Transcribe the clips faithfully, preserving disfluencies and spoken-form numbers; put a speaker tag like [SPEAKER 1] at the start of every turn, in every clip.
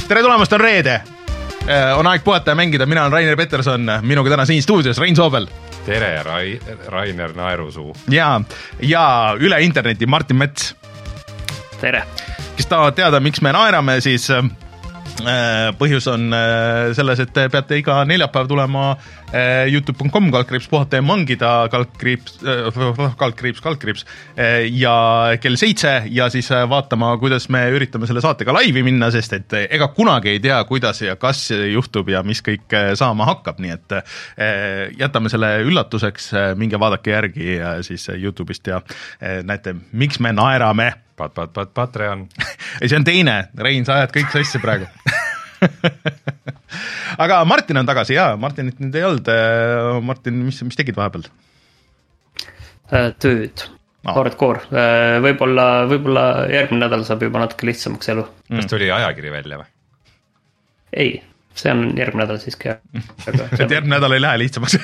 [SPEAKER 1] tere tulemast, on reede. On aeg puhata ja mängida, mina olen Rainer Peterson, minuga täna siin stuudios Rein Soobel.
[SPEAKER 2] Tere, Rai, Rainer Naerusuu.
[SPEAKER 1] Ja, ja üle interneti Martin Mets.
[SPEAKER 3] Tere.
[SPEAKER 1] Kes tahavad teada, miks me naerame, siis põhjus on selles, et peate iga neljapäev tulema youtube punkt com kaldkriips puhata ja mangida kaldkriips, kaldkriips, kaldkriips ja kell seitse ja siis vaatama, kuidas me üritame selle saatega laivi minna, sest et ega kunagi ei tea, kuidas ja kas juhtub ja mis kõik saama hakkab, nii et jätame selle üllatuseks, minge vaadake järgi ja siis YouTube'ist ja näete, miks me naerame.
[SPEAKER 2] Pat, pat, pat, Patreon.
[SPEAKER 1] Ei, see on teine. Rein, sa ajad kõik sassi praegu. Aga Martin on tagasi, jaa. Martinit nüüd ei olnud. Martin, mis, mis tegid vahepeal?
[SPEAKER 3] Tööd. No. Hardcore. Võib-olla, võib-olla järgmine nädal saab juba natuke lihtsamaks elu.
[SPEAKER 2] Mm. Kas tuli ajakiri välja või?
[SPEAKER 3] Ei, see on järgmine nädal siiski.
[SPEAKER 1] Et järgmine nädal ei lähe lihtsamaks.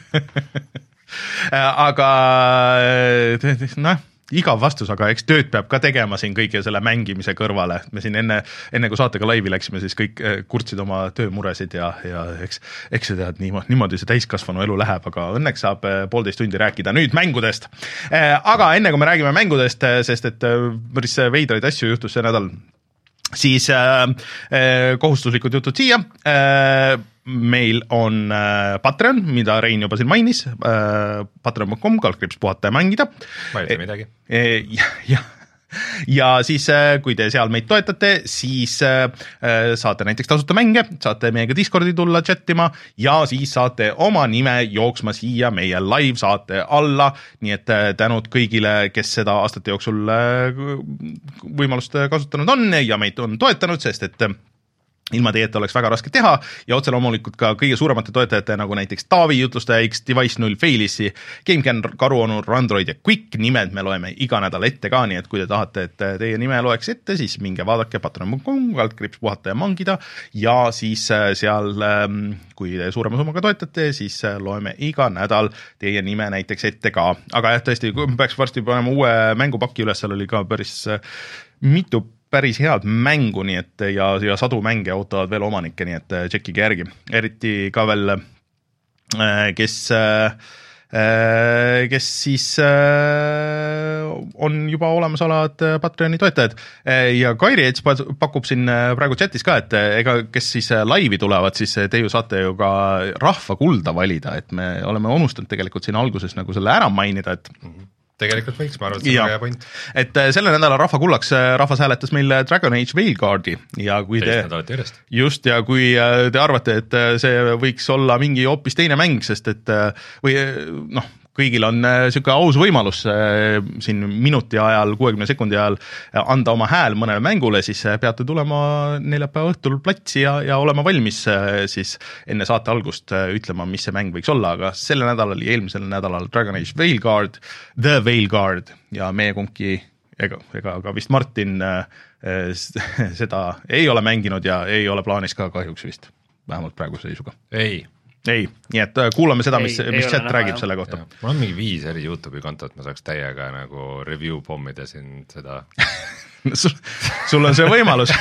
[SPEAKER 1] Aga noh, igav vastus, aga eks tööd peab ka tegema siin kõige selle mängimise kõrvale. Me siin enne, enne kui saatega laivi läksime, siis kõik kurtsid oma töömuresid ja, ja eks, eks see tead, niimoodi, niimoodi see täiskasvanu elu läheb, aga õnneks saab poolteist tundi rääkida nüüd mängudest. Aga enne kui me räägime mängudest, sest et päris veidraid asju juhtus see nädal, siis äh, kohustuslikud jutud siia. Äh, meil on äh, Patreon, mida Rein juba siin mainis, äh, patreon punkt com kaldkriips puhata ja mängida.
[SPEAKER 2] Ma ei tea midagi.
[SPEAKER 1] Äh, ja, ja. ja siis, kui te seal meid toetate, siis äh, saate näiteks tasuta mänge, saate meiega Discordi tulla chattima ja siis saate oma nime jooksma siia meie live saate alla, nii et tänud kõigile, kes seda aastate jooksul äh, võimalust kasutanud on ja meid on toetanud, sest et ilma teie, et oleks väga raske teha ja otse loomulikult ka kõige suuremate toetajate nagu näiteks Taavi, Jutlustaja X, Device null, Failissi, GameCAN, Karuonur, Android ja Quick nimed me loeme iga nädal ette ka, nii et kui te tahate, et teie nime loeks ette, siis minge vaadake patreon punkt com kaldkriips puhata ja mangida ja siis seal, kui te suurema summaga toetate, siis loeme iga nädal teie nime näiteks ette ka. Aga jah, tõesti, kui peaks varsti panema uue mängupaki üles, seal oli ka päris mitu päris head mängu, nii et ja, ja sadu mänge ootavad veel omanikke, nii et tšekkige järgi. Eriti ka veel, kes, kes siis on juba olemas olevad Patreoni toetajad. Ja Kairi Ets pakub siin praegu chatis ka, et ega kes siis laivi tulevad, siis te ju saate ju ka rahva kulda valida, et me oleme unustanud tegelikult siin alguses nagu selle ära mainida, et
[SPEAKER 2] tegelikult võiks, ma arvan, et see on väga point.
[SPEAKER 1] Et selle nädala rahva kullaks rahvas hääletas meil Dragon Age Veilguardi ja kui te, just, ja kui te arvate, et see võiks olla mingi hoopis teine mäng, sest et või noh, kõigil on siuke aus võimalus siin minuti ajal, kuuekümne sekundi ajal anda oma hääl mõnele mängule, siis peate tulema neljapäeva õhtul platsi ja, ja olema valmis siis enne saate algust ütlema, mis see mäng võiks olla, aga selle nädalal ja eelmisel nädalal Dragon Age Veilguard, The Veilguard ja meie kumbki, ega, ega ka vist Martin seda ei ole mänginud ja ei ole plaanis ka kahjuks vist, vähemalt praeguse seisuga.
[SPEAKER 2] Ei.
[SPEAKER 1] Ei, nii et kuulame seda, mis, ei, mis chat räägib selle kohta.
[SPEAKER 2] Ja, mul on mingi viis eri YouTube'i kontot, ma saaks täiega nagu review pommida siin seda.
[SPEAKER 1] sul, sul on see võimalus.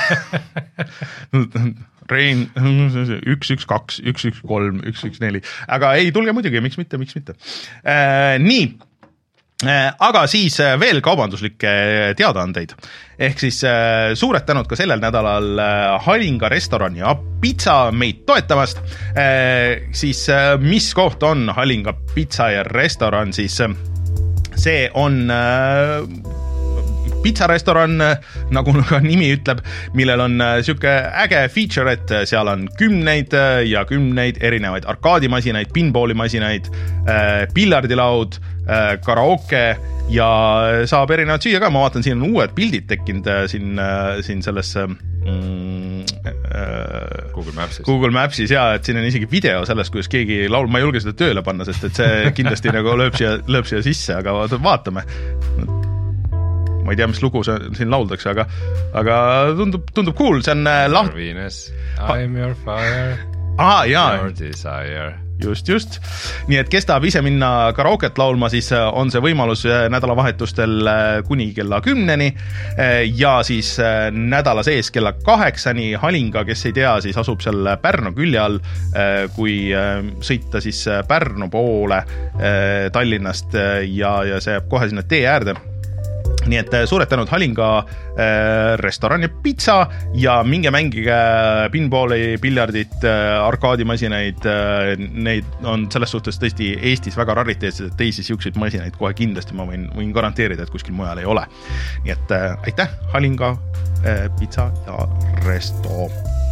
[SPEAKER 1] Rein, üks, üks, kaks, üks, üks, kolm, üks, üks, neli. Aga ei, tulge muidugi, miks mitte, miks mitte. Äh, nii. Aga siis veel kaubanduslikke teadaandeid. Ehk siis suured tänud ka sellel nädalal Halinga restoran ja pizza meid toetamast. Siis mis koht on Halinga pizza ja restoran, siis see on pizzarestoran, nagu ka nimi ütleb, millel on siuke äge feature, et seal on kümneid ja kümneid erinevaid arkaadimasinaid, pinballimasinaid, pillardilaud, karaoke ja saab erinevad süüa ka. Ma vaatan, siin on uued pildid tekkinud siin, siin selles mm,
[SPEAKER 2] Google Mapsis.
[SPEAKER 1] Google Mapsis ja, et siin on isegi video sellest, kuidas keegi laul, ma ei julge seda tööle panna, sest et see kindlasti nagu lööb siia, lööb siia sisse, aga vaatame. Ma ei tea, mis lugu siin lauldakse, aga, aga tundub, tundub cool, see on laht...
[SPEAKER 2] Venus, I'm your fire,
[SPEAKER 1] ah, jaa.
[SPEAKER 2] your desire.
[SPEAKER 1] just, just. Nii et kes tahab ise minna karaoket laulma, siis on see võimalus nädalavahetustel kuni kella kümneni ja siis nädala sees kella kaheksani. Halinga, kes ei tea, siis asub seal Pärnu külje all, kui sõita siis Pärnu poole Tallinnast ja, ja see jääb kohe sinna tee äärde. Nii et suured tänud Halinga äh, restoran ja pizza ja minge mängige pinballi, piljardit, äh, arkaadimasinaid, äh, neid on selles suhtes tõesti Eestis väga rariteetsed, teisi siukseid masinaid kohe kindlasti ma võin, võin garanteerida, et kuskil mujal ei ole. Nii et äh, aitäh, Halinga äh, pizza ja resto.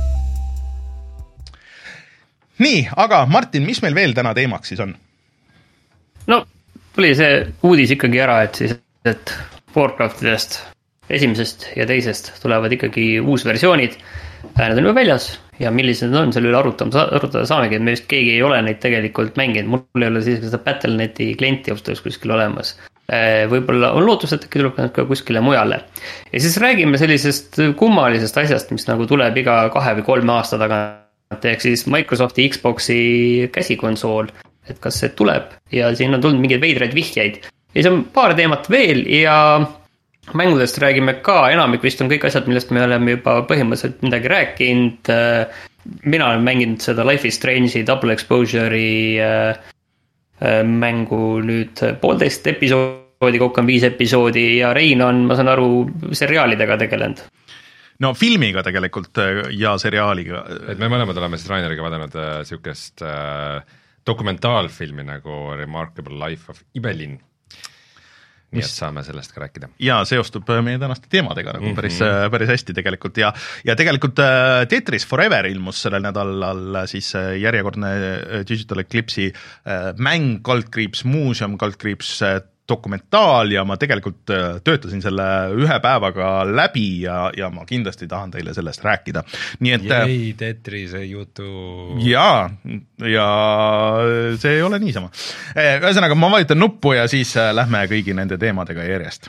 [SPEAKER 1] Nii, aga Martin, mis meil veel täna teemaks siis on?
[SPEAKER 3] No, tuli see uudis ikkagi ära, et siis, et Warcraftidest esimesest ja teisest tulevad ikkagi uus versioonid. Need on juba väljas ja millised on selle üle arutama, arutada saamegi, et me vist keegi ei ole neid tegelikult mänginud. Mul ei ole siis seda Battle dot neti klienti austus kuskil olemas. Võib-olla on lootus, et äkki tuleb ka kuskile mujale. Ja siis räägime sellisest kummalisest asjast, mis nagu tuleb iga kahe või kolme aasta tagant. Ehk siis Microsofti Xboxi käsikonsool, et kas see tuleb ja siin on tulnud mingeid veidraid vihjeid. Ja siis on paar teemat veel ja mängudest räägime ka, enamik vist on kõik asjad, millest me oleme juba põhimõtteliselt midagi rääkinud. Mina olen mänginud seda Life is Strange'i Double Exposure'i mängu nüüd poolteist episoodi, kokku on viis episoodi ja Rein on, ma saan aru, seriaalidega tegelenud.
[SPEAKER 1] No filmiga tegelikult ja seriaaliga.
[SPEAKER 2] Et me mõlemad oleme siis Raineriga vaadanud äh, siukest äh, dokumentaalfilmi nagu Remarkable Life of Ibelin. Nii et saame sellest ka rääkida. Ja
[SPEAKER 1] seostub meie tänaste teemadega nagu päris, mm-hmm. päris hästi tegelikult ja, ja tegelikult Tetris Forever ilmus sellel nädalal siis järjekordne Digital Eclipse'i mäng Kaldkriips Museum, Kaldkriips dokumentaal ja ma tegelikult töötasin selle ühe päevaga läbi ja, ja ma kindlasti tahan teile sellest rääkida. Nii et
[SPEAKER 2] Jäi Tetrise jutu.
[SPEAKER 1] Ja, ja see ei ole niisama. Ühesõnaga, ma vajutan nuppu ja siis lähme kõigi nende teemadega järjest.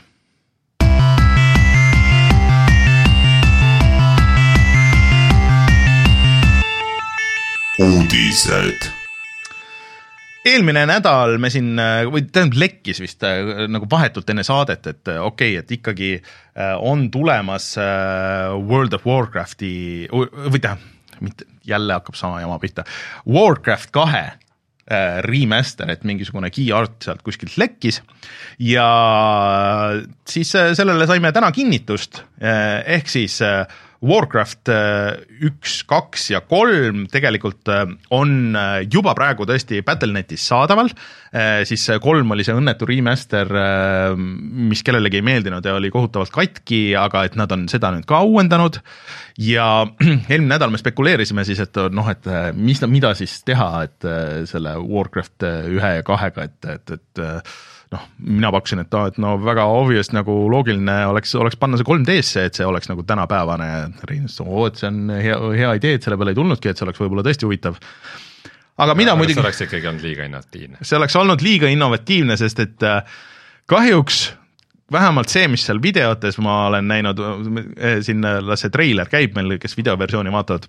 [SPEAKER 4] Uudised.
[SPEAKER 1] Eelmine nädal me siin, või tähendab lekkis vist nagu vahetult enne saadet, et okei, okay, et ikkagi on tulemas World of Warcrafti, või tähe, mitte, jälle hakkab sama jama pihta, Warcraft kahe remaster, et mingisugune key art sealt kuskilt lekkis ja siis sellele saime täna kinnitust, ehk siis Warcraft üks, kaks ja kolm tegelikult on juba praegu tõesti Battle dot netis saadaval, siis kolm oli see õnnetu remaster, mis kellelegi ei meeldinud ja oli kohutavalt katki, aga et nad on seda nüüd ka uuendanud ja eelmine nädal me spekuleerisime siis, et noh, et mis, mida siis teha, et selle Warcraft ühe ja kahega, et, et, et noh, mina pakkusin, et, et no väga obvious nagu loogiline oleks, oleks panna see kolm D-sse, et see oleks nagu tänapäevane Reinas, oo, et see on hea, hea idee, et selle peale ei tulnudki, et see oleks võib-olla tõesti huvitav. Aga mida muidugi...
[SPEAKER 2] See oleks ikkagi olnud liiga innovatiivne.
[SPEAKER 1] See oleks olnud liiga innovatiivne, sest et kahjuks vähemalt see, mis seal videotes ma olen näinud, siin see treiler käib meil, kes videoversiooni vaatavad,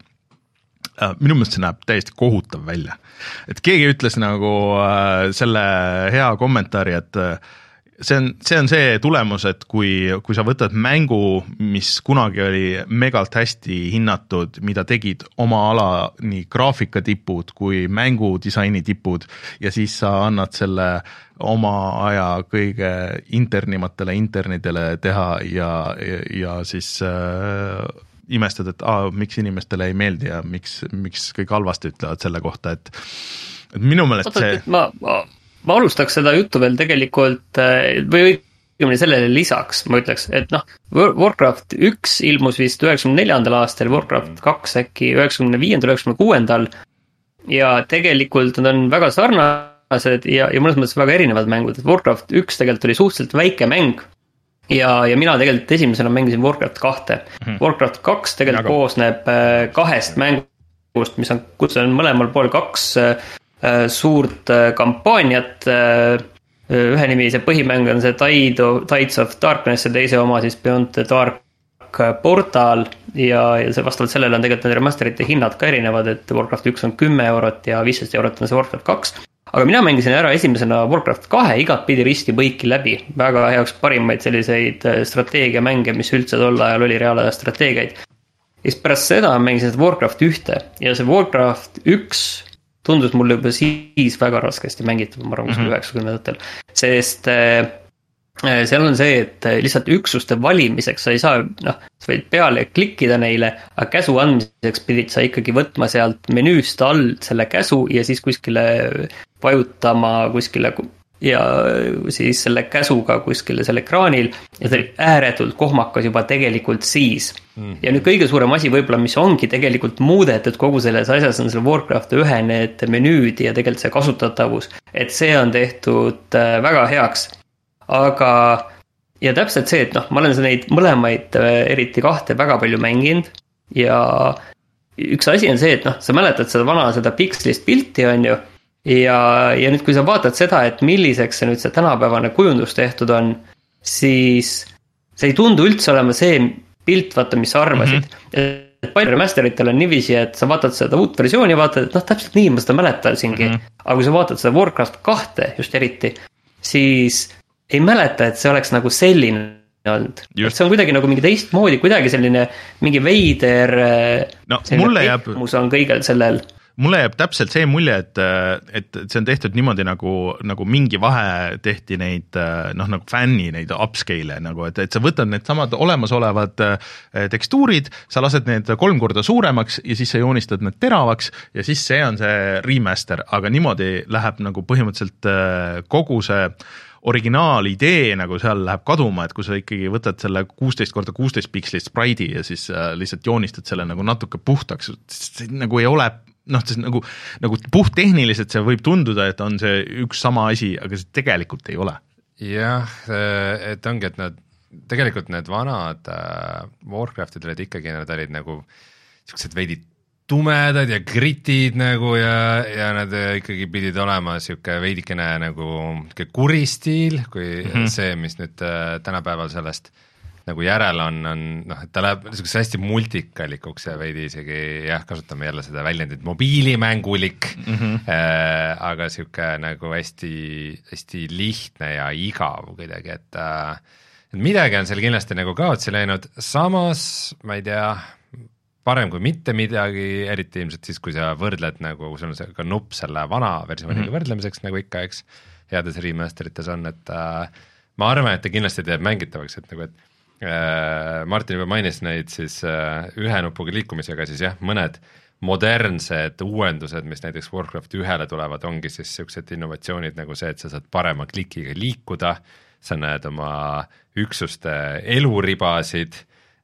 [SPEAKER 1] minu mõttes see näeb täiesti kohutav välja. Et keegi ütles nagu äh, selle hea kommentaari, et äh, see, on, see on see tulemus, et kui, kui sa võtad mängu, mis kunagi oli megalt hästi hinnatud, mida tegid oma ala nii graafikatipud kui mängudisaini tipud ja siis sa annad selle oma aja kõige internimatele internidele teha ja, ja, ja siis äh, imestad, et aa, miks inimestele ei meeldi ja miks, miks kõik halvasti ütlevad selle kohta, et, et minu meelest
[SPEAKER 3] Oota,
[SPEAKER 1] see...
[SPEAKER 3] Ma, ma, ma alustaks seda juttu veel tegelikult, või õigemini sellele lisaks, ma ütleks, et noh, Warcraft üks ilmus vist üheksakümne neljandal aastal, Warcraft kaks äkki üheksakümne viiendal, üheksakümne kuuendal ja tegelikult nad on väga sarnased ja, ja mõnes mõttes väga erinevad mängud, et Warcraft üks tegelikult oli suhteliselt väike mäng ja, ja mina tegelikult esimesena mängisin Warcraft kahte. Mm-hmm. Warcraft kaks tegelikult Jaga. koosneb kahest mängust, mis on, kus on mõlemal pool kaks suurt kampaaniat. Ühe nimi, see põhimäng on see Tide of, Tides of Darkness ja teise oma siis Beyond the Dark Ragnarok, Portal ja, ja see vastavalt sellele on tegelikult need remasterite hinnad ka erinevad, et Warcraft üks on kümme eurot ja viisteist eurot on see Warcraft kaks. Aga mina mängisin ära esimesena Warcraft kahe igat pidi risti põiki läbi. Väga heaks parimaid selliseid strateegiamänge, mis üldse tol ajal oli reaalaja strateegiaid. Ja pärast seda mängisin Warcraft ühte ja see Warcraft üks tundus mulle juba siis väga raskesti mängitud, ma arvan, kuskil üheksakümnendatel. Sest äh, seal on see, et lihtsalt üksuste valimiseks sa ei saa, noh, sa võid peale klikkida neile, aga käsu andmiseks pidid sa ikkagi võtma sealt menüüst all selle käsu ja siis kuskile vajutama kuskile ja siis selle käsuga kuskile selle ekraanil ja see oli ääretult kohmakas juba tegelikult siis. Mm-hmm. Ja nüüd kõige suurem asi võib-olla, mis ongi tegelikult muudetud kogu selles asjas on selle Warcraft ühe need menüüd ja tegelikult see kasutatavus, et see on tehtud väga heaks. Aga ja täpselt see, et noh, ma olen neid mõlemaid eriti kahte väga palju mänginud ja üks asi on see, et noh, sa mäletad seda vana seda pikslist pilti on ju ja, ja nüüd kui sa vaatad seda, et milliseks see nüüd see tänapäevane kujundus tehtud on, siis see ei tundu üldse olema see pilt, vaata, mis sa arvasid. Mm-hmm. Palju remasteritel on niiviisi, et sa vaatad seda uut versiooni ja vaatad, et noh, täpselt nii ma seda mäletasingi. Mm-hmm. Aga kui sa vaatad seda Warcraft kahte just eriti, siis ei mäleta, et see oleks nagu selline olnud. See on kuidagi nagu mingi teistmoodi, kuidagi selline mingi veider
[SPEAKER 1] no, mulle jääb...
[SPEAKER 3] on kõigel sellel.
[SPEAKER 1] Mulle jääb täpselt see mulje, et, et see on tehtud niimoodi nagu, nagu mingi vahe tehti neid, noh, nagu fänni, neid upscale, nagu, et, et sa võtad need samad olemasolevad tekstuurid, sa lased need kolm korda suuremaks ja siis sa joonistad need teravaks ja siis see on see remaster, aga niimoodi läheb nagu põhimõtteliselt kogu see originaalidee nagu seal läheb kaduma, et kui sa ikkagi võtad selle kuusteist korda kuusteist pikslit spraidi ja siis lihtsalt joonistad selle nagu natuke puhtaks, see nagu ei ole noh, see nagu, nagu puhttehniliselt see võib tunduda, et on see üks sama asi, aga see tegelikult ei ole.
[SPEAKER 2] Jah, et ongi, et nad, tegelikult need vanad Warcraftid olid ikkagi, nad olid nagu siuksed veidi tumedad ja gritid nagu ja, ja nad ikkagi pidid olema siuke veidikene nagu kuristiil, kui mm-hmm. see, mis nüüd tänapäeval sellest nagu järel on, on noh, et ta läheb niisuguse hästi multikalikuks ja veidi isegi jah, kasutame jälle seda väljendit mobiilimängulik, mm-hmm. äh, aga siuke nagu hästi, hästi lihtne ja igav kuidagi, et, äh, et midagi on seal kindlasti nagu kaotsi läinud, samas ma ei tea, parem kui mitte midagi, eriti ilmselt siis, kui sa võrdled nagu, kui sul on see ka nupp selle vana versiooniga mm-hmm. võrdlemiseks nagu ikka, eks, heades remasterites on, et äh, ma arvan, et ta kindlasti teeb mängitavaks, et nagu, et Martin juba mainis neid siis ühe nupuga liikumisega, siis jah, mõned modernsed uuendused, mis näiteks Warcraft ühele tulevad, ongi siis sellised innovatsioonid nagu see, et sa saad parema klikiga liikuda, sa näed oma üksuste eluribasid,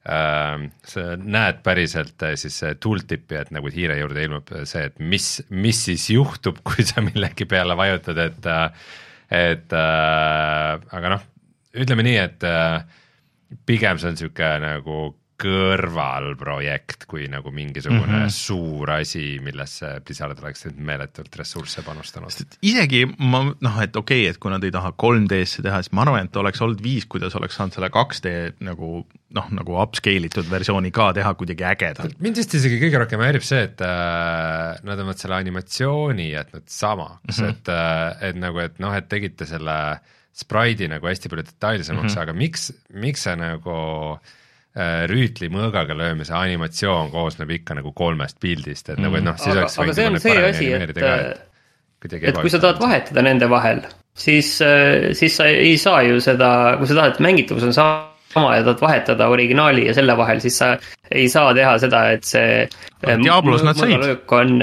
[SPEAKER 2] sa näed päriselt siis tooltipi, et nagu hiire juurde ilmub see, et mis, mis siis juhtub, kui sa millegi peale vajutad, et, et aga noh, ütleme nii, et pigem see on siuke nagu kõrvalprojekt kui nagu mingisugune mm-hmm. suur asi, millesse Blizzard oleks meeletult ressursse panustanud.
[SPEAKER 1] Isegi ma, noh, et okei, okay, et kui nad ei taha kolm D-sse teha, siis ma arvan, et oleks olnud viis, kuidas oleks saanud selle kaks D nagu, noh, nagu upscale itud versiooni ka teha kuidagi ägedalt.
[SPEAKER 2] Mind vist isegi kõige rohkem häirib see, et äh, nad on selle animatsiooni jätnud samaks, mm-hmm. et, äh, et nagu, et noh, et tegite selle spraidi nagu hästi palju detailsemaks mm-hmm., aga miks, miks see nagu äh, rüütli mõõgaga löömise animatsioon koosneb ikka nagu kolmest pildist, et mm-hmm. nagu, et noh, siis
[SPEAKER 3] aga,
[SPEAKER 2] oleks
[SPEAKER 3] aga see on see asi, et,
[SPEAKER 2] ka, et,
[SPEAKER 3] et kui sa tahad vahetada nende vahel, siis, siis sa ei saa ju seda, kui sa tahad, et mängitavus on sama ja tahad vahetada originaali ja selle vahel, siis sa ei saa teha seda, et see
[SPEAKER 1] Diablos nad said.
[SPEAKER 3] On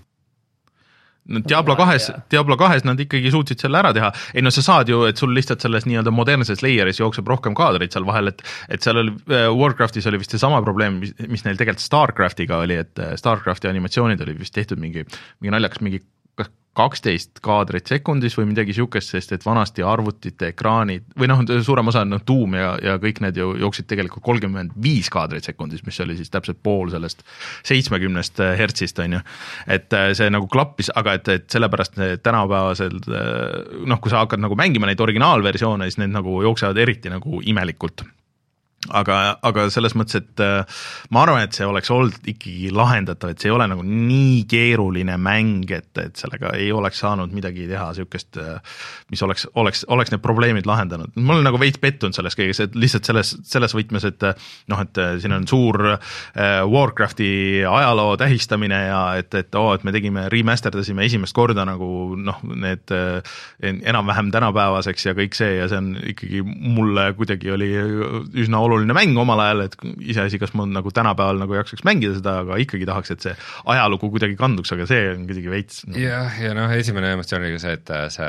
[SPEAKER 1] No, Diablo kahes, Diablo kahes nad ikkagi suutsid selle ära teha. Ei no sa saad ju, et sul lihtsalt selles nii-öelda modernses layeris jookseb rohkem kaadreid seal vahel, et, et seal oli, Warcraftis oli vist see sama probleem, mis, mis neil tegelikult Starcraftiga oli, et Starcrafti animatsioonid oli vist tehtud mingi, mingi naljakas, mingi kaksteist kaadrit sekundis või midagi siukest, sest et vanasti arvutite ekraanid või noh, suurem osa no, Doom ja, ja kõik need ju jooksid tegelikult kolmkümmend viis kaadrit sekundis, mis oli siis täpselt pool sellest seitsmekümnest hertsist on ju, et see nagu klappis, aga et, et sellepärast tänapäevasel noh, kui sa hakkad nagu mängima neid originaalversioone, siis need nagu jooksevad eriti nagu imelikult. aga, aga selles mõttes, et ma arvan, et see oleks olnud ikkagi lahendatav, et see ei ole nagu nii keeruline mäng, et, et sellega ei oleks saanud midagi teha niisugust, mis oleks, oleks, oleks need probleemid lahendanud. Ma olen nagu veits pettunud selles kõiges, et lihtsalt selles, selles võtmes, et noh, et siin on suur Warcrafti ajaloo tähistamine ja et, et oo, et me tegime, remasterdasime esimest korda nagu noh, need enam-vähem tänapäevaseks ja kõik see ja see on ikkagi mulle kuidagi oli üsna oluline oluline mäng omal ajal, et iseasi, kas ma nagu tänapäeval nagu jaksaks mängida seda, aga ikkagi tahaks, et see ajalugu kuidagi kanduks, aga see on kuidagi veits no..
[SPEAKER 2] jah, ja noh, esimene emotsioon oli ka see, et see,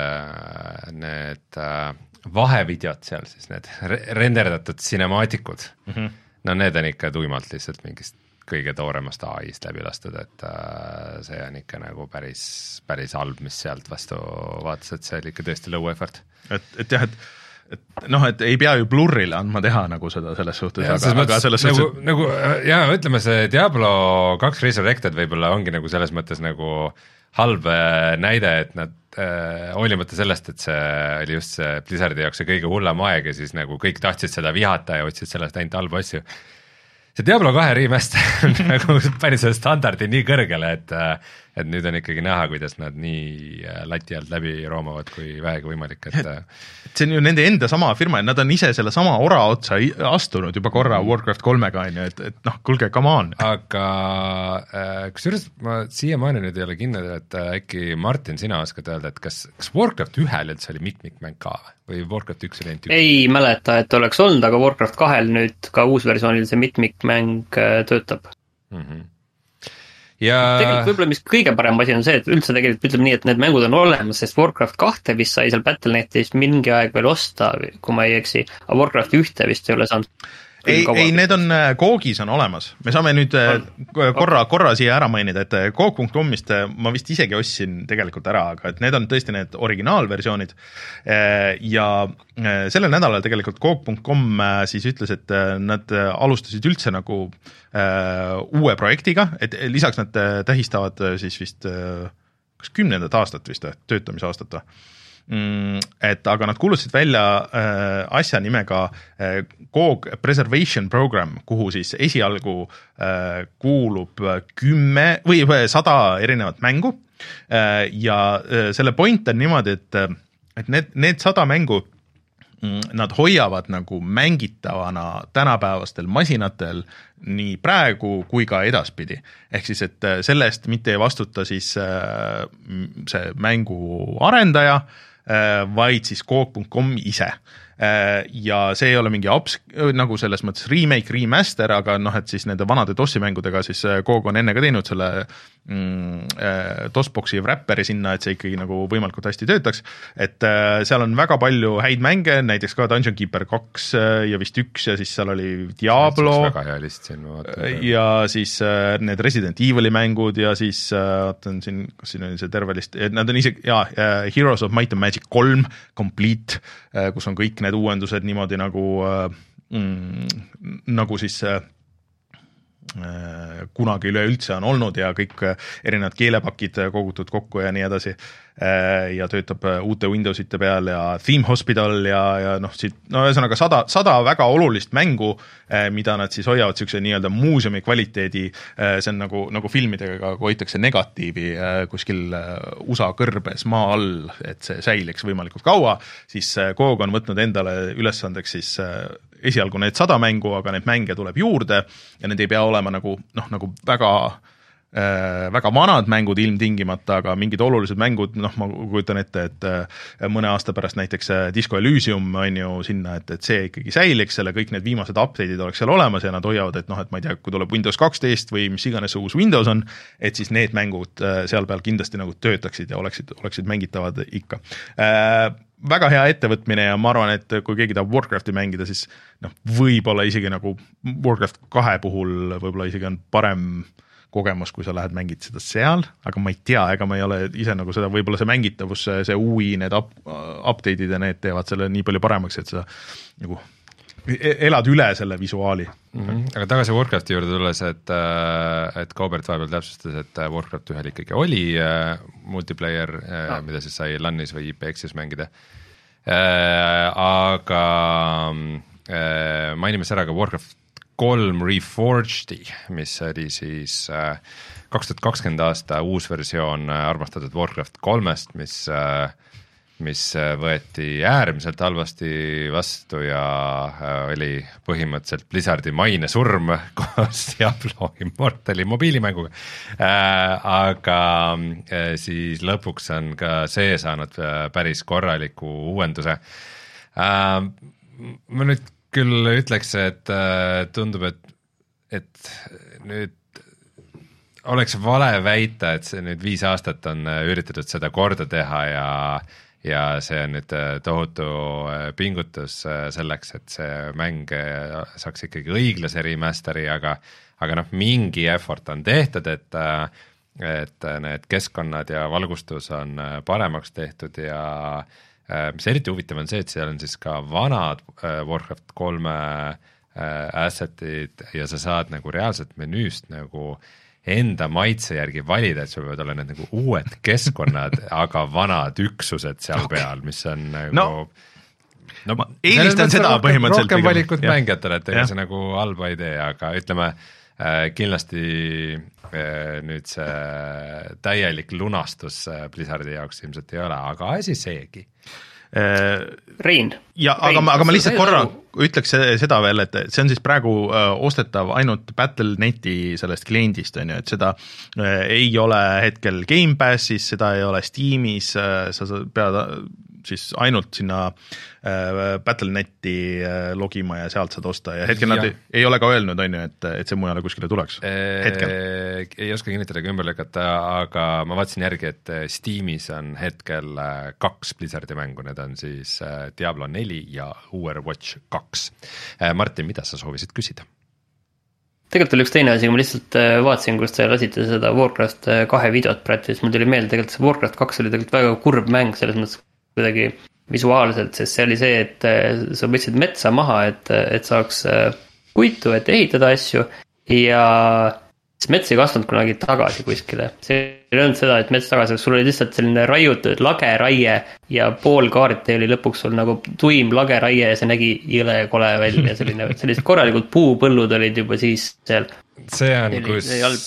[SPEAKER 2] need vahevideod seal siis, need renderdatud cinemaatikud mm, -hmm. no need on ikka tuimalt lihtsalt mingist kõige tooremast A I-st läbi lastud, et see on ikka nagu päris, päris halb, mis sealt vastu vaatas, et see oli ikka tõesti low effort.
[SPEAKER 1] et, et jah, et et noh, et ei pea ju blurrile andma teha nagu seda selles suhtes, aga,
[SPEAKER 2] selles
[SPEAKER 1] aga selles
[SPEAKER 2] nagu,
[SPEAKER 1] suhtes, et
[SPEAKER 2] nagu jaa, ütleme see Diablo kaks Resurrected võib-olla ongi nagu selles mõttes nagu halb näide, et nad äh, hoolimata sellest, et see oli just see Blizzardi jaoks see kõige hullem aeg ja siis nagu kõik tahtsid seda vihata ja otsid sellest ainult halbu asju. See Diablo kahe remaster on nagu pani selle standardi nii kõrgele, et et nüüd on ikkagi näha, kuidas nad nii lati alt läbi roomavad, kui vähegi võimalik, et
[SPEAKER 1] et see on ju nende enda sama firma, et nad on ise selle sama ora otsa astunud juba korra mm. Warcraft kolmega, on ju, et, et noh, kuulge, come on.
[SPEAKER 2] Aga kusjuures ma siiamaani nüüd ei ole kindel, et äkki Martin, sina oskad öelda, et kas, kas Warcraft ühel üldse oli mitmikmäng ka või Warcraft üks oli ainult üks?
[SPEAKER 3] Ei mäleta, et oleks olnud, aga Warcraft kahel nüüd ka uusversioonil see mitmikmäng töötab. Mm -hmm. Ja... tegelikult võib-olla mis kõige parem asi on see, et üldse tegelikult ütleme nii, et need mängud on olemas, sest Warcraft kahte vist sai seal Battle dot Netis mingi aeg veel osta, kui ma ei eksi, aga Warcraft ühte vist ei ole saanud.
[SPEAKER 1] Ei, ei, need on, Koogis on olemas, me saame nüüd on. korra, korra siia ära mainida, et Koog punkt com'ist ma vist isegi ostsin tegelikult ära, aga et need on tõesti need originaalversioonid ja sellel nädalal tegelikult Koog punkt com siis ütles, et nad alustasid üldse nagu uue projektiga, et lisaks nad tähistavad siis vist kas kümnendat aastat vist, töötamisaastat et aga nad kuulutasid välja äh, asja nimega äh, Koog Preservation Program, kuhu siis esialgu äh, kuulub kümme või sada erinevat mängu äh, ja äh, selle point on niimoodi, et, et need, need sada mängu nad hoiavad nagu mängitavana tänapäevastel masinatel nii praegu kui ka edaspidi. Ehk siis, et selle eest mitte ei vastuta siis äh, see mängu arendaja, vaid siis Koog punkt com ise. Ja see ei ole mingi ups, nagu selles mõttes remake, remaster, aga noh, et siis nende vanade DOS-i mängudega siis Koog on enne ka teinud selle mm, DOS-boxi wrapperi sinna, et see ikkagi nagu võimalikult hästi töötaks, et seal on väga palju häid mänge, näiteks ka Dungeon Keeper kaks ja vist üks ja siis seal oli Diablo
[SPEAKER 2] väga hea list siin, ma vaatan.
[SPEAKER 1] Ja siis need Resident Evil'i mängud ja siis vaatan siin, kas siin on see terve list, nad on isegi, jaa, Heroes of Might and Magic kolm Complete, kus on kõik need uuendused niimoodi nagu mm, nagu siis äh, kunagi üleüldse on olnud ja kõik erinevad keelepakid kogutud kokku ja nii edasi äh, ja töötab uute Windowsite peal ja Theme Hospital ja, ja noh, siit, no ühesõnaga sada, sada väga olulist mängu, äh, mida nad siis hoiavad siukse nii-öelda muuseumi kvaliteedi, äh, see on nagu, nagu filmidega hoitakse negatiivi äh, kuskil U S A kõrbes maa all, et see säiliks võimalikult kaua, siis äh, Koog on võtnud endale ülesandeks siis äh, esialgu need sada mängu, aga neid mänge tuleb juurde ja need ei pea olema nagu, noh, nagu väga, äh, väga vanad mängud ilmtingimata, aga mingid olulised mängud, noh, ma kujutan ette, et äh, mõne aasta pärast näiteks Disco Elysium on ju sinna, et, et see ikkagi säiliks, selle kõik need viimased update'id oleks seal olemas ja nad hoiavad, et noh, et ma ei tea, kui tuleb Windows kaksteist või mis iganes uus Windows on, et siis need mängud äh, seal peal kindlasti nagu töötaksid ja oleksid, oleksid mängitavad ikka. Äh, väga hea ettevõtmine ja ma arvan, et kui keegi tahab Warcrafti mängida, siis noh, võib-olla isegi nagu Warcraft kahe puhul võib-olla isegi on parem kogemus, kui sa lähed mängid seda seal, aga ma ei tea, ega ma ei ole ise nagu seda, võib-olla see mängitavus, see U I, need up, update'id ja need teevad selle nii palju paremaks, et sa nagu elad üle selle visuaali.
[SPEAKER 2] Mm -hmm. Aga tagasi Warcrafti juurde tulles, et, et Kaubert vahepeal täpsustas, et Warcraft ühel ikkagi oli äh, multiplayer äh, ah. mida siis sai LANis või I P X-is mängida äh,. Aga mainime ära ka Warcraft kolm Reforged'i, mis oli siis kaks tuhat kakskümmend aasta uus versioon armastatud Warcraft kolmest, mis, mis võeti äärmiselt halvasti vastu ja oli põhimõtteliselt Blizzardi maine surm koos Diablo Immortali mobiilimänguga. Aga siis lõpuks on ka see saanud päris korraliku uuenduse. Ma nüüd küll ütleks, et tundub, et, et nüüd oleks vale väita, et see nüüd viis aastat on üritatud seda korda teha ja, ja see on nüüd tohutu pingutus selleks, et see mäng saaks ikkagi õiglase remasteri, aga, aga noh, mingi effort on tehtud, et, et need keskkonnad ja valgustus on paremaks tehtud ja mis eriti huvitav on see, et seal on siis ka vanad Warcraft kolme assetid ja sa saad nagu reaalselt menüüst nagu enda maitse järgi valida, et sul võivad olla need nagu uued keskkonnad, aga vanad üksused seal okay. peal, mis on nagu no,
[SPEAKER 1] no, ma eelistan seda rohkem, põhimõtteliselt.
[SPEAKER 2] Rohkem valikut mängijatele, et ega see nagu halba idee, aga ütleme kindlasti nüüd see täielik lunastus Blizzardi jaoks ilmselt ei ole, aga asi seegi.
[SPEAKER 3] Rein.
[SPEAKER 1] Ja, Rein, aga, aga ma lihtsalt korra ütleks seda veel, et see on siis praegu ostetav ainult Battle dot neti sellest kliendist, on ju, et seda ei ole hetkel Game Passis, seda ei ole Steamis, sa pead siis ainult sinna Battle dot neti logima ja sealt saad osta ja hetkel ja. Nad ei, ei ole ka öelnud, on ju, et, et see mujale kuskile tuleks hetkel.
[SPEAKER 2] Ei oska kinnitada ega ümber lükata, aga ma vaatasin järgi, et Steamis on hetkel kaks Blizzardi mängu, need on siis Diablo neli ja Overwatch kaks. Martin, mida sa soovisid küsida?
[SPEAKER 3] Tegelikult oli üks teine asi, kui ma lihtsalt vaatasin, kus te lasite seda Warcraft kahe videot praegu, siis mul tuli meelde, tegelikult see Warcraft kaks oli tegelikult väga kurb mäng selles mõttes kuidagi visuaalselt, sest see oli see, et sa võtsid metsa maha, et, et saaks puitu, et ehitada asju ja see mets ei kasvanud kunagi tagasi kuskile. See ei olnud seda, et mets tagasi, sul oli lihtsalt selline raiutud lageraie ja pool kaarti oli lõpuks sul nagu tuim lageraie ja see nägi jõle kole välja, selline, sellised korralikult puupõllud olid juba siis seal.
[SPEAKER 2] See on kus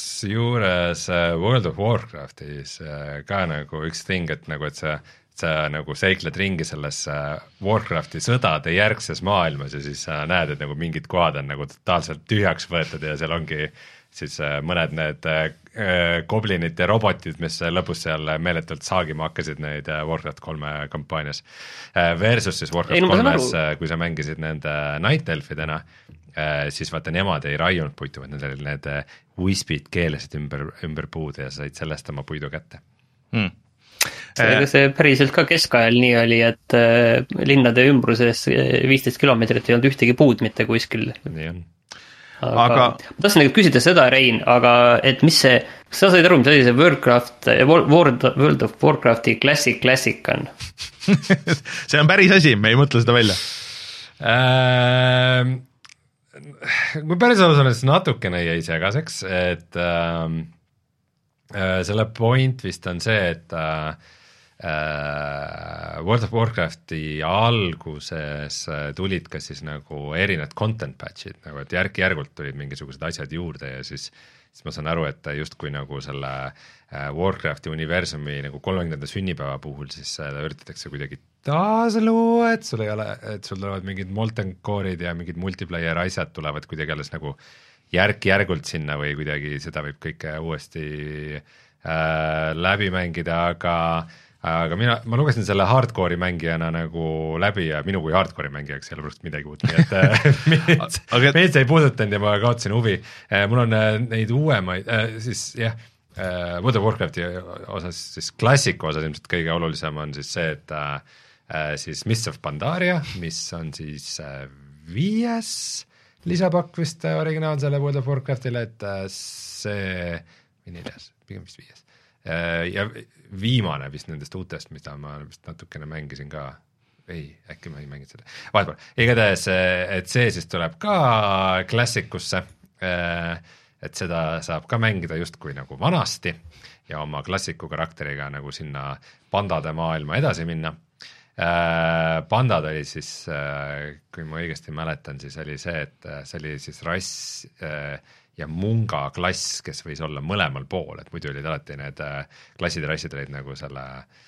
[SPEAKER 2] juures World of Warcraftis ka nagu üks ting, et nagu, et see sa nagu seikled ringi selles Warcrafti sõdade järgses maailmas ja siis sa näed, et nagu mingid kohad on nagu totaalselt tühjaks võetud ja seal ongi siis mõned need goblinid ja robotid, mis lõpus seal meeletult saagima hakkasid neid Warcraft kolme kampaanias. Versus siis Warcraft kolmes, kui sa mängisid nende Night Elfidena, siis vaata, nemad ei raiunud puitu, vaid need, need wispid keelesid ümber, ümber puud ja said sellest oma puidu kätte. Hmm.
[SPEAKER 3] See, see päriselt ka keskajal nii oli, et äh, linnade ümbruses viisteist kilomeetrit ei olnud ühtegi puud mitte kuskil.
[SPEAKER 2] Nii on.
[SPEAKER 3] Aga, aga ma tahtsin nagu küsida seda, Rein, aga et mis see, kas sa said aru, mis oli see Warcraft, World, World of Warcrafti Classic Classic on?
[SPEAKER 1] See on päris asi, me ei mõtle seda välja.
[SPEAKER 2] Äh, kui päris alus on, siis natukene jäi segaseks, et äh, selle point vist on see, et äh, World of Warcrafti alguses tulid ka siis nagu erinevad content patch'id, nagu et järk-järgult tulid mingisugused asjad juurde ja siis, siis ma saan aru, et justkui nagu selle Warcrafti universumi nagu kolmekümnenda sünnipäeva puhul siis üritatakse kuidagi taas luua, et sul ei ole, et sul tulevad mingid Molten Core'id ja mingid multiplayer asjad tulevad kuidagi alles nagu järk-järgult sinna või kuidagi seda võib kõike uuesti äh, läbi mängida, aga, aga mina, ma lugesin selle hardcore'i mängijana nagu läbi ja minu kui hardcore'i mängijaks ei ole praegu midagi uut, nii et meid, aga... meid see ei puudutanud ja ma kaotasin huvi. Mul on neid uuemaid, siis jah, World of Warcrafti osas, siis klassiku osas ilmselt kõige olulisem on siis see, et äh, siis Mists of Pandaria, mis on siis äh, viies lisapakk vist originaalsele World of Warcraftile, et see, või neljas, pigem vist viies. Ja viimane vist nendest uutest, mida ma vist natukene mängisin ka, ei, äkki ma ei mänginud seda, vahepeal. Igatahes, et see siis tuleb ka klassikusse, et seda saab ka mängida justkui nagu vanasti ja oma klassiku karakteriga nagu sinna pandade maailma edasi minna. Pandad oli siis, kui ma õigesti mäletan, siis oli see, et see oli siis rass ja munga klass, kes võis olla mõlemal pool, et muidu olid alati need klassid ja rassid olid nagu selle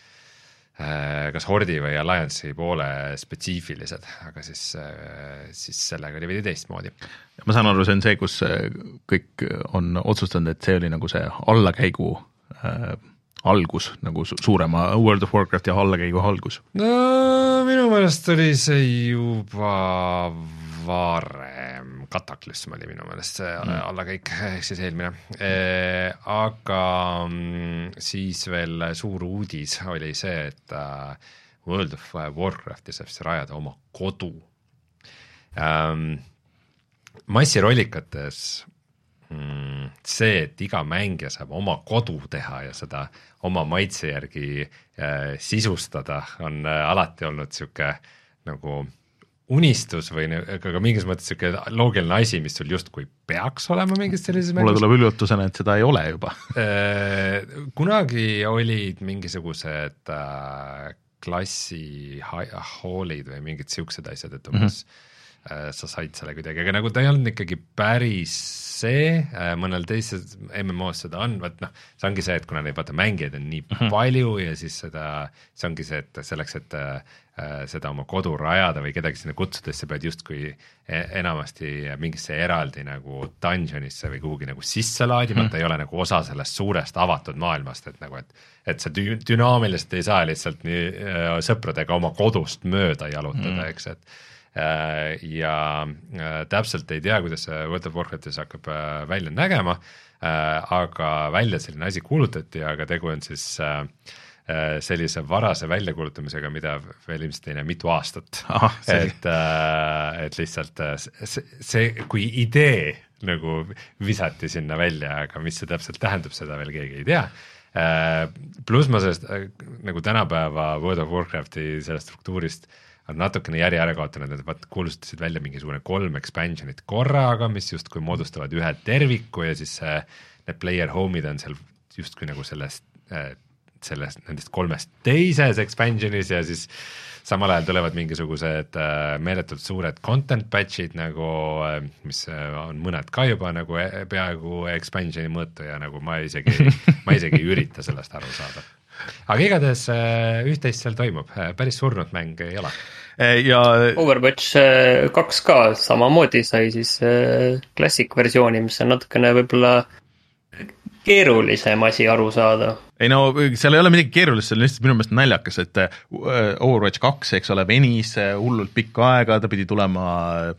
[SPEAKER 2] kas Hordi või Alliance'i poole spetsiifilised, aga siis, siis sellega oli veidi teistmoodi.
[SPEAKER 1] Ma saan aru, see on see, kus kõik on otsustanud, et see oli nagu see allakäigu äh, algus, nagu suurema World of Warcrafti allakäigu algus?
[SPEAKER 2] No minu meelest oli see juba varem, Kataklysm oli minu meelest see mm. allakäik, ehk siis eelmine e,. Aga siis veel suur uudis oli see, et World of Warcrafti saab siis rajada oma kodu. Ähm, massirollikates see, et iga mängija saab oma kodu teha ja seda oma maitse järgi äh, sisustada, on äh, alati olnud siuke nagu unistus või ka mingis mõttes siuke loogiline asi, mis sul justkui peaks olema mingis sellises
[SPEAKER 1] mängus. Mulle tuleb üllatusena, et seda ei ole juba
[SPEAKER 2] äh, kunagi olid mingisugused äh, klassi hallid või mingid siuksed asjad, et umbes mm -hmm. sa said selle kuidagi, aga nagu ta ei olnud ikkagi päris see, mõnel teised M M O-s seda on, vaat noh, see ongi see, et kuna neid vaata mängijaid on nii mm-hmm. palju ja siis seda, see ongi see, et selleks, et äh, seda oma kodu rajada või kedagi sinna kutsuda, siis sa pead justkui enamasti mingisse eraldi nagu dungeonisse või kuhugi nagu sisse laadima, mm-hmm. ta ei ole nagu osa sellest suurest avatud maailmast, et nagu, et et sa dü- dünaamiliselt ei saa lihtsalt nii äh, sõpradega oma kodust mööda jalutada mm-hmm., eks, et ja täpselt ei tea, kuidas see World of Warcraftis hakkab välja nägema, aga välja selline asi kuulutati, aga tegu on siis sellise varase väljakuulutamisega, mida veel ilmselt ei näe mitu aastat. Aha, et, et lihtsalt see, see, kui idee nagu visati sinna välja, aga mis see täpselt tähendab, seda veel keegi ei tea. Pluss ma sellest nagu tänapäeva World of Warcrafti sellest struktuurist on natukene järje ära kaotanud, et vaat kuulustasid välja mingisugune kolm expansionit korraga, mis justkui moodustavad ühe terviku ja siis need player home'id on seal justkui nagu sellest, sellest nendest kolmest teises expansionis ja siis samal ajal tulevad mingisugused meeletult suured content patch'id nagu, mis on mõned ka juba nagu peaaegu expansioni mõõtu ja nagu ma isegi, ma isegi ei ürita sellest aru saada. Aga igatahes üht-teist seal toimub, päris surnud mäng ei ole.
[SPEAKER 3] Ja Overwatch kaks ka samamoodi sai siis classic versiooni, mis on natukene võib-olla keerulisem asi aru saada.
[SPEAKER 1] Ei no, seal ei ole midagi keerulist, see on lihtsalt minu meelest naljakas, et Overwatch kaks, eks ole, venis hullult pikka aega, ta pidi tulema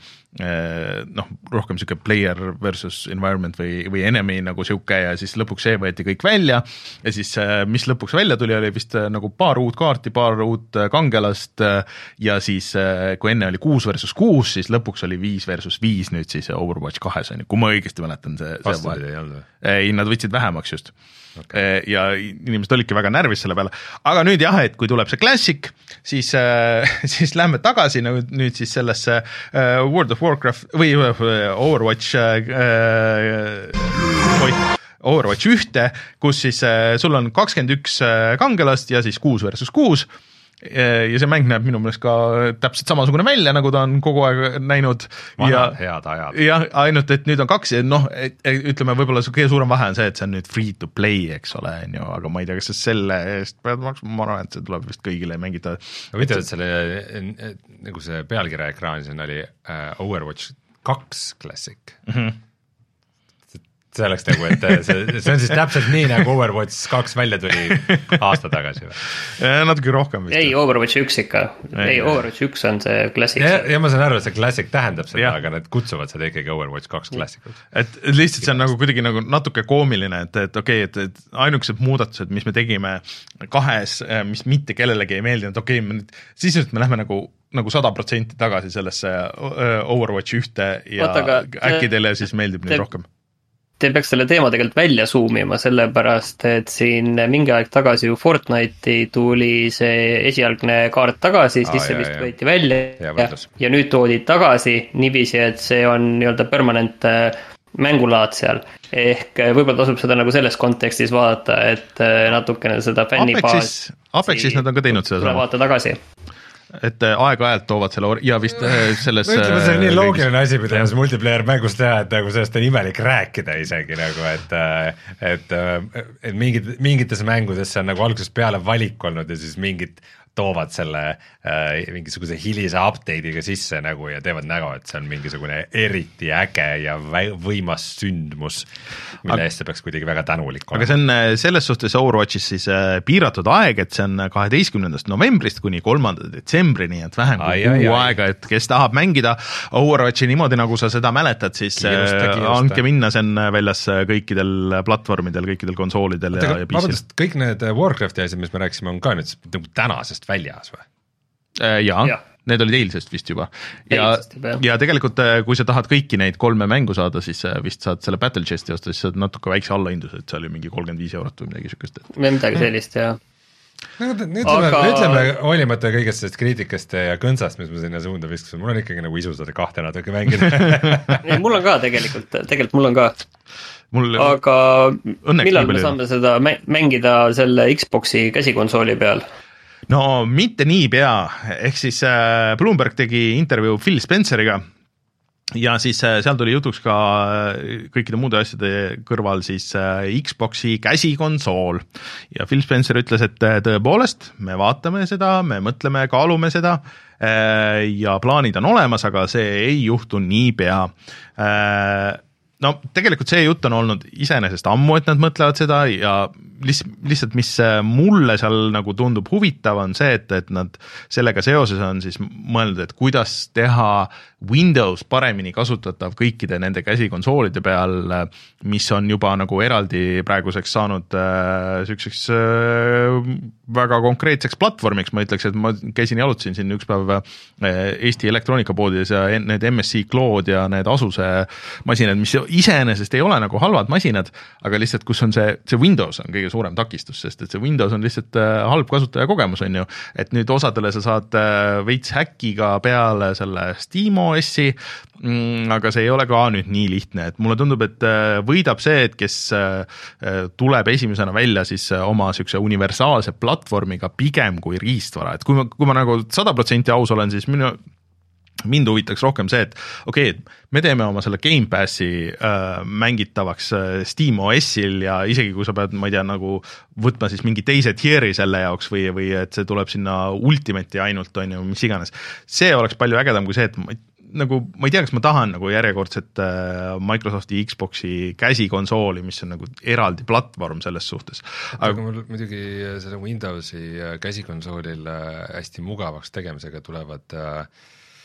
[SPEAKER 1] noh, rohkem siuke player versus environment või, või enemy nagu siuke ja siis lõpuks see võeti kõik välja ja siis mis lõpuks välja tuli, oli vist nagu paar uut kaarti, paar uut kangelast ja siis kui enne oli kuus versus kuus, siis lõpuks oli viis versus viis nüüd siis Overwatch kahes, kui ma õigesti mäletan see, see
[SPEAKER 2] vahe. Ei olnud?
[SPEAKER 1] Ei, nad võtsid vähemaks just. Okay. Ja inimesed olidki väga närvis selle peale, aga nüüd jah, et kui tuleb see Classic, siis, siis lähme tagasi nüüd, nüüd siis sellesse World of Warcraft või Overwatch Overwatch ühte, kus siis sul on kakskümmend üks kangelast ja siis kuus versus kuus ja see mäng näeb minu meelest ka täpselt samasugune välja, nagu ta on kogu aeg näinud.
[SPEAKER 2] Vanad head ajad.
[SPEAKER 1] Jah, ainult, et nüüd on kaks, noh, ütleme, võib-olla see kõige suurem vahe on see, et see on nüüd free to play, eks ole, aga ma ei tea, kas see selle eest pead maksma, ma arvan, et see tuleb vist kõigile mängida.
[SPEAKER 2] Ma võitled, et selle, nagu see pealkirja ekraan siin oli Overwatch kaks Classic. Mhm. See oleks nagu, et see, see on siis täpselt nii, nagu Overwatch kaks välja tuli aasta tagasi või?
[SPEAKER 1] Natuke rohkem vist.
[SPEAKER 3] Ei, Overwatch üks ikka. Ei, ei Overwatch üks on see Classic.
[SPEAKER 2] Ja, ja ma saan aru, et see Classic tähendab seda, ja. Aga need kutsuvad seda ikkagi Overwatch kaks Classicud.
[SPEAKER 1] Et lihtsalt see on nagu kuidagi nagu natuke koomiline, et, et okei, okay, et, et ainukesed muudatused, mis me tegime kahes, mis mitte kellelegi ei meeldinud, okei, okay, siis me lähme nagu nagu sada protsenti tagasi sellesse Overwatch ühte ja Oota, äkki teile siis meeldib nüüd rohkem.
[SPEAKER 3] Te peaks selle teema tegelikult välja zoomima, sellepärast, et siin mingi aeg tagasi ju Fortnite'i tuli see esialgne kaart tagasi, siis Aa, see vist võeti välja ja, ja, ja nüüd toodi tagasi niiviisi, et see on nii-öelda permanent mängulaad seal. Ehk võib-olla tasub seda nagu selles kontekstis vaadata, et natukene seda fännibaasi
[SPEAKER 1] Apexis nad on ka teinud seda sama.
[SPEAKER 3] Vaata tagasi.
[SPEAKER 1] Et aeg-ajalt toovad selle or- ja vist selles
[SPEAKER 2] no ütleme, see on nii loogiline asi, mida see multiplayer mängus teha, et nagu sellest on imelik rääkida isegi nagu, et et, et mingid, mingites mängudes see on nagu algusest peale valik olnud ja siis mingid toovad selle äh, mingisuguse hilise update'iga sisse nagu ja teevad nägu, et see on mingisugune eriti äge ja võimas sündmus, mille aga, eest see peaks kuidagi väga tänulik olema.
[SPEAKER 1] Aga see on selles suhtes Overwatchis siis äh, piiratud aeg, et see on kaheteistkümnendast novembrist kuni kolmanda detsembrini, et vähem kui kuu aega, et kes tahab mängida Overwatchi niimoodi, nagu sa seda mäletad, siis kiirusta, kiirusta. Anke minna, see on väljas kõikidel platvormidel, kõikidel konsoolidel ja, ja P C-l.
[SPEAKER 2] Kõik need Warcrafti asjad, mis me rääkisime, on ka nüüd nagu tänasest väljas või?
[SPEAKER 1] Jaa, ja. Need olid eilsest vist juba. Ja, ja tegelikult, kui sa tahad kõiki neid kolme mängu saada, siis vist saad selle Battle Chesti osta, siis saad natuke väikse allahindus, et see oli mingi kolmkümmend viis eurot või midagi sükest.
[SPEAKER 3] Midagi sellist, jah.
[SPEAKER 2] No, ütleme, Aga... ütleme hoolimata kõigest sellest kriitikast ja kõnsast, mis ma sinna suunda viskasin, mul on ikkagi nagu isu seda kahte natuke mängida.
[SPEAKER 3] Mul on ka tegelikult, tegelikult mul on ka. Mul Aga millal me saame seda mängida selle Xboxi käsikonsooli peal?
[SPEAKER 1] No mitte nii pea, ehk siis Bloomberg tegi intervjuu Phil Spenceriga ja siis seal tuli jutuks ka kõikide muude asjade kõrval siis Xboxi käsikonsool ja Phil Spencer ütles, et tõepoolest me vaatame seda, me mõtleme, kaalume seda ja plaanid on olemas, aga see ei juhtu nii pea. No tegelikult see jutt on olnud iseenesest ammu, et nad mõtlevad seda ja lihtsalt, mis mulle seal nagu tundub huvitav, on see, et, et nad sellega seoses on siis mõelnud, et kuidas teha Windows paremini kasutatav kõikide nende käsikonsoolide peal, mis on juba nagu eraldi praeguseks saanud äh, sükseks äh, väga konkreetseks platvormiks, ma ütleks, et ma käisin jalutasin siin üks päev äh, Eesti elektroonikapoodides ja need M S I Claude ja need Asuse masinad, mis iseenesest ei ole nagu halvad masinad, aga lihtsalt kus on see, see Windows on kõige suurem takistus, sest et see Windows on lihtsalt äh, halb kasutajakogemus, on ju, et nüüd osadele sa saad äh, veits häkkiga peale selle SteamOS-i, mm, aga see ei ole ka nüüd nii lihtne, et mulle tundub, et äh, võidab see, et kes äh, tuleb esimesena välja siis äh, oma sükse universaalse platvormiga pigem kui riistvara, et kui ma, kui ma nagu sada protsenti aus olen, siis minu mind huvitaks rohkem see, et okei, okay, me teeme oma selle Game Passi äh, mängitavaks äh, SteamOS-il ja isegi kui sa pead, ma ei tea, nagu võtma siis mingi teise tier'i selle jaoks või, või et see tuleb sinna Ultimate'i ainult, on ju, mis iganes. See oleks palju ägedam kui see, et ma, nagu, ma ei tea, kas ma tahan nagu järjekordset äh, Microsofti Xboxi käsikonsooli, mis on nagu eraldi platvorm selles suhtes.
[SPEAKER 2] Aga, aga mul muidugi selle Windowsi käsikonsoolil hästi mugavaks tegemisega tulevad äh,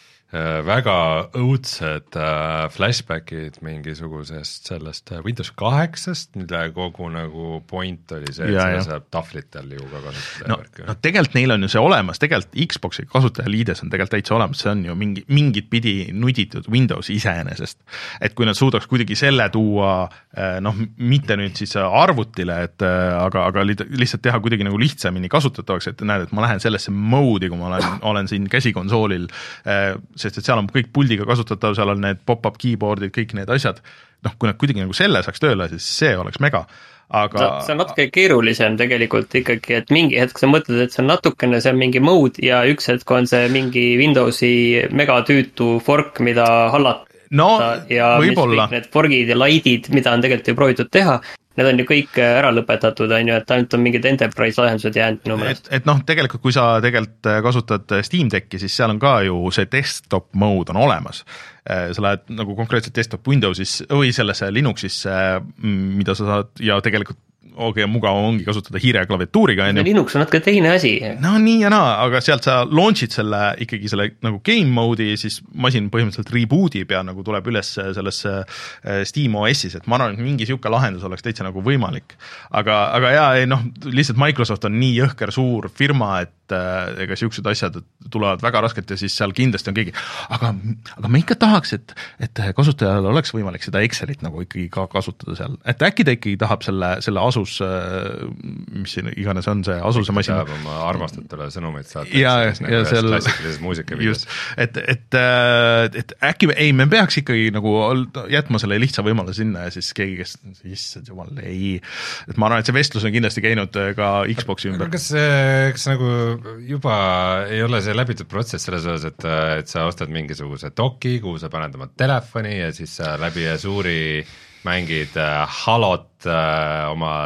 [SPEAKER 2] väga õudsed äh, flashbackid mingisugusest sellest Windows kaheksast, mille kogu nagu point oli see, et seda saab tahvlitel ju ka kasutada.
[SPEAKER 1] No, no tegelikult neil on ju see olemas, tegelikult Xboxi kasutajaliides on tegelikult täitsa olemas, see on ju mingi, mingit pidi nuditud Windows iseenesest. Et kui nad suudaks kuidagi selle tuua, noh, mitte nüüd siis arvutile, et aga, aga lihtsalt teha kuidagi nagu lihtsamini kasutatavaks, et näed, et ma lähen sellesse mode'i, kui ma olen, olen siin käsikonsoolil, sest et seal on kõik puldiga kasutatav, seal on need pop-up keyboardid, kõik need asjad, noh, kui nad kuidagi nagu selle saaks tööle, siis see oleks mega, aga
[SPEAKER 3] see on natuke keerulisem tegelikult ikkagi, et mingi hetk sa mõtled, et see on natukene, see on mingi mode ja üks hetk on see mingi Windowsi megatüütu fork, mida hallata
[SPEAKER 1] no,
[SPEAKER 3] ja
[SPEAKER 1] võib-olla.
[SPEAKER 3] Mis kõik need forgid ja light'id, mida on tegelikult ju proovitud teha, need on ju kõik ära lõpetatud, on ju, et ainult on mingid enterprise lahendused jäänud minu meelest.
[SPEAKER 1] Et, et noh, tegelikult kui sa tegelikult kasutad Steam Decki, siis seal on ka ju see desktop mode on olemas. Sa lähed nagu konkreetselt desktop Windowsis või sellesse Linuxisse, mida sa saad ja tegelikult okei, mugav ongi kasutada hiire klaviatuuriga.
[SPEAKER 3] Linux on natuke teine asi.
[SPEAKER 1] No nii ja naa, aga sealt sa launchid selle ikkagi selle nagu game mode'i, siis masin põhimõtteliselt reboot'ib ja nagu tuleb üles sellesse SteamOS-is, et ma arvan, et mingi siuke lahendus oleks täitsa nagu võimalik. Aga, aga jaa, ei, noh, lihtsalt Microsoft on nii jõhker suur firma, et ega siuksed asjad tulevad väga raskelt ja siis seal kindlasti on keegi, aga, aga me ikka tahaks, et, et kasutajal oleks võimalik seda Excelit nagu ikkagi ka kasutada seal, et äkki ta ikkagi tahab selle, selle Asus, mis siin iganes on see Asuse masin.
[SPEAKER 2] tahab oma armastatele sõnumeid saata.
[SPEAKER 1] ja, ja
[SPEAKER 2] nagu
[SPEAKER 1] seal
[SPEAKER 2] klassikalises muusikavideos.
[SPEAKER 1] et, et, et äkki, ei, me peaks ikkagi nagu jätma selle lihtsa võimaluse sinna ja siis keegi, kes, issand jumal, ei, et ma arvan, et see vestlus on kindlasti käinud ka Xboxi ümber.
[SPEAKER 2] kas, kas nagu juba ei ole see läbitud protsess selles osas, et, et sa ostad mingisuguse doki, kuhu sa paned oma telefoni ja siis sa läbi suuri mängid Halot äh, oma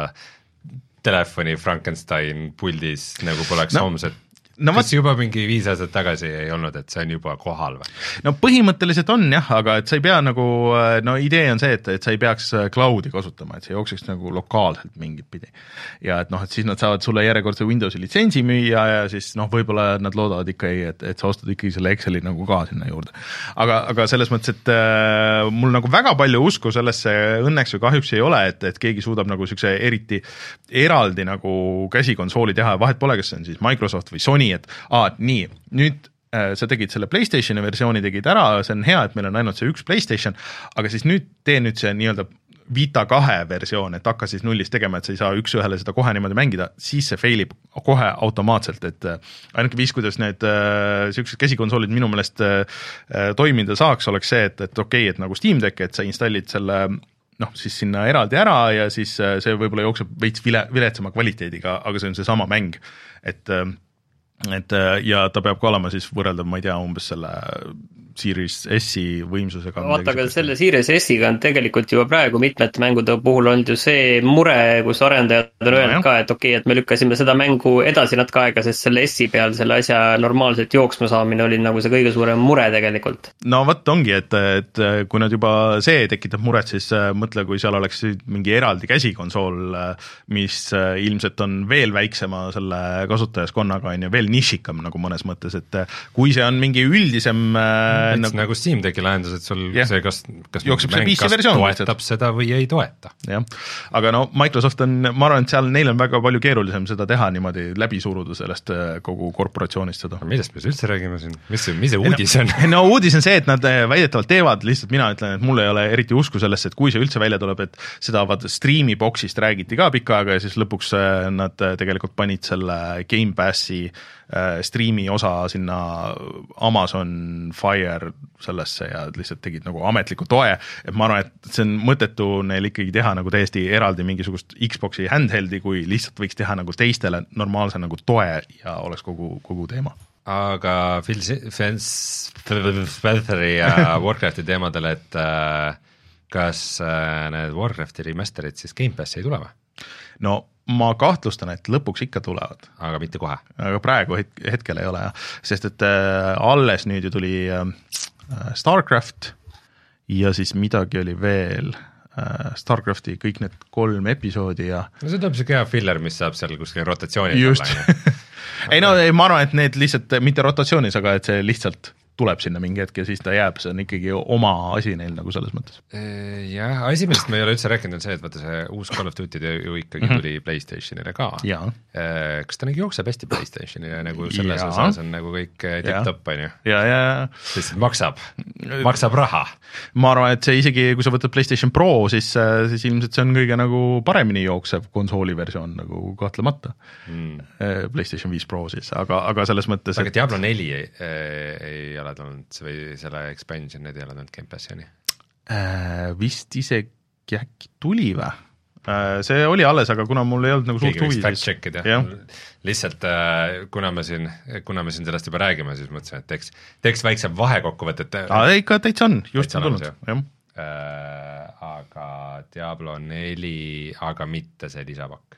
[SPEAKER 2] telefoni Frankenstein puldis, nagu poleks no, homset. No, kas juba mingi viis aastat tagasi ei olnud, et see on juba kohal või?
[SPEAKER 1] No põhimõtteliselt on jah, aga et sa ei pea nagu, no idee on see, et, et sa ei peaks cloudi kasutama, et see jookseks nagu lokaalselt mingit pidi. Ja et noh, et siis nad saavad sulle järjekordse Windowsi litsentsi müüa ja siis noh, võib-olla nad loodavad ikkagi, et, et sa ostad ikkagi selle Exceli nagu ka sinna juurde. Aga, aga selles mõttes, et äh, mul nagu väga palju usku sellesse õnneks või kahjuks ei ole, et, et keegi suudab nagu siukse eriti eraldi nagu käsikonsooli teha, vahet pole, kas see on siis Microsoft või Sony, et aa, nii, nüüd äh, sa tegid selle PlayStationi versiooni, tegid ära, see on hea, et meil on ainult see üks PlayStation, aga siis nüüd tee nüüd see nii-öelda Vita kahe versioon, et hakka siis nullist tegema, et sa ei saa üks-ühele seda kohe niimoodi mängida, siis see failib kohe automaatselt, et äh, ainuke viis, kuidas need äh, sellised käsikonsoolid minu meelest äh, toimida saaks, oleks see, et, et okei, okay, et nagu Steam Deck, et sa installid selle noh, siis sinna eraldi ära ja siis äh, see võib-olla jookseb veits vile, viletsama kvaliteediga, aga see on seesama mäng, et äh, et ja ta peab ka olema siis võrreldav, ma ei tea, umbes selle Series S-i võimsusega.
[SPEAKER 3] Vaata, aga selle Series S-iga on tegelikult juba praegu mitmete mängude puhul olnud ju see mure, kus arendajad on öelnud no, ka, et okei, okay, et me lükkasime seda mängu edasi natuke aega, sest selle S-i peal selle asja normaalselt jooksma saamine oli nagu see kõige suurem mure tegelikult.
[SPEAKER 1] No vot ongi, et, et kui nad juba see tekitab muret, siis mõtle, kui seal oleks mingi eraldi käsikonsool, mis ilmselt on veel väiksema selle kasutajaskonnaga, on ju veel nišikam nagu mõnes mõttes, et kui see on mingi üldisem
[SPEAKER 2] et nagu, nagu Steam Decki lahendus, et sul yeah. see kas, kas
[SPEAKER 1] jookseb
[SPEAKER 2] mäng kas toetab seda või ei toeta.
[SPEAKER 1] Jah, aga no Microsoft on, ma arvan, et seal neil on väga palju keerulisem seda teha niimoodi läbi suruda sellest kogu korporatsioonist seda.
[SPEAKER 2] Millest me üldse räägime siin? Mis see, mis see uudis on?
[SPEAKER 1] No uudis on see, et nad väidetavalt teevad, lihtsalt mina ütlen, et mul ei ole eriti usku sellesse, et kui see üldse välja tuleb, et seda vaata Streami boxist räägiti ka pikka aega ja siis lõpuks nad tegelikult panid selle Game Passi Streami osa sinna Amazon Fire sellesse ja lihtsalt tegid nagu ametliku toe, et ma arvan, et see on mõttetu neil ikkagi teha nagu täiesti eraldi mingisugust Xboxi handheldi, kui lihtsalt võiks teha nagu teistele normaalse nagu toe ja oleks kogu, kogu teema.
[SPEAKER 2] Aga Phil Spencer'i ja Warcrafti teemadel, et kas need Warcrafti remasterid siis Game Passi ei tule või?
[SPEAKER 1] No ma kahtlustan, et lõpuks ikka tulevad.
[SPEAKER 2] Aga mitte kohe?
[SPEAKER 1] Aga praegu het- hetkel ei ole, jah. Sest et äh, alles nüüd ju tuli äh, Starcraft ja siis midagi oli veel äh, Starcrafti kõik need kolm episoodi ja
[SPEAKER 2] no see tuleb siuke hea filler, mis saab seal kuskil rotatsiooni
[SPEAKER 1] just ei no ei, ma arvan, et need lihtsalt mitte rotatsioonis, aga et see lihtsalt tuleb sinna mingi hetk ja siis ta jääb, see on ikkagi oma asi neil nagu selles mõttes.
[SPEAKER 2] Jah, esimesest me ei ole üldse rääkinud, on see, et vaata see uus Call of Duty ju ikkagi mm -hmm. tuli PlayStationile ka. Kas ta nagu jookseb hästi PlayStationile nagu selles ja. osas on nagu kõik tipp-topp, on ju?
[SPEAKER 1] Ja, ja,
[SPEAKER 2] sest maksab, maksab raha.
[SPEAKER 1] Ma arvan, et see isegi, kui sa võtad PlayStation Pro, siis, siis ilmselt see on kõige nagu paremini jooksev konsooli versioon nagu kahtlemata mm. PlayStation viis Pro siis, aga, aga selles mõttes
[SPEAKER 2] aga et... Diablo neli ei, ei ole tulnud või selle expansion, need ei ole tulnud Game Passi, on ju?
[SPEAKER 1] Äh, vist isegi äkki tuli või? Äh, see oli alles, aga kuna mul ei olnud nagu suurt huvi
[SPEAKER 2] fact check'id, jah. Lihtsalt kuna me siin, kuna me siin sellest juba räägime, siis mõtlesin, et teeks, teeks väikse vahekokkuvõtet.
[SPEAKER 1] Aa, ikka täitsa on, just on tulnud, jah.
[SPEAKER 2] Äh, aga Diablo neli, aga mitte see lisapakk.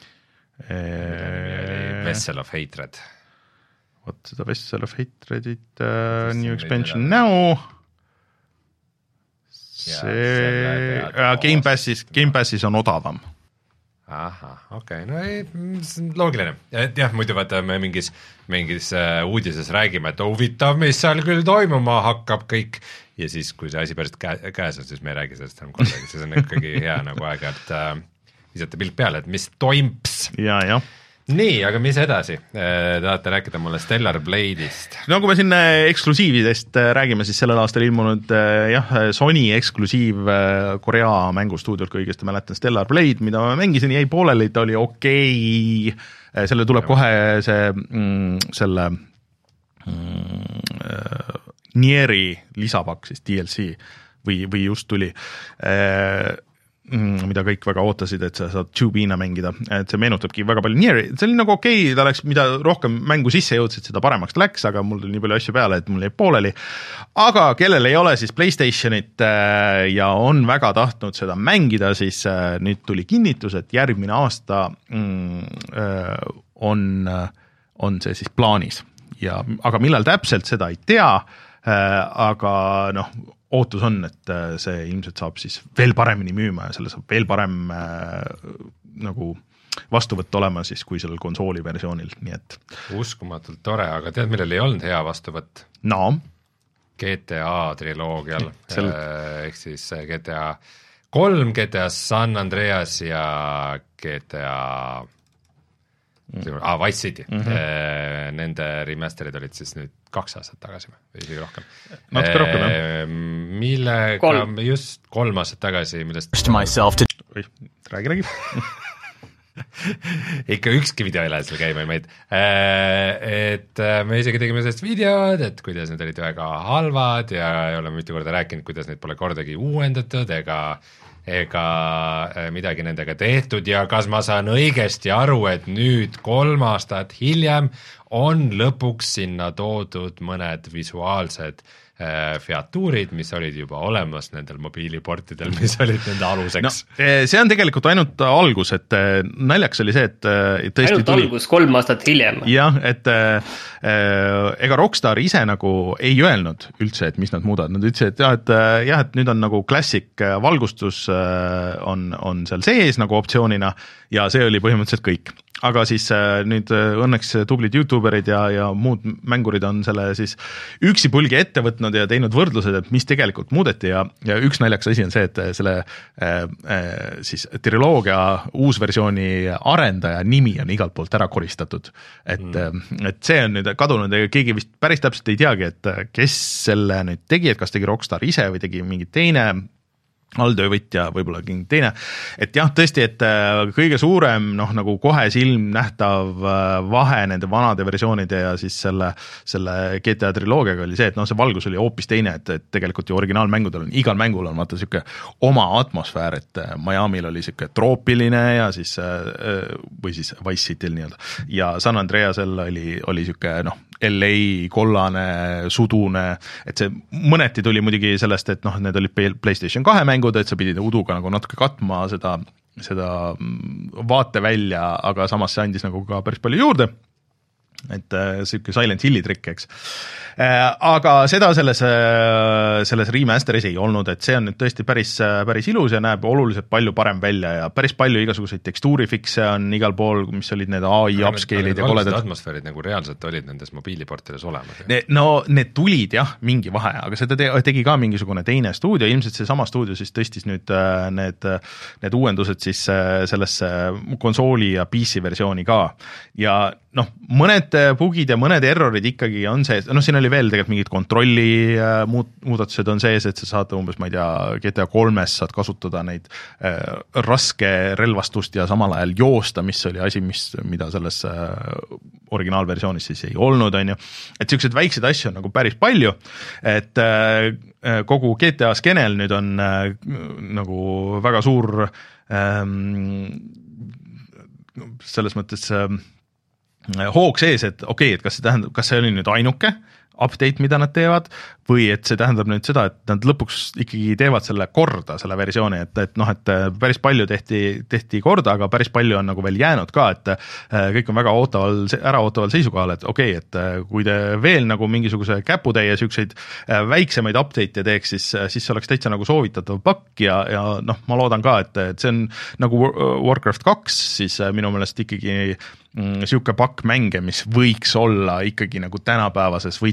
[SPEAKER 2] Eee... Vessel of Hatred.
[SPEAKER 1] Vot seda Vessel of Hatredit uh, New Expansion Now see ja, Game Passis, Game Passis on odavam.
[SPEAKER 2] Ahah, okei, okay. No ei, see on loogiline. Jah, muidu vaata me mingis, mingis uh, uudises räägime, et huvitav, mis seal küll toimuma hakkab kõik ja siis, kui see asi pärast kä- käes on, siis me ei räägi sellest enam kolleegi, siis on ikkagi hea nagu aeg, et uh, visata pilt peale, et mis toimps.
[SPEAKER 1] Ja, jah.
[SPEAKER 2] nii, aga mis edasi? Tahate rääkida mulle Stellar Blade'ist?
[SPEAKER 1] no kui me siin eksklusiividest räägime, siis sellel aastal ilmunud jah, Sony eksklusiiv Korea mängustuudiult, kui õigesti mäletan, Stellar Blade, mida ma mängisin, jäi pooleli, ta oli okei okay., selle tuleb kohe see mm, selle mm, Nieri lisapakk, siis D L C või, või just tuli mida kõik väga ootasid, et sa saad Tubina mängida, et see meenutabki väga palju Nieri, see oli nagu okei okay,, ta läks, mida rohkem mängu sisse jõudsid, seda paremaks läks, aga mul tuli nii palju asju peale, et mul jäi pooleli, aga kellel ei ole siis PlayStationit ja on väga tahtnud seda mängida, siis nüüd tuli kinnitus, et järgmine aasta on, on see siis plaanis ja, aga millal täpselt seda ei tea, aga noh, ootus on, et see ilmselt saab siis veel paremini müüma ja selle saab veel parem äh, nagu vastuvõtt olema siis, kui sellel konsooli versioonil, nii et
[SPEAKER 2] uskumatult tore, aga tead, millel ei olnud hea vastuvõtt?
[SPEAKER 1] No?
[SPEAKER 2] G T A triloogial Sel... ehk siis G T A kolm, G T A San Andreas ja G T A mm. ah, Vice City mm-hmm. Nende remasterid olid siis nüüd kaks aastat tagasi või isegi rohkem.
[SPEAKER 1] Natuke rohkem, jah.
[SPEAKER 2] Millega kolm. Just kolm aastat tagasi, millest
[SPEAKER 1] Oi, räägi, räägi.
[SPEAKER 2] ikka ükski video ei lähe seal käima, meid. Et me isegi tegime sellest videod, et kuidas need olid väga halvad ja ei ole mitu korda rääkinud, kuidas neid pole kordagi uuendatud ega ega midagi nendega tehtud ja kas ma saan õigesti aru, et nüüd kolm aastat hiljem on lõpuks sinna toodud mõned visuaalsed äh, featuurid, mis olid juba olemas nendel mobiiliportidel, mis olid nende aluseks.
[SPEAKER 1] No, see on tegelikult ainult algus, et naljaks oli see, et tõesti
[SPEAKER 3] ainult
[SPEAKER 1] tuli...
[SPEAKER 3] algus kolm aastat hiljem.
[SPEAKER 1] Jah, et äh, ega Rockstar ise nagu ei öelnud üldse, et mis nad muudavad, nad ütlesid, et jah, et, jah, et nüüd on nagu klassik valgustus äh, on, on seal sees nagu optsioonina ja see oli põhimõtteliselt kõik. Aga siis nüüd õnneks tublid YouTuberid ja, ja muud mängurid on selle siis üksipulgi ette võtnud ja teinud võrdlused, et mis tegelikult muudeti ja, ja üks naljaks asi on see, et selle äh, siis triloogia uusversiooni arendaja nimi on igalt poolt ära koristatud. Et, mm. et see on nüüd kadunud ja keegi vist päris täpselt ei teagi, et kes selle nüüd tegi, et kas tegi Rockstar ise või tegi mingi teine alltöövõtja, võib-olla mingi teine, et jah, tõesti, et kõige suurem noh, nagu kohe silm nähtav vahe nende vanade versioonide ja siis selle, selle G T A triloogiaga oli see, et noh, see valgus oli hoopis teine, et, et tegelikult ju originaalmängudel on, igal mängul on vaata niisugune oma atmosfäär, et Miami'l oli niisugune troopiline ja siis või siis Vice City'l nii-öelda ja San Andreasel oli, oli niisugune noh, L A kollane, sudune, et see mõneti tuli muidugi sellest, et noh, need olid PlayStation kahe mängud, et sa pidid uduga nagu natuke katma seda, seda vaatevälja, aga samas see andis nagu ka päris palju juurde, et siuke Silent Hilli trikk, eks. Aga seda selles, selles remasteris ei olnud, et see on nüüd tõesti päris, päris ilus ja näeb oluliselt palju parem välja ja päris palju igasuguseid tekstuurifikse on igal pool, mis olid need A I upscale'id ja koledad.
[SPEAKER 2] Atmosfäärid nagu reaalselt olid nendes mobiiliportides olemas.
[SPEAKER 1] No need tulid jah, mingi vahe, aga seda tegi ka mingisugune teine stuudio, ilmselt see sama stuudio siis tõstis nüüd need, need uuendused siis sellesse konsooli ja P C versiooni ka ja noh, mõned bugid ja mõned errorid ikkagi on see, noh siin oli veel tegelikult mingid kontrolli muud, muudatused on sees, et sa saad umbes, ma ei tea, G T A kolmes saad kasutada neid äh, raske relvastust ja samal ajal joosta, mis oli asi, mis, mida selles äh, originaalversioonis siis ei olnud, on ju. Et siuksed väiksed asju on nagu päris palju, et äh, kogu G T A skeenel nüüd on äh, nagu väga suur ähm, selles mõttes äh, hoog sees, et okei okay,, et kas see tähendab, kas see oli nüüd ainuke update, mida nad teevad, või et see tähendab nüüd seda, et nad lõpuks ikkagi teevad selle korda, selle versiooni, et, et noh, et päris palju tehti, tehti korda, aga päris palju on nagu veel jäänud ka, et kõik on väga ootaval, ära ootaval seisukohal, et okei okay,, et kui te veel nagu mingisuguse käputäie siukseid väiksemaid update'e teeks, siis, siis see oleks täitsa nagu soovitatav pakk ja, ja noh, ma loodan ka, et, et see on nagu Warcraft kaks, siis minu meelest ikkagi siuke pakk mänge, mis võiks olla ikkagi nagu tänapäevases võit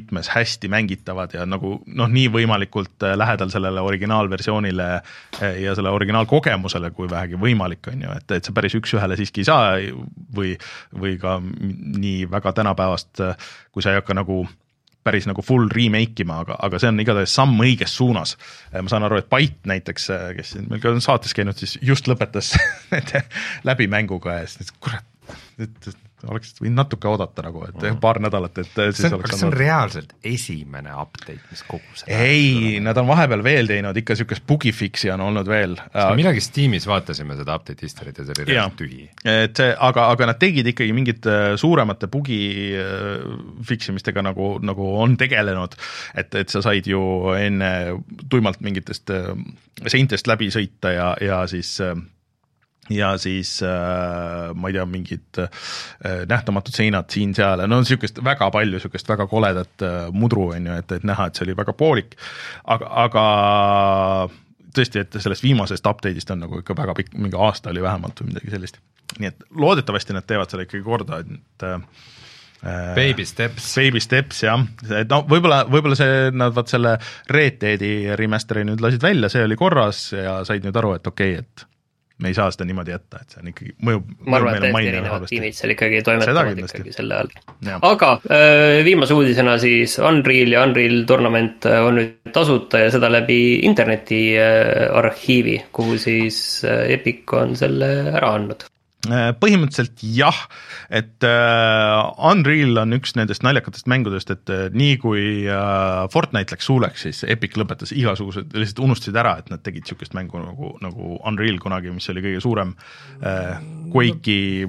[SPEAKER 1] võtmes hästi mängitavad ja nagu noh, nii võimalikult lähedal sellele originaalversioonile ja selle originaalkogemusele, kui vähegi võimalik on ju, et, et see päris üks ühele siiski ei saa või, või ka nii väga tänapäevast, kui sa ei hakka nagu päris nagu full remake ima, aga, aga see on igatahes samm õiges suunas. Ma saan aru, et Byte näiteks, kes meil ka on saates käinud, siis just lõpetas nende läbimänguga ja siis kurat, et oleks võinud natuke oodata nagu, et mm. paar nädalat, et siis
[SPEAKER 2] see on,
[SPEAKER 1] oleks
[SPEAKER 2] see on reaalselt esimene update, mis kogu see
[SPEAKER 1] ei, nad on vahepeal veel teinud, ikka niisugust bugifixi on olnud veel.
[SPEAKER 2] Midagi Steamis vaatasime seda update history't ja see oli reaalselt tühi.
[SPEAKER 1] Et see, aga, aga nad tegid ikkagi mingid suuremate bugi fiximistega nagu, nagu on tegelenud, et, et sa said ju enne tuimalt mingitest seintest läbi sõita ja, ja siis ja siis äh, ma ei tea, mingid äh, nähtamatud seinad siin-seal, no on niisugust väga palju niisugust väga koledat äh, mudru, on ju, et, et näha, et see oli väga poolik, aga, aga tõesti, et sellest viimasest update'ist on nagu ikka väga pikk, mingi aasta oli vähemalt või midagi sellist. Nii et loodetavasti nad teevad selle ikkagi korda, et äh,
[SPEAKER 2] Baby steps.
[SPEAKER 1] Baby steps, jah. No, võib-olla, võib-olla see, nad vaat selle Red Deadi remasteri nüüd lasid välja, see oli korras ja said nüüd aru, et okei, okay, et me ei saa seda niimoodi jätta, et see on ikkagi mõjub.
[SPEAKER 3] Ma arvan, et täiesti erinevad tiimid seal ikkagi toimetavad ikkagi selle all. Ja. Aga äh, viimase uudisena siis Unreal ja Unreal Tournament on nüüd tasuta ja seda läbi interneti äh, arhiivi, kuhu siis äh, Epic on selle ära andnud.
[SPEAKER 1] Põhimõtteliselt jah, et uh, Unreal on üks nendest naljakatest mängudest, et uh, nii kui uh, Fortnite läks suuleks, siis Epic lõpetas igasugused, lihtsalt unustasid ära, et nad tegid niisugust mängu nagu, nagu Unreal kunagi, mis oli kõige suurem uh, Quake'i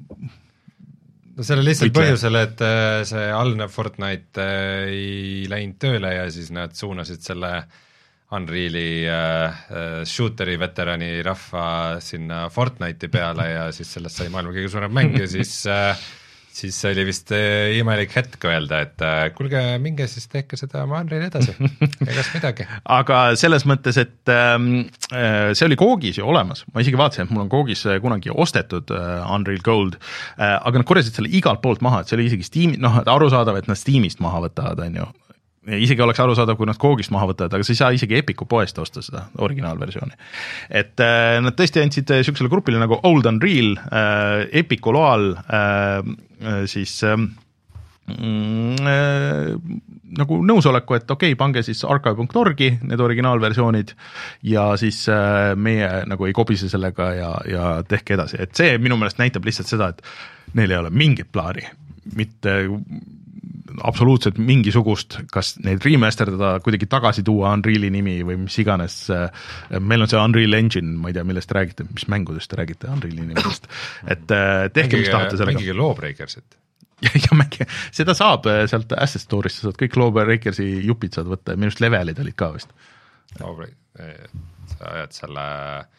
[SPEAKER 2] no selle lihtsalt võitle. Põhjusel, et uh, see algne Fortnite uh, ei läinud tööle ja siis nad suunasid selle Unreali äh, shooteri veterani rahva sinna Fortnite'i peale ja siis sellest sai maailma kõige suurem mäng ja siis, äh, siis oli vist äh, imelik hetk öelda, et äh, kulge, minge siis tehke seda oma Unreali edasi, egas midagi.
[SPEAKER 1] Aga selles mõttes, et äh, see oli Googis ju olemas, ma isegi vaatasin, et mul on Googis kunagi ostetud äh, Unreal Gold, äh, aga nad korjasid selle igalt poolt maha, et see oli isegi Steam, noh, arusaadav, et nad Steamist maha võtavad, on ju. Isegi oleks arusaadav, kui nad Googist maha võtavad, aga sa ei saa isegi Epicu poest osta seda originaalversiooni. Et äh, nad tõesti andsid niisugusele grupile nagu Old Unreal äh, Epicu loal äh, siis äh, äh, nagu nõusoleku, et okei, okay, pange siis archive dot org-i need originaalversioonid ja siis äh, meie nagu ei kobise sellega ja, ja tehke edasi. Et see minu meelest näitab lihtsalt seda, et neil ei ole mingit plaani, mitte absoluutselt mingisugust, kas neid remasterdada, kuidagi tagasi tuua Unreali nimi või mis iganes, meil on see Unreal Engine, ma ei tea, millest räägite, mis mängudest te räägite Unreali nimidest, et tehke, mis tahate sellega.
[SPEAKER 2] Mängige Lawbreakersit.
[SPEAKER 1] ja, ja mängige, seda saab sealt Asset Store'ist, sa saad kõik Lawbreakersi jupid saad võtta ja minust levelid olid ka vist.
[SPEAKER 2] Lawbreaker, sa ajad selle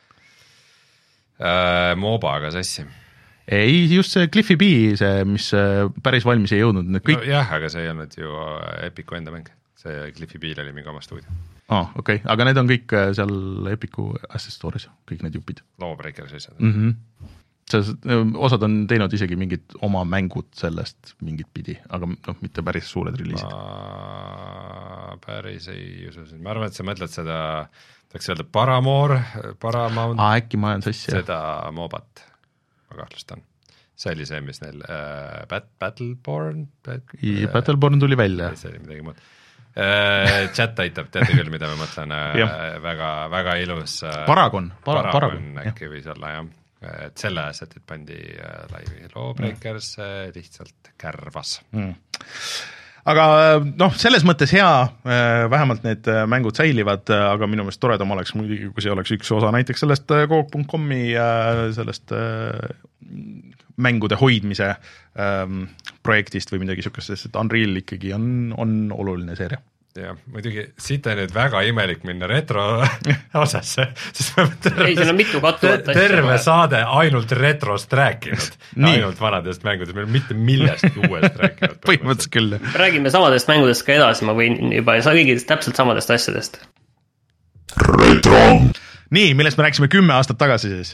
[SPEAKER 2] äh, MOBA-ga sassi.
[SPEAKER 1] Ei, just see Cliffy B, see, mis päris valmis ei jõudnud. Kõik...
[SPEAKER 2] No, jah, aga see ei olnud ju Epicu enda mäng. See Cliffy B-l oli mingi oma stuudio.
[SPEAKER 1] Ah, okei, okay. Aga need on kõik seal Epicu Asset Store'is, kõik need jupid.
[SPEAKER 2] Lawbreakers asjad.
[SPEAKER 1] Mm-hmm. See, osad on teinud isegi mingid oma mängud sellest mingit pidi, aga no, mitte päris suured releasid.
[SPEAKER 2] Ma päris ei usu. Ma arvan, et sa mõtled seda, tahaks öelda Paramore, Paramount.
[SPEAKER 1] Ah, äkki ma olen sassi.
[SPEAKER 2] Seda MOBAt. Ma kahtlust on. See oli see, mis neil äh, Bat- Battleborn bat,
[SPEAKER 1] äh, Battleborn tuli välja.
[SPEAKER 2] See oli midagi muud. Äh, chat aitab, teate küll, mida ma mõtlen. Äh, väga, väga ilus. Äh,
[SPEAKER 1] Paragon. Para,
[SPEAKER 2] Paragon, Paragon äkki võis olla, jah. Et selle assetid pandi äh, laivi. Lawbreakers mm. äh, lihtsalt kärvas.
[SPEAKER 1] Mm. Aga noh, selles mõttes hea, vähemalt need mängud säilivad, aga minu meelest toredam oleks muidugi, kui see oleks üks osa näiteks sellest Coop dot com-i sellest mängude hoidmise projektist või midagi niisugustest, et Unreal ikkagi on, on oluline seeria.
[SPEAKER 2] Ja, muidugi siit on nüüd väga imelik minna retro osasse, sest me
[SPEAKER 3] terve, ei, siin on mitu kattuvat
[SPEAKER 2] terve asja, saade ainult retrost rääkinud, ainult vanadest mängudest, meil on mitte millest uuest rääkinud.
[SPEAKER 1] Põhimõtteliselt küll.
[SPEAKER 3] Räägime samadest mängudest ka edasi, ma võin juba kõigist täpselt samadest asjadest.
[SPEAKER 1] Retro! Nii, millest me rääkisime kümme aastat tagasi siis?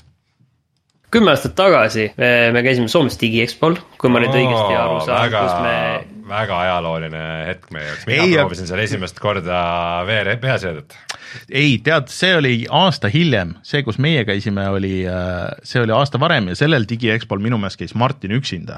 [SPEAKER 3] Kümme aastat tagasi me käisime Soomes DigiExpol, kui ma nüüd õigesti aru saan,
[SPEAKER 2] väga,
[SPEAKER 3] kus me
[SPEAKER 2] väga ajalooline hetk meie jaoks, mina ei, proovisin seal esimest korda V R peasöödet.
[SPEAKER 1] ei, tead, see oli aasta hiljem, see, kus meie käisime, oli, see oli aasta varem ja sellel DigiExpol minu meelest käis Martin üksinda.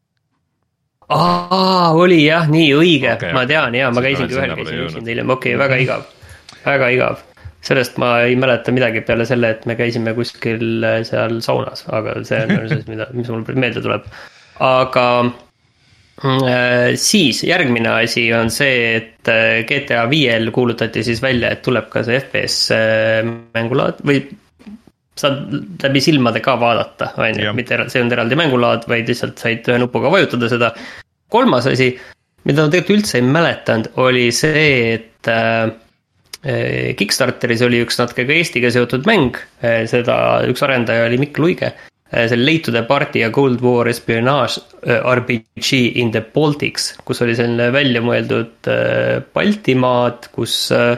[SPEAKER 3] Aa, oli jah, nii õige, okay, ma tean, jaa, ma käisingi ühel käisin üksinda hiljem, okei okay,, väga igav, väga igav. Sellest ma ei mäleta midagi peale selle, et me käisime kuskil seal saunas, aga see on see, mida, mis mul meelde tuleb. Aga äh, siis järgmine asi on see, et G T A viiel kuulutati siis välja, et tuleb ka see F P S mängulaad või saad läbi silmade ka vaadata, on ju, mitte see on eraldi mängulaad, vaid lihtsalt said ühe nupuga vajutada seda. Kolmas asi, mida ma tegelikult üldse ei mäletanud, oli see, et äh, Kickstarteris oli üks natuke ka Eestiga seotud mäng, seda üks arendaja oli Mikk Luige, see oli Late to the Party ja Cold War Espionage R P G in the Baltics, kus oli selline välja mõeldud Baltimaad, kus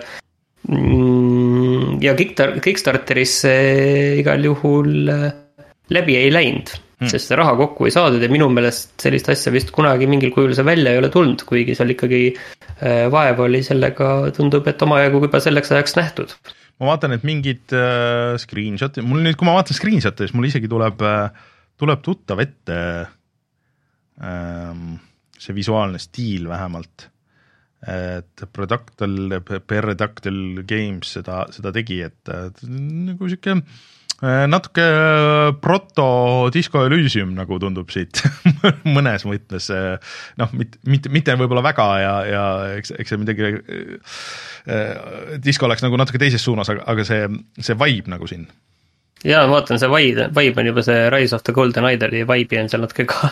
[SPEAKER 3] ja Kickstarteris igal juhul läbi ei läinud, hmm. sest raha kokku ei saadud ja minu meelest sellist asja vist kunagi mingil kujul see välja ei ole tulnud, kuigi seal ikkagi vaev oli sellega, tundub, et omajagu juba selleks ajaks nähtud.
[SPEAKER 1] Ma vaatan, et mingid äh, screenshot, mul nüüd, kui ma vaatan screenshot'e, siis mul isegi tuleb, tuleb tuttav ette ähm, see visuaalne stiil vähemalt. Et Productal, Pterodactyl Games seda, seda tegi, et nagu siuke natuke proto Disco Elysium nagu tundub siit mõnes mõttes, noh, mitte, mitte, mitte võib-olla väga ja, ja eks, eks see midagi Disco oleks nagu natuke teises suunas, aga, aga see, see vibe nagu siin.
[SPEAKER 3] Jaa, ma vaatan, see vibe, vibe on juba see Rise of the Golden Idoli vibe on seal natuke ka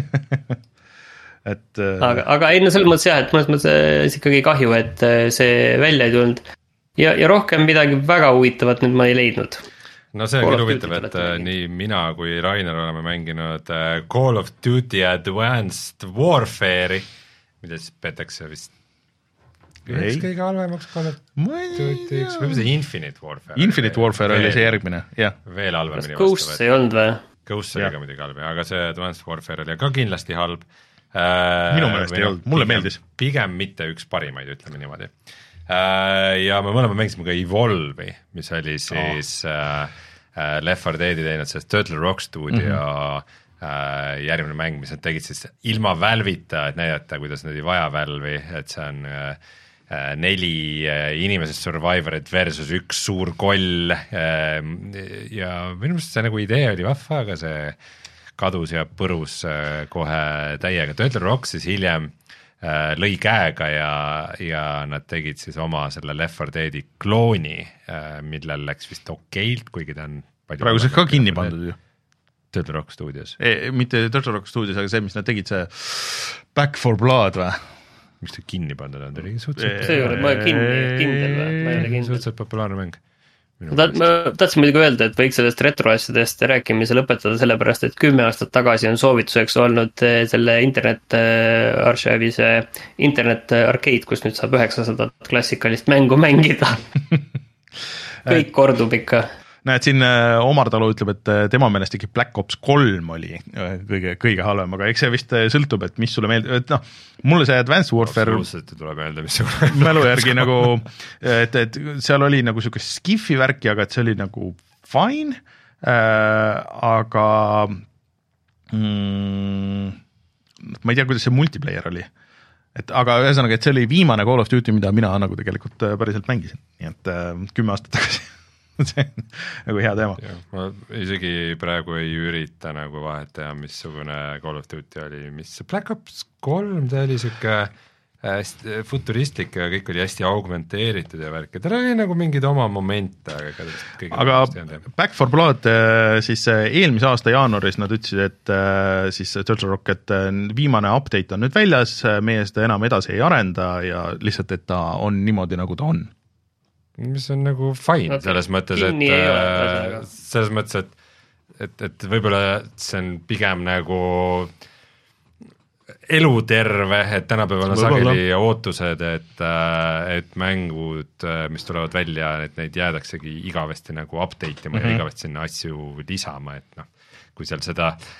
[SPEAKER 3] et aga, aga ei, no selles mõttes jah, et mõnes mõttes ikkagi kahju, et see välja ei tulnud ja, ja rohkem midagi väga huvitavat nüüd ma ei leidnud.
[SPEAKER 2] No see on küll huvitav, et nii mina kui Rainer oleme mänginud Call of Duty Advanced Warfare'i, mida siis peetakse vist üks kõige halvemaks Call of Duty, võib see Infinite Warfare.
[SPEAKER 1] Infinite Warfare veel, oli see järgmine, jah.
[SPEAKER 2] Veel halvemini
[SPEAKER 3] vastu. Ghost ei olnud või?
[SPEAKER 2] Ghost oli ka muidugi halb, aga see Advanced Warfare oli ka kindlasti halb.
[SPEAKER 1] Minu meelest ei olnud, mulle
[SPEAKER 2] pigem,
[SPEAKER 1] meeldis.
[SPEAKER 2] Pigem mitte üks parimaid, ütleme niimoodi. Ja me mõlema mängisime ka Evolve'i, mis oli siis oh. Left four Deadi teinud, sest Turtle Rock Studio mm-hmm. järgmine mäng, mis nad tegid siis ilma Valve'ita, et näidata, kuidas nad ei vaja Valve'i, et see on neli inimesest survivorit versus üks suur koll ja minu meelest see nagu idee oli vahva, aga see kadus ja põrus kohe täiega. Turtle Rock siis hiljem lõi käega ja, ja nad tegid siis oma selle Left four Deadi klooni, millel läks vist okeilt, kuigi ta on
[SPEAKER 1] praegu see ka kinni pandud ju.
[SPEAKER 2] Turtle Rock Studios.
[SPEAKER 1] E, mitte Turtle Rock Studios, aga see, mis nad tegid, see Back for Blood või?
[SPEAKER 2] Miks ta kinni pandud on? Ta oli suhteliselt
[SPEAKER 3] see ei ole, ma kinni, kindel või? Ma ei ole kindel.
[SPEAKER 2] Suhteliselt populaarne mäng.
[SPEAKER 3] Ta, ma tahtsin muidugi öelda, et võiks sellest retroasjadest rääkimise lõpetada, sellepärast, et kümme aastat tagasi on soovituseks olnud selle internet archive'i see internet arcade, kus nüüd saab üheksasada klassikalist mängu mängida. Kõik kordub ikka.
[SPEAKER 1] Näed, siin Omar Talu ütleb, et tema meelest ikka Black Ops kolm oli kõige, kõige halvem, aga eks see vist sõltub, et mis sulle meeldib, et noh, mulle see Advanced Warfare
[SPEAKER 2] tuleb meelde, mis sulle
[SPEAKER 1] mälu järgi nagu, et, et seal oli nagu siuke skifi värki, aga et see oli nagu fine, äh, aga mm, ma ei tea, kuidas see multiplayer oli. Et, aga ühesõnaga, et see oli viimane Call of Duty, mida mina nagu tegelikult päriselt mängisin, nii et äh, kümme aastat tagasi see on nagu hea teema.
[SPEAKER 2] Ja, ma isegi praegu ei ürita nagu vahet teha, missugune Call of Duty oli, mis Black Ops kolm, ta oli siuke hästi futuristlik ja kõik oli hästi augmenteeritud ja värk, tal oli nagu mingid oma momente, aga,
[SPEAKER 1] aga Back for Blood siis eelmise aasta jaanuaris nad ütlesid, et siis Turtle Rock, et viimane update on nüüd väljas, meie seda enam edasi ei arenda ja lihtsalt, et ta on niimoodi, nagu ta on.
[SPEAKER 2] Mis on nagu fine okay. selles mõttes, et ole, selles mõttes, et, et, et võib-olla see on pigem nagu eluterve, et tänapäeval on sageli ootused, et, et mängud, mis tulevad välja, et neid jäädaksegi igavesti nagu update ima mm -hmm. ja igavesti sinna asju lisama, et noh, kui seal seda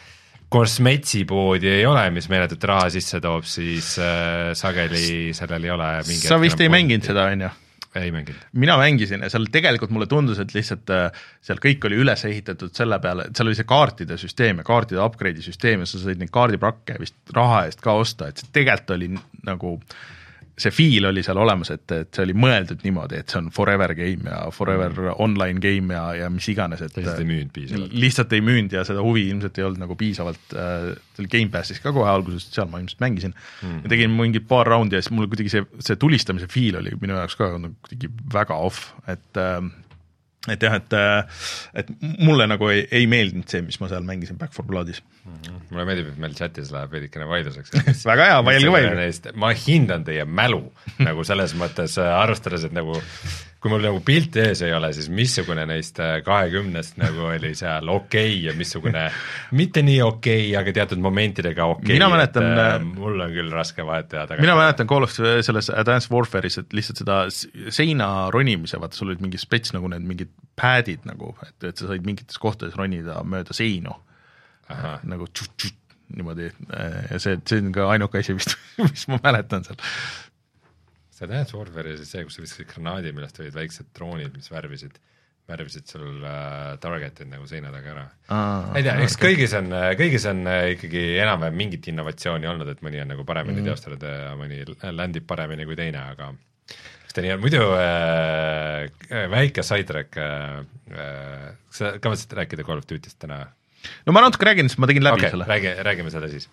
[SPEAKER 2] kosmetsipoodi ei ole, mis meeletut raha sisse toob, siis äh, sageli sellel ei ole mingi
[SPEAKER 1] sa vist ei mänginud seda, on ju?
[SPEAKER 2] Ei mänginud.
[SPEAKER 1] Mina mängisin ja seal tegelikult mulle tundus, et lihtsalt seal kõik oli üles ehitatud selle peale, et seal oli see kaartide süsteem ja kaartide upgrade'i süsteem ja sa said neid kaardiprakke vist raha eest ka osta, et see tegelikult oli nagu see feel oli seal olemas, et, et see oli mõeldud niimoodi, et see on forever game ja forever mm. online game ja, ja mis iganes, et
[SPEAKER 2] lihtsalt ei müünud piisavalt.
[SPEAKER 1] Lihtsalt ei müünud ja seda huvi ilmselt ei olnud nagu piisavalt, äh, Game Passis ka kohe alguses, seal ma ilmselt mängisin mm. ja tegin mingi paar raundi ja siis mul kuidagi see, see tulistamise feel oli minu jaoks ka nagu kuidagi väga off, et äh, et jah, et, et mulle nagu ei, ei meeldinud see, mis ma seal mängisin Back four Bloodis.
[SPEAKER 2] Mm-hmm. Mulle meeldib, et meil chatis läheb veidikene vaidluseks.
[SPEAKER 1] väga hea, vaidle vaidle.
[SPEAKER 2] Ma hindan teie mälu nagu selles mõttes arvestades, et nagu kui mul nagu pilti ees ei ole, siis missugune neist kahekümnest nagu oli seal okei okay ja missugune mitte nii okei okay,, aga teatud momentidega okei okay,. Mina mäletan, et, mul on küll raske vahet teha.
[SPEAKER 1] Mina mäletan Call of selles Advanced Warfare'is, et lihtsalt seda seina ronimise, vaata sul olid mingi spets nagu need mingid padid nagu, et, et sa said mingites kohtades ronida mööda seinu. Aha. Nagu tšut-tšut niimoodi ja see, see on ka ainuke asi, mis, mis ma mäletan seal.
[SPEAKER 2] See Dance Warfare ja siis see, kus sa viskasid granaadi, millest olid väiksed droonid, mis värvisid, värvisid sul äh, targetid nagu seina taga ära. Aa, ei tea, eks okay. kõigis on, kõigis on ikkagi enam mingit innovatsiooni olnud, et mõni on nagu paremini mm. teostanud ja mõni landib paremini kui teine, aga kas ta nii on, muidu äh, väike sidetrack äh, äh, sa kavatsid rääkida Call of Duty'st täna?
[SPEAKER 1] No ma natuke räägin, sest ma tegin läbi
[SPEAKER 2] okay,
[SPEAKER 1] selle.
[SPEAKER 2] Räägi, räägime seda siis.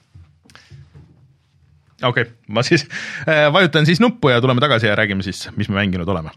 [SPEAKER 1] Okei, okay, ma siis äh, vajutan siis nuppu ja tuleme tagasi ja räägime siis, mis me mänginud oleme.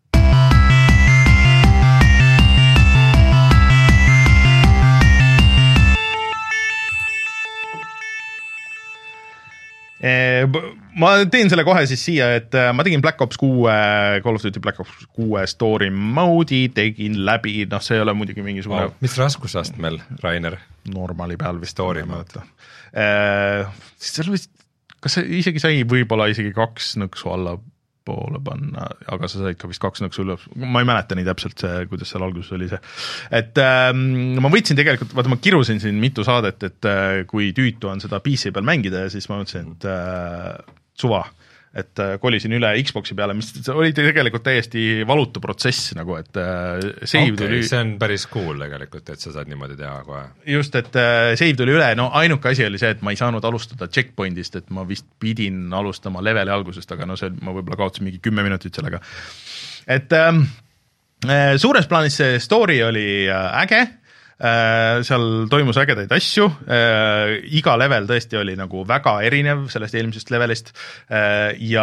[SPEAKER 1] Ma teen selle kohe siis siia, et ma tegin Black Ops kuue, Call of Duty Black Ops kuue story mode'i, tegin läbi, noh see ei ole muidugi mingisugune
[SPEAKER 2] oh, mis raskusastmel, Rainer?
[SPEAKER 1] Normali peal vist
[SPEAKER 2] story mode.
[SPEAKER 1] Äh, seal vist kas see isegi sai võib-olla isegi kaks nõksu alla poole panna, aga sa said ka vist kaks nõksu üle, ma ei mäleta nii täpselt see, kuidas seal alguses oli see. Et ähm, ma võtsin tegelikult, vaata ma kirusin siin mitu saadet, et äh, kui tüütu on seda P C peal mängida ja siis ma mõtlesin, et äh, suva, et äh, kolisin üle Xboxi peale, mis oli tegelikult täiesti valutu protsess nagu, et äh, save
[SPEAKER 2] okay,
[SPEAKER 1] tuli...
[SPEAKER 2] see on päris cool tegelikult, et sa saad niimoodi teha kohe.
[SPEAKER 1] Just, et äh, save tuli üle, no ainuke asi oli see, et ma ei saanud alustada checkpointist, et ma vist pidin alustama leveli algusest, aga no see, ma võib-olla kaotasin mingi kümme minutit sellega. Et äh, suures plaanis see story oli äh, äge, Äh, seal toimus ägedaid asju, äh, iga level tõesti oli nagu väga erinev sellest eelmisest levelist äh, ja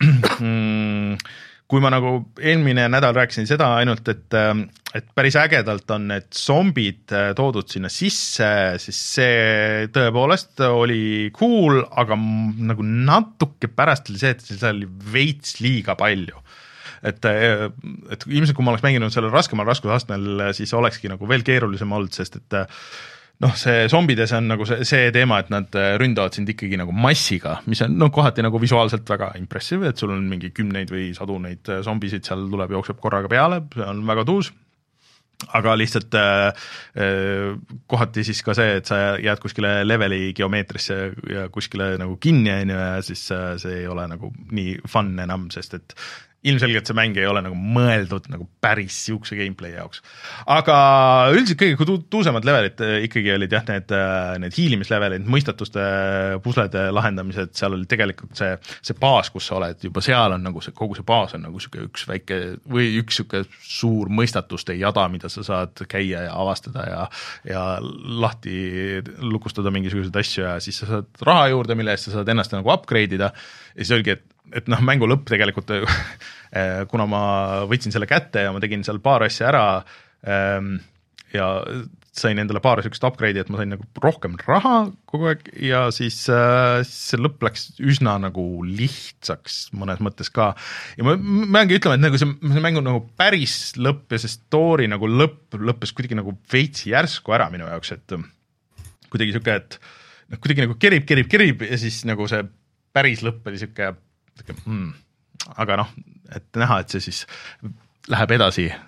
[SPEAKER 1] kui ma nagu eelmine nädal rääkisin seda ainult, et, et päris ägedalt on need zombid toodud sinna sisse, siis see tõepoolest oli cool, aga nagu natuke pärast oli see, et seal oli veits liiga palju. Et, et ilmselt kui ma oleks mänginud selle raskemal raskusastmel, siis olekski nagu veel keerulisem olnud, sest et noh, see zombides on nagu see, see teema, et nad ründavad sind ikkagi nagu massiga, mis on no, kohati nagu visuaalselt väga impressive, et sul on mingi kümneid või sadu neid zombisid, seal tuleb, jookseb korraga peale, see on väga tuus, aga lihtsalt äh, kohati siis ka see, et sa jääd kuskile leveli geomeetrisse ja kuskile nagu kinni, ja siis äh, see ei ole nagu nii fun enam, sest et ilmselgelt see mäng ei ole nagu mõeldud nagu päris siukse gameplay jaoks. Aga üldiselt kõige tu- tuusemad levelid ikkagi olid jah, need, need hiilimislevelid, mõistatuste puslede lahendamised, seal oli tegelikult see, see baas, kus sa oled, juba seal on nagu see, kogu see baas on nagu siuke üks väike või üks siuke suur mõistatuste jada, mida sa saad käia ja avastada ja, ja lahti lukustada mingisuguseid asju ja siis sa saad raha juurde, mille eest sa saad ennast nagu upgrade ida ja siis oligi, et et noh, mängu lõpp tegelikult, kuna ma võtsin selle kätte ja ma tegin seal paar asja ära ja sain endale paar sükest upgrade'i, et ma sain nagu rohkem raha kogu aeg ja siis see lõpp läks üsna nagu lihtsaks mõnes mõttes ka. Ja ma määngi ütlema, et nagu see, see mängu nagu päris lõpp ja see story nagu lõpp lõppes kuidagi nagu veits järsku ära minu jaoks, et kuidagi siuke, et kuidagi nagu kerib, kerib, kerib ja siis nagu see päris lõpp oli siuke Mm. aga noh, et näha, et see siis läheb edasi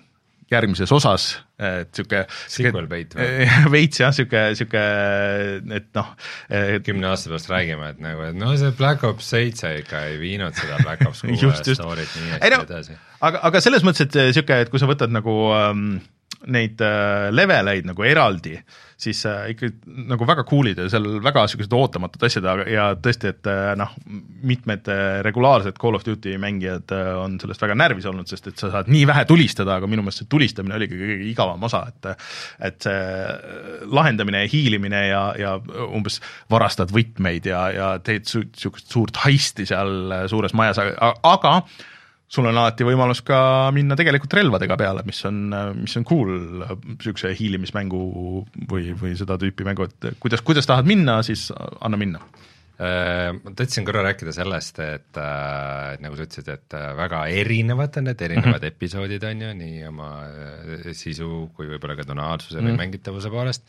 [SPEAKER 1] järgmises osas, et sihuke
[SPEAKER 2] sequel bait
[SPEAKER 1] või? Veits jah, sihuke, sihuke, et noh
[SPEAKER 2] kümne aasta pärast räägime, et nagu, et no see Black Ops seitse ikka ei viinud seda Black Ops kuue story't nii hästi no, edasi.
[SPEAKER 1] Aga, aga selles mõttes, et sihuke, et kui sa võtad nagu ähm, neid äh, leveleid nagu eraldi, siis äh, ikka nagu väga cool'id ja seal väga sellised ootamatud asjad ja tõesti, et äh, noh, mitmed äh, regulaarsed Call of Duty mängijad äh, on sellest väga närvis olnud, sest et sa saad nii vähe tulistada, aga minu meelest see tulistamine oli kõige igavam osa, et et see lahendamine ja hiilimine ja, ja umbes varastad võtmeid ja, ja teed niisugust suurt heisti seal suures majas, aga, aga sul on alati võimalus ka minna tegelikult relvadega peale, mis on, mis on cool niisuguse hiilimismängu või, või seda tüüpi mängu, et kuidas, kuidas tahad minna, siis anna minna.
[SPEAKER 2] Ma tahtsin korra rääkida sellest, et, et nagu sa ütlesid, et väga erinevad on need erinevad mm-hmm. episoodid on ju, nii oma sisu kui võib-olla ka tonaalsuse mm-hmm. või mängitavuse poolest.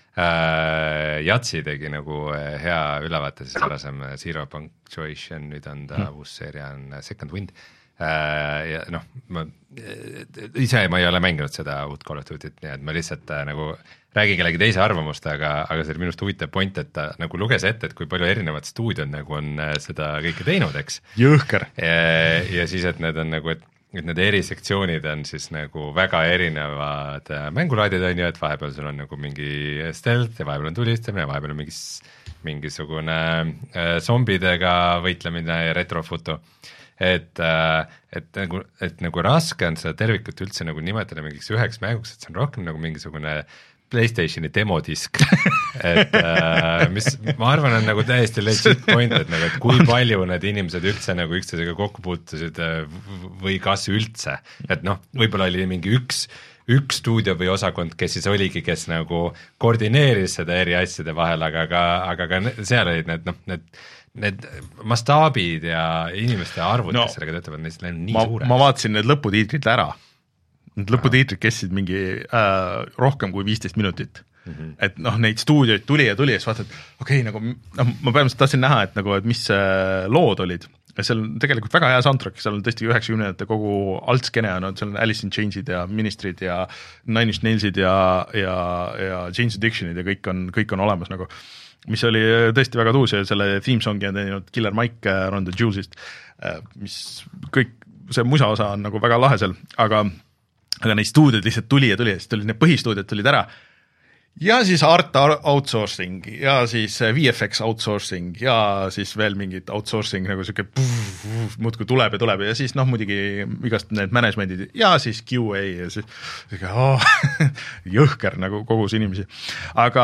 [SPEAKER 2] Jatsi tegi nagu hea ülevaate, siis varasem Zero Punctuation, nüüd on ta mm-hmm. uus seeria on Second Wind. Ja noh, ma ise ma ei ole mänginud seda uut Call of Duty't, nii et ma lihtsalt nagu räägin kellegi teise arvamust, aga, aga see oli minust huvitav point, et ta nagu luges ette, et kui palju erinevad stuudiod nagu on seda kõike teinud, eks.
[SPEAKER 1] Jõhker.
[SPEAKER 2] Ja, ja siis, et need on nagu, et, et need erisektsioonid on siis nagu väga erinevad mängulaadid on ju, et vahepeal sul on nagu mingi stealth ja vahepeal on tulistamine, vahepeal on mingis, mingisugune äh, zombidega võitlemine ja retrofoto. Et, et, nagu, et nagu raske on seda tervikut üldse nagu nimetada mingiks üheks mänguks, et see on rohkem nagu mingisugune PlayStationi demodisk et mis ma arvan, on nagu täiesti legit point, et nagu, et kui palju need inimesed üldse nagu üksteisega kokku puutusid või kas üldse, et noh, võib-olla oli mingi üks üks stuudio või osakond, kes siis oligi, kes nagu koordineeris seda eri asjade vahel, aga ka, aga ka seal olid need, noh, need need mastaabid ja inimeste arvud, no, kes sellega töötavad, neist on nii
[SPEAKER 1] ma,
[SPEAKER 2] suured.
[SPEAKER 1] Ma vaatasin need lõputiitrid ära. Need lõputiitrid kestsid mingi äh, rohkem kui viisteist minutit. Mm-hmm. Et noh, neid stuudioid tuli ja tuli ja siis vaatad, okei, okay, nagu noh, ma põhimõtteliselt tahtsin näha, et nagu, et mis äh, lood olid. Ja seal on tegelikult väga hea soundtrack, seal on tõesti üheksakümnendate kogu altskene, no, seal on Alice in Chains'id ja Ministrid ja Nine Inch Nails'id ja, ja, ja Jane's Addiction'id ja kõik on, kõik on olemas nagu, mis oli tõesti väga tuus ja selle theme songi on teinud Killer Mike Run the Jewels'ist, mis kõik, see musa osa on nagu väga lahe seal, aga, aga neid stuudiod lihtsalt tuli ja tuli ja siis tuli need põhistuudiod tulid ära ja siis art outsourcing ja siis V F X outsourcing ja siis veel mingid outsourcing nagu siuke muudkui tuleb ja tuleb ja siis noh, muidugi igast need management'id ja siis Q A ja siis oh, jõhker nagu kogus inimesi. Aga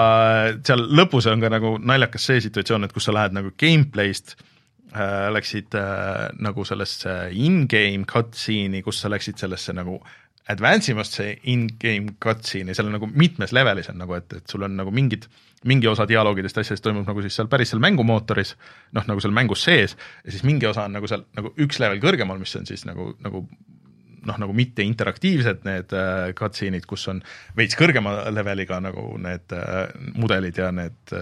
[SPEAKER 1] seal lõpus on ka nagu naljakas see situatsioon, et kus sa lähed nagu gameplay'st äh, läksid äh, nagu sellesse in-game cutscene'i, kus sa läksid sellesse nagu advance'imast see in-game cutscene ja seal on nagu mitmes levelis on nagu, et, et sul on nagu mingid, mingi osa dialoogidest asjadest toimub nagu siis seal päris seal mängumootoris, noh nagu seal mängus sees ja siis mingi osa on nagu seal nagu üks level kõrgemal, mis on siis nagu, nagu noh, nagu mitte interaktiivsed need äh, cutscene'id, kus on veits kõrgema leveliga nagu need äh, mudelid ja need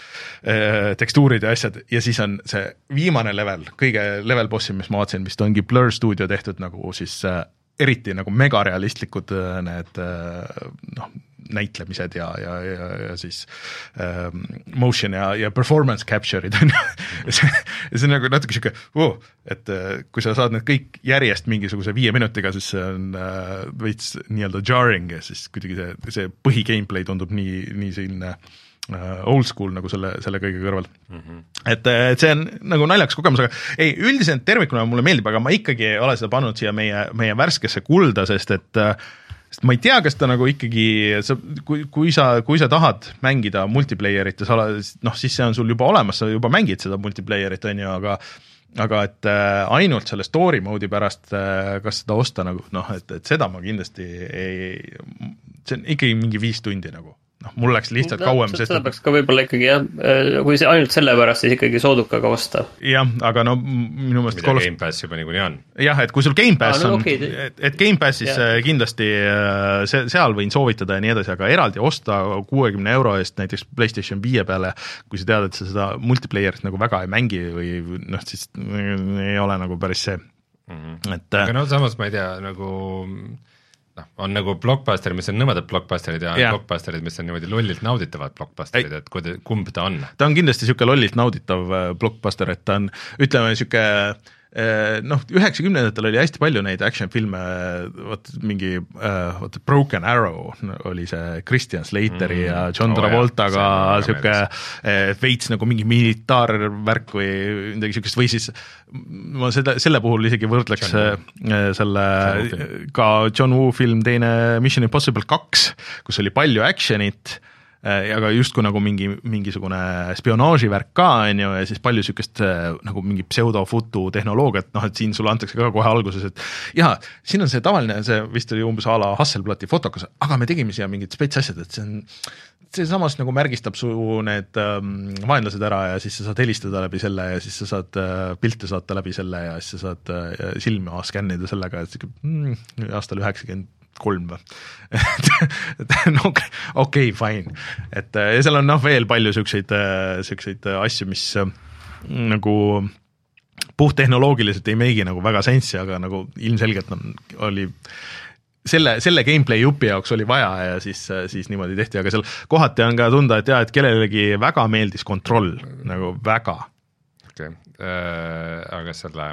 [SPEAKER 1] äh, tekstuurid ja asjad ja siis on see viimane level, kõige level bossi, mis ma vaatasin, vist ongi Blur Studio tehtud nagu siis äh, eriti nagu megarealistlikud need noh, näitlemised ja, ja, ja, ja siis ähm, motion ja, ja performance capture'id on see, see on nagu natuke siuke, oh, et kui sa saad need kõik järjest mingisuguse viie minutiga, siis see on äh, veits nii-öelda jarring ja siis kuidagi see, see põhi gameplay tundub nii, nii selline old school nagu selle, selle kõige kõrval mm-hmm. et, et see on nagu naljakas kogemus, aga ei, üldiselt tervikuna mulle meeldib, aga ma ikkagi ei ole seda pannud siia meie, meie värskesse kulda, sest et sest ma ei tea, kas ta nagu ikkagi sa, kui, kui sa, kui sa tahad mängida multiplayerit ja sa oled, noh siis see on sul juba olemas, sa juba mängid seda multiplayerit, on ju, aga aga et ainult selle story mode'i pärast kas seda osta nagu, noh, et, et seda ma kindlasti ei, see on ikkagi mingi viis tundi nagu noh, mul läks lihtsalt no, kauem.
[SPEAKER 3] Seda peaks ka võib-olla ikkagi jah, kui see ainult selle pärast, siis ikkagi soodukaga osta.
[SPEAKER 1] jah, aga no minu mõelest
[SPEAKER 2] mida kolos... Game Pass juba niikuinii on.
[SPEAKER 1] jah, et kui sul Game Pass ah, no, on,
[SPEAKER 3] okay.
[SPEAKER 1] et, et Game Passis yeah. kindlasti see, seal võin soovitada ja nii edasi, aga eraldi osta kuuekümne euro eest näiteks PlayStation viie peale, kui sa tead, et sa seda multiplayer'it nagu väga ei mängi või noh, siis ei ole nagu päris see.
[SPEAKER 2] Mm-hmm. Et, aga no samas ma ei tea, nagu noh, on nagu blockbuster, mis on nõmedad blockbusterid ja
[SPEAKER 1] yeah.
[SPEAKER 2] blockbusterid, mis on niimoodi lollilt nauditavad blockbusterid, et kuida, kumb ta on?
[SPEAKER 1] Ta on kindlasti niisugune lollilt nauditav blockbuster, et ta on, ütleme niisugune noh, üheksakümnendatel oli hästi palju neid action-filme, vot mingi uh, vot Broken Arrow oli see Christian Slateri mm, ja John Travoltaga oh, niisugune veits nagu mingi militaarvärk või midagi niisugust, või siis ma seda, selle puhul isegi võrdleks John selle John ka John Woo film teine Mission Impossible kaks, kus oli palju actionit, aga justkui nagu mingi, mingisugune spionaaživärk ka, on ju, ja siis palju niisugust nagu mingi pseudofutu tehnoloogiat, noh, et siin sulle antakse ka kohe alguses, et jaa, siin on see tavaline, see vist oli umbes a la Hasselblati fotokas, aga me tegime siia mingid spets asjad, et see on, see samas nagu märgistab su need ähm, vaenlased ära ja siis sa saad helistada läbi selle ja siis sa saad äh, pilte saata läbi selle ja siis sa saad äh, silma skännida sellega, et mm, aastal üheksakümmend kolm või no, okei, okay, fine. Et ja seal on noh, veel palju siukseid, siukseid asju, mis nagu puhttehnoloogiliselt ei meigi nagu väga sensi, aga nagu ilmselgelt on, oli selle, selle gameplay jupi jaoks oli vaja ja siis, siis niimoodi tehti, aga seal kohati on ka tunda, et jah, et kellelegi väga meeldis kontroll, nagu väga.
[SPEAKER 2] Okei, okay. äh, aga selle,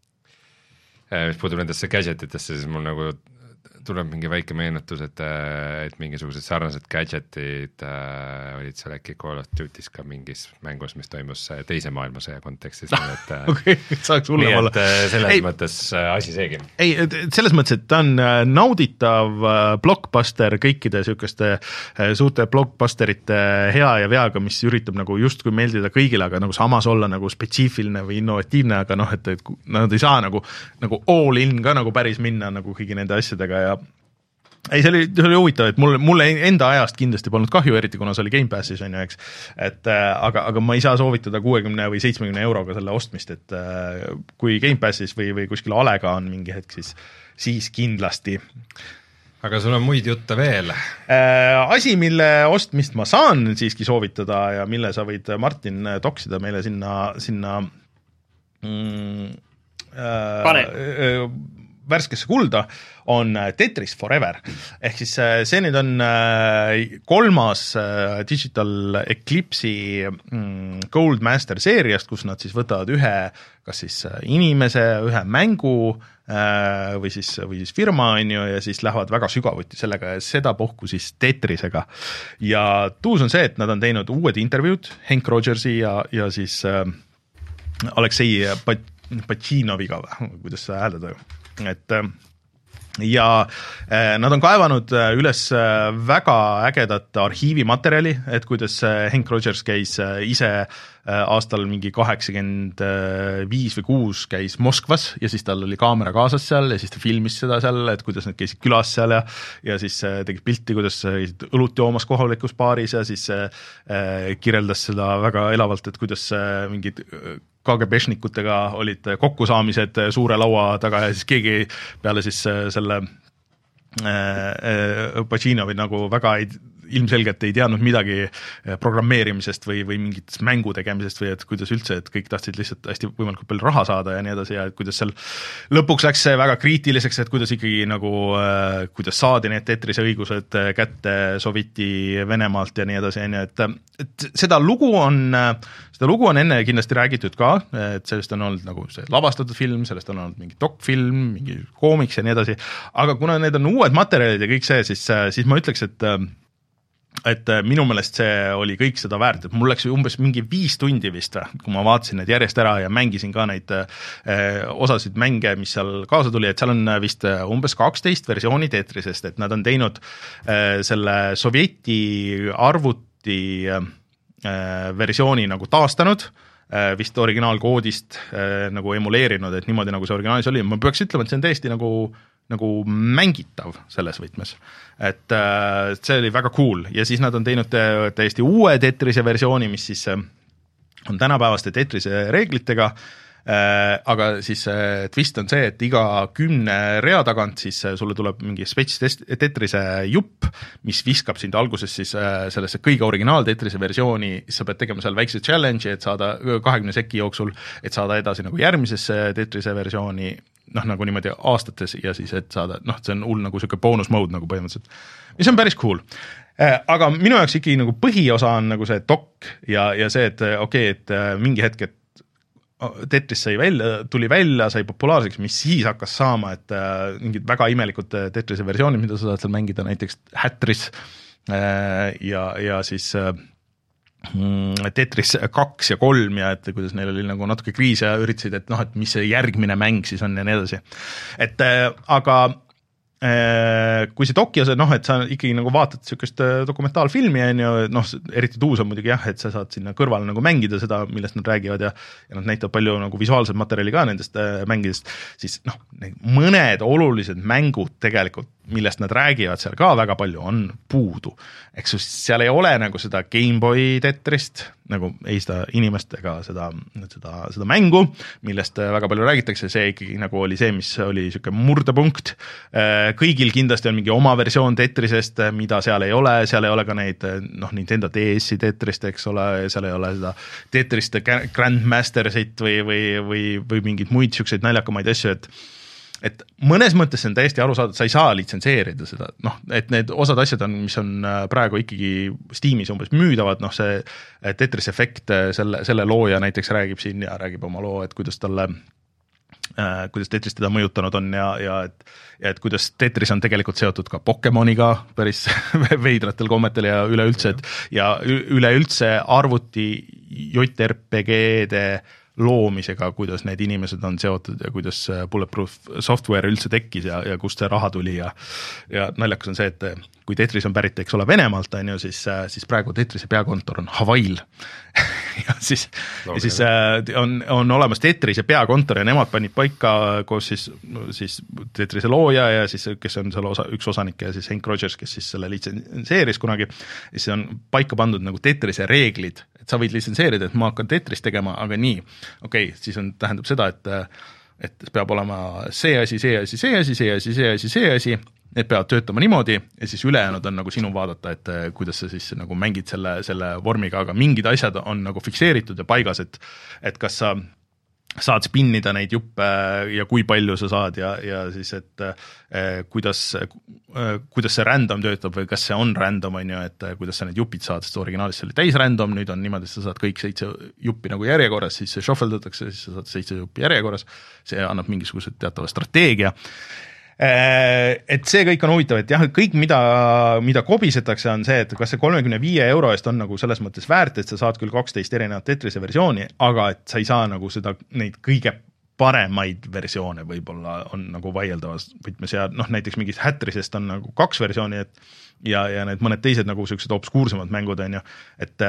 [SPEAKER 2] äh, mis puudub nendesse gadgetitesse, siis mul nagu tuleb mingi väike meenutus, et, et mingisugused sarnased gadgetid äh, olid seal äkki Call of Duty's ka mingis mängus, mis toimus teise maailmasõja kontekstis.
[SPEAKER 1] Okei, saaks hullem olla.
[SPEAKER 2] Selles ei, mõttes asi seegi.
[SPEAKER 1] Ei, selles mõttes, et ta on nauditav blockbuster kõikide niisuguste suurte blockbusterite hea ja veaga, mis üritab nagu justkui meeldida kõigile, aga nagu samas olla nagu spetsiifiline või innovatiivne, aga noh, et, et nad ei saa nagu, nagu all in ka nagu päris minna nagu kõigi nende asjadega ja ei, see oli, see oli huvitav, et mul, mulle enda ajast kindlasti polnud kahju, eriti kuna see oli Game Passis, on ju, eks, et aga, aga ma ei saa soovitada kuuekümne või seitsmekümne euroga selle ostmist, et kui Game Passis või, või kuskil alega on mingi hetk, siis, siis kindlasti.
[SPEAKER 2] Aga sul on muid jutte veel?
[SPEAKER 1] Asi, mille ostmist ma saan siiski soovitada ja mille sa võid, Martin, toksida meile sinna, sinna mm,
[SPEAKER 3] pane
[SPEAKER 1] äh, värskesse kulda, on Tetris Forever. Ehk siis see nüüd on kolmas Digital Eclipse'i Gold Master seeriast, kus nad siis võtavad ühe, kas siis inimese, ühe mängu või siis, või siis firma, on ju, ja siis lähevad väga sügavuti sellega ja seda pohku siis Tetrisega. Ja tuus on see, et nad on teinud uued intervjuud Hank Rogersi ja, ja siis Aleksei Pachinoviga, kuidas sa hääldad, et ja nad on kaevanud üles väga ägedat arhiivimaterjali, et kuidas Hank Rogers käis ise aastal mingi kaheksakümmend viis või kuus käis Moskvas ja siis tal oli kaamera kaasas seal ja siis ta filmis seda seal, et kuidas nad käisid külas seal ja, ja siis tegid pilti, kuidas õlut joomas kohalikus baaris ja siis kirjeldas seda väga elavalt, et kuidas mingid K G B-šnikutega olid kokkusaamised suure laua taga ja siis keegi peale siis selle Pacinovi nagu väga ei, ilmselgelt ei teadnud midagi programmeerimisest või, või mingit mängu tegemisest või et kuidas üldse, et kõik tahtsid lihtsalt hästi võimalikult palju raha saada ja nii edasi ja et kuidas seal lõpuks läks see väga kriitiliseks, et kuidas ikkagi nagu, kuidas saadi need Tetrise õigused kätte Sovjeti Venemaalt ja nii edasi, et, et seda lugu on, seda lugu on enne kindlasti räägitud ka, et sellest on olnud nagu see lavastatud film, sellest on olnud mingi dokfilm, mingi koomiks ja nii edasi, aga kuna need on uued materjalid ja kõik see, siis, siis ma ütleks, et et minu meelest see oli kõik seda väärt, et mul läks umbes mingi viis tundi vist, kui ma vaatasin need järjest ära ja mängisin ka neid eh, osasid mänge, mis seal kaasa tuli, et seal on vist umbes kaksteist versiooni Tetrisest, et nad on teinud eh, selle Sovjeti arvuti eh, versiooni nagu taastanud, eh, vist originaalkoodist eh, nagu emuleerinud, et niimoodi nagu see originaalis oli, ma peaks ütlema, et see on tõesti nagu nagu mängitav selles võtmes, et äh, see oli väga cool ja siis nad on teinud täiesti uue Tetrise versiooni, mis siis äh, on tänapäevaste Tetrise reeglitega, äh, aga siis äh, twist on see, et iga kümne rea tagant siis äh, sulle tuleb mingi spets Tetrise jupp, mis viskab sind alguses siis äh, sellesse kõige originaal Tetrise versiooni, siis sa pead tegema seal väikse challenge, et saada kahekümne seki jooksul, et saada edasi nagu järgmisesse Tetrise versiooni noh, nagu niimoodi aastates ja siis, et saada, noh, see on hull nagu siuke bonus mode nagu põhimõtteliselt, mis on päris cool. Aga minu jaoks ikkagi nagu põhiosa on nagu see dok ja, ja see, et okei, okay, et mingi hetk, et Tetris sai välja, tuli välja, sai populaarseks, mis siis hakkas saama, et mingid väga imelikud Tetrise versioonid, mida sa saad seal mängida, näiteks Hatris ja, ja siis Tetris kaks ja kolm ja et kuidas neil oli nagu natuke kriis ja üritasid, et noh, et mis see järgmine mäng siis on ja nii edasi. Et aga kui see doki osa, noh, et sa ikkagi nagu vaatad niisugust dokumentaalfilmi, on ju, noh, eriti tuus on muidugi jah, et sa saad sinna kõrvale nagu mängida seda, millest nad räägivad ja, ja nad näitavad palju nagu visuaalset materjali ka nendest mängidest, siis noh, mõned olulised mängud tegelikult, millest nad räägivad seal ka väga palju, on puudu. Eks seal ei ole nagu seda Game Boy Tetrist, nagu ei seda inimest ega seda, seda, seda mängu, millest väga palju räägitakse, see ikkagi nagu oli see, mis oli niisugune murdepunkt. Kõigil kindlasti on mingi oma versioon Tetrisest, mida seal ei ole, seal ei ole ka neid, noh, Nintendo D S-i Tetrist, eks ole, seal ei ole seda Tetrist Grandmastersit või, või, või, või mingid muid niisuguseid naljakamaid asju, et et mõnes mõttes see on täiesti aru saada, et sa ei saa litsenseerida seda, noh, et need osad asjad on, mis on praegu ikkagi Steamis umbes müüdavad, noh, see Tetris Effect, selle, selle looja näiteks räägib siin ja räägib oma loo, et kuidas talle äh, kuidas Tetris teda mõjutanud on ja, ja et, ja et kuidas Tetris on tegelikult seotud ka Pokemoniga päris veidratel kommetel ja üleüldse, et ja üleüldse arvuti J R P G-de loomisega, kuidas need inimesed on seotud ja kuidas Bulletproof software üldse tekkis ja, ja kust see raha tuli ja, ja naljakas on see, et kui Tetris on pärit, eks ole, Venemaalt, on ju, siis, siis praegu Tetrise peakontor on Hawaii'l ja siis, ja siis on, on olemas Tetrise peakontor ja nemad panid paika koos siis, siis Tetrise looja ja siis, kes on selle osa, üks osanik ja siis Hank Rogers, kes siis selle litsenseeris kunagi, siis on paika pandud nagu Tetrise reeglid, et sa võid litsenseerida, et ma hakkan Tetris tegema, aga nii, okei okay,, siis on, tähendab seda, et et peab olema see asi, see asi, see asi, see asi, see asi, see asi, need peavad töötama niimoodi ja siis ülejäänud on nagu sinu vaadata, et kuidas sa siis nagu mängid selle, selle vormiga, aga mingid asjad on nagu fikseeritud ja paigas, et, et kas sa saad spinnida neid juppe ja kui palju sa saad ja, ja siis, et eh, kuidas, eh, kuidas see random töötab või kas see on random, on ju, et kuidas sa need jupid saad, sest originaalis see oli täis random, nüüd on niimoodi, et sa saad kõik seitse juppi nagu järjekorras, siis see shuffledatakse, siis sa saad seitse juppi järjekorras, see annab mingisuguse teatava strateegia. Et see kõik on huvitav, et jah, kõik mida, mida kobisetakse on see, et kas see kolmekümne viie euro eest on nagu selles mõttes väärt, et sa saad küll kaksteist erinevat Tetrise versiooni, aga et sa ei saa nagu seda, neid kõige paremaid versioone võib-olla on nagu vaieldavas võtmes ja noh, näiteks mingist Hatrisest on nagu kaks versiooni, et ja, ja need mõned teised nagu sellised obskuursemad mängud on ju, et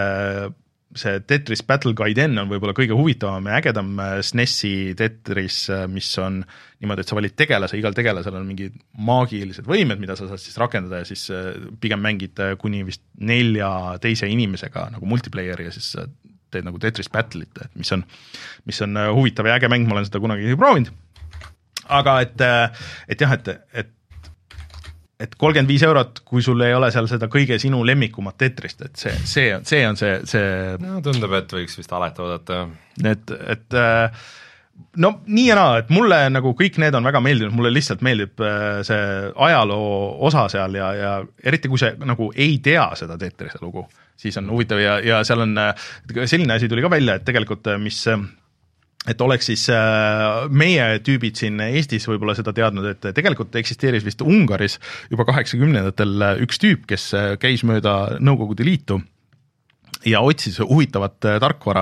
[SPEAKER 1] see Tetris Battle Gaiden on võib-olla kõige huvitavam ja ägedam S N E S-i Tetris, mis on niimoodi, et sa valid tegelase, igal tegelasel on mingid maagilised võimed, mida sa saad siis rakendada ja siis pigem mängid kuni vist nelja teise inimesega nagu multiplayeri ja siis teed nagu Tetris Battle'it, et mis on, mis on huvitav ja äge mäng, ma olen seda kunagi proovinud. Aga et, et jah, et, et et kolmkümmend viis eurot, kui sul ei ole seal seda kõige sinu lemmikumat Tetrist, et see, see on see, on see, see
[SPEAKER 2] no tundub, et võiks vist alati oodata.
[SPEAKER 1] Et, et no nii ja naa, et mulle nagu kõik need on väga meeldinud, mulle lihtsalt meeldib see ajaloo osa seal ja, ja eriti kui see nagu ei tea seda Tetrise lugu, siis on huvitav ja, ja seal on selline asi tuli ka välja, et tegelikult mis et oleks siis meie tüübid siin Eestis võib-olla seda teadnud, et tegelikult eksisteeris vist Ungaris juba kaheksakümnendatel üks tüüp, kes käis mööda Nõukogude Liitu ja otsis huvitavat tarkvara,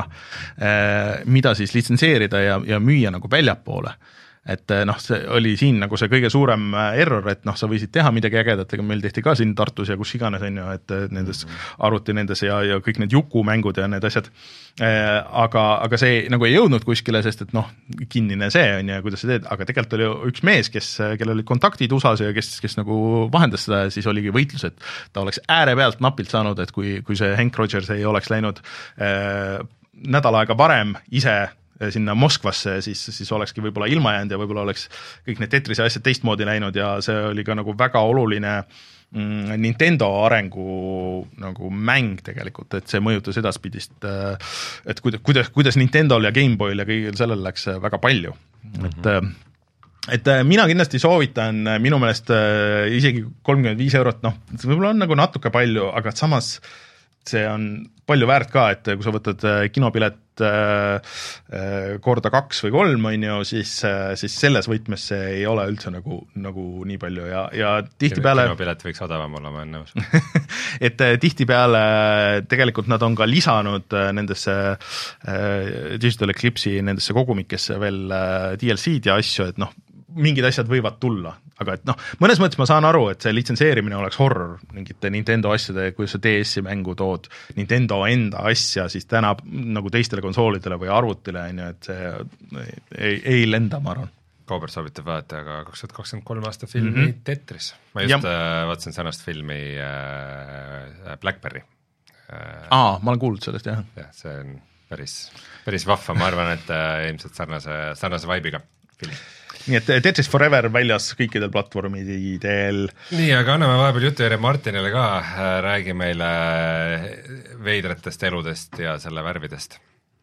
[SPEAKER 1] mida siis litsenseerida ja, ja müüa nagu väljapoole. Et noh, see oli siin nagu see kõige suurem error, et noh, sa võisid teha midagi ägedat, ega meil tehti ka siin Tartus ja kus iganes on ju, et nendes arvuti nendes ja, ja kõik need jukumängud ja need asjad, aga, aga see nagu ei jõudnud kuskile, sest et noh, kinnine see on ja kuidas sa teed, aga tegelikult oli üks mees, kes, kellel olid kontaktid U S A-s ja kes, kes nagu vahendas seda ja siis oligi võitlus, et ta oleks äärepealt napilt saanud, et kui, kui see Hank Rogers ei oleks läinud äh, nädal aega varem ise sinna Moskvasse, siis, siis olekski võib-olla ilma jäänud ja võib-olla oleks kõik need Tetrise asjad teistmoodi läinud ja see oli ka nagu väga oluline mm, Nintendo arengu nagu mäng tegelikult, et see mõjutas edaspidist, et kuidas, kuidas, kuidas Nintendol ja Game Boyl ja kõigil sellel läks väga palju, mm-hmm. et et mina kindlasti soovitan, minu meelest isegi kolmkümmend viis eurot, noh, võib-olla on nagu natuke palju, aga samas see on palju väärt ka, et kui sa võtad kinopilet korda kaks või kolm, on ju, siis, siis selles võtmes see ei ole üldse nagu, nagu nii palju ja, ja tihtipeale
[SPEAKER 2] kinopilet võiks odavam olla, ma olen nõus
[SPEAKER 1] et tihtipeale tegelikult nad on ka lisanud nendesse Digital Eclipse'i nendesse kogumikesse veel D L C-d ja asju, et noh, mingid asjad võivad tulla, aga et noh, mõnes mõttes ma saan aru, et see litsenseerimine oleks horror mingite Nintendo asjade, kui sa D S-i mängu tood Nintendo enda asja, siis täna nagu teistele konsoolidele või arvutile, on ju, et see ei, ei lenda, ma arvan.
[SPEAKER 2] Kauber soovitab vaadata, aga kaks tuhat kakskümmend kolm aasta filmi mm -hmm. Tetris. Ma just ja. vaatasin sarnast filmi äh, Blackberry.
[SPEAKER 1] Äh, Aa, ma olen kuulnud sellest, jah.
[SPEAKER 2] jah, see on päris, päris vahva, ma arvan, et äh, ilmselt sarnase, sarnase vibe'iga film.
[SPEAKER 1] Nii et Tetris Forever väljas kõikidel platvormidel.
[SPEAKER 2] Nii, aga anname vahepeal jutu järje Martinile ka, räägi meile veidratest eludest ja selle värvidest.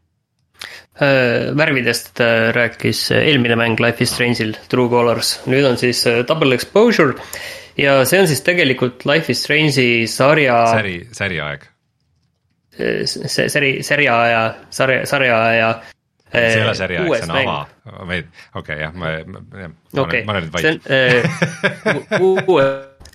[SPEAKER 3] Värvidest rääkis eelmine mäng Life is Strange'il, True Colors. Nüüd on siis Double Exposure ja see on siis tegelikult Life is Strange'i sarja
[SPEAKER 2] Säri, säriaeg.
[SPEAKER 3] See säri, sarjaaja, sarja, sarjaaja
[SPEAKER 2] see ei ole sarjaaeg, see on ava. Okei, okay, jah, ma, ma, ma,
[SPEAKER 3] okay.
[SPEAKER 2] ma olen nüüd vait.
[SPEAKER 3] Kuue,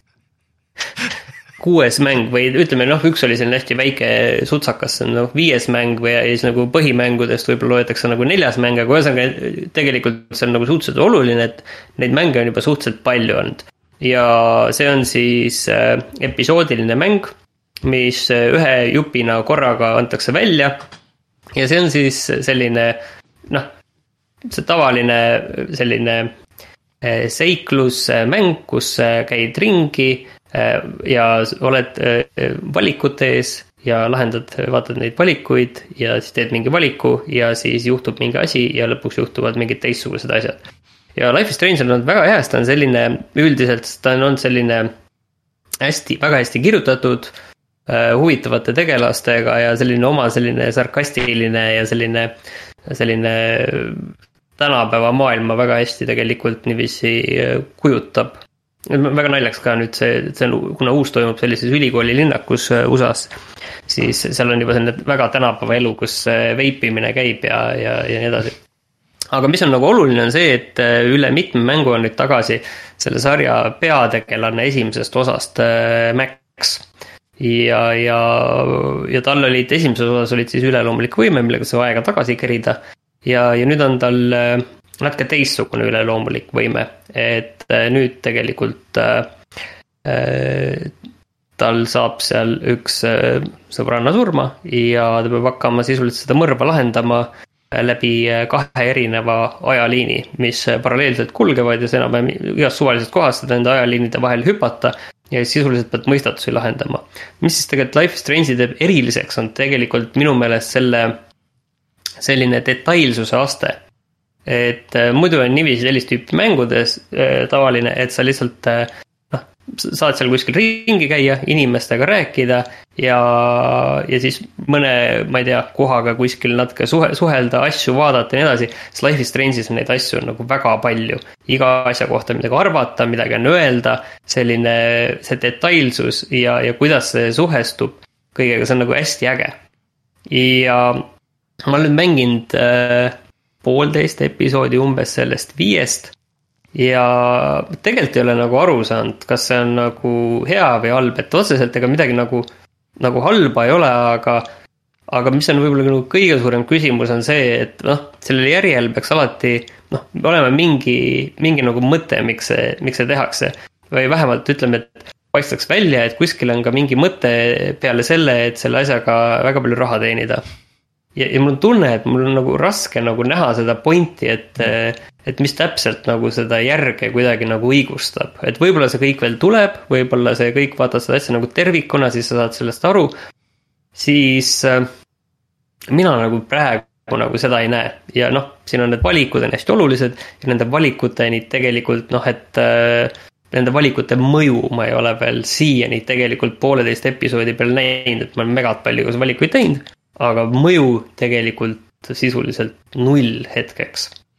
[SPEAKER 3] kuues mäng või ütleme, noh, üks oli selline hästi väike sutsakas, see on noh, viies mäng või siis nagu põhimängudest võib-olla loetakse nagu neljas mäng, aga ühesõnaga tegelikult see on nagu suhteliselt oluline, et neid mänge on juba suhteliselt palju olnud. Ja see on siis äh, episoodiline mäng, mis ühe jupina korraga antakse välja. Ja see on siis selline, noh, see tavaline selline seiklusmäng, kus käid ringi ja oled valikute ees ja lahendad, vaatad neid valikuid ja siis teed mingi valiku ja siis juhtub mingi asi ja lõpuks juhtuvad mingid teistsugused asjad. Ja Life is Strange on väga hea, ta on selline üldiselt, ta on selline hästi, väga hästi kirjutatud, huvitavate tegelastega ja selline oma selline sarkastiline ja selline, selline tänapäeva maailma väga hästi tegelikult niiviisi kujutab. Väga naljaks ka nüüd see, see on, kuna uus toimub sellises ülikooli linnakus U S A-s, siis seal on juba selline väga tänapäeva elu, kus veipimine käib ja, ja, ja nii edasi. Aga mis on nagu oluline on see, et üle mitme mängu on nüüd tagasi selle sarja peategelane esimesest osast Max. Ja, ja, ja tal olid esimeses osas olid siis üleloomulik võime, millega sai aega tagasi kerida ja, ja nüüd on tal natuke teistsugune üleloomulik võime, et nüüd tegelikult äh, tal saab seal üks äh, sõbranna surma ja ta peab hakkama sisuliselt seda mõrva lahendama läbi kahe erineva ajaliini, mis paralleelselt kulgevad ja see enam igast suvalisest kohast nende ajaliinide vahel hüpata ja sisuliselt pead mõistatusi lahendama. Mis siis tegelikult Life is Strange'i teeb eriliseks on tegelikult minu meelest selle selline detailsuse aste. Et muidu on niiviisi sellist tüüpi mängudes tavaline, et sa lihtsalt noh, saad seal kuskil ringi käia, inimestega rääkida ja, ja siis mõne, ma ei tea, kohaga kuskil natuke suhe, suhelda, asju vaadata ja nii edasi. Siis Life is Strange'is on neid asju on nagu väga palju. Iga asja kohta midagi arvata, midagi on öelda, selline see detailsus ja, ja kuidas see suhestub kõigega, see on nagu hästi äge. Ja ma olen mänginud äh, poolteist episoodi umbes sellest viiest ja tegelikult ei ole nagu aru saanud, kas see on nagu hea või halb, et otseselt ega midagi nagu, nagu halba ei ole, aga, aga mis on võib-olla nagu kõige suurem küsimus on see, et noh, sellele järjel peaks alati noh, olema mingi, mingi nagu mõte, miks see, miks see tehakse või vähemalt ütleme, et paistaks välja, et kuskil on ka mingi mõte peale selle, et selle asjaga väga palju raha teenida. Ja, ja mul on tunne, et mul on nagu raske nagu näha seda pointi, et, et mis täpselt nagu seda järge kuidagi nagu õigustab. Et võib-olla see kõik veel tuleb, võib-olla see kõik vaatad seda asja nagu tervikuna, siis sa saad sellest aru. Siis äh, mina nagu praegu nagu seda ei näe. Ja noh, siin on need valikud on hästi olulised ja nende valikuteni tegelikult noh, et äh, nende valikute mõju ma ei ole veel siiani tegelikult pooleteist episoodi peal näinud, et ma olen megalt palju kus valikuid teinud. Aga mõju tegelikult sisuliselt null hetkeks.
[SPEAKER 1] Hmm.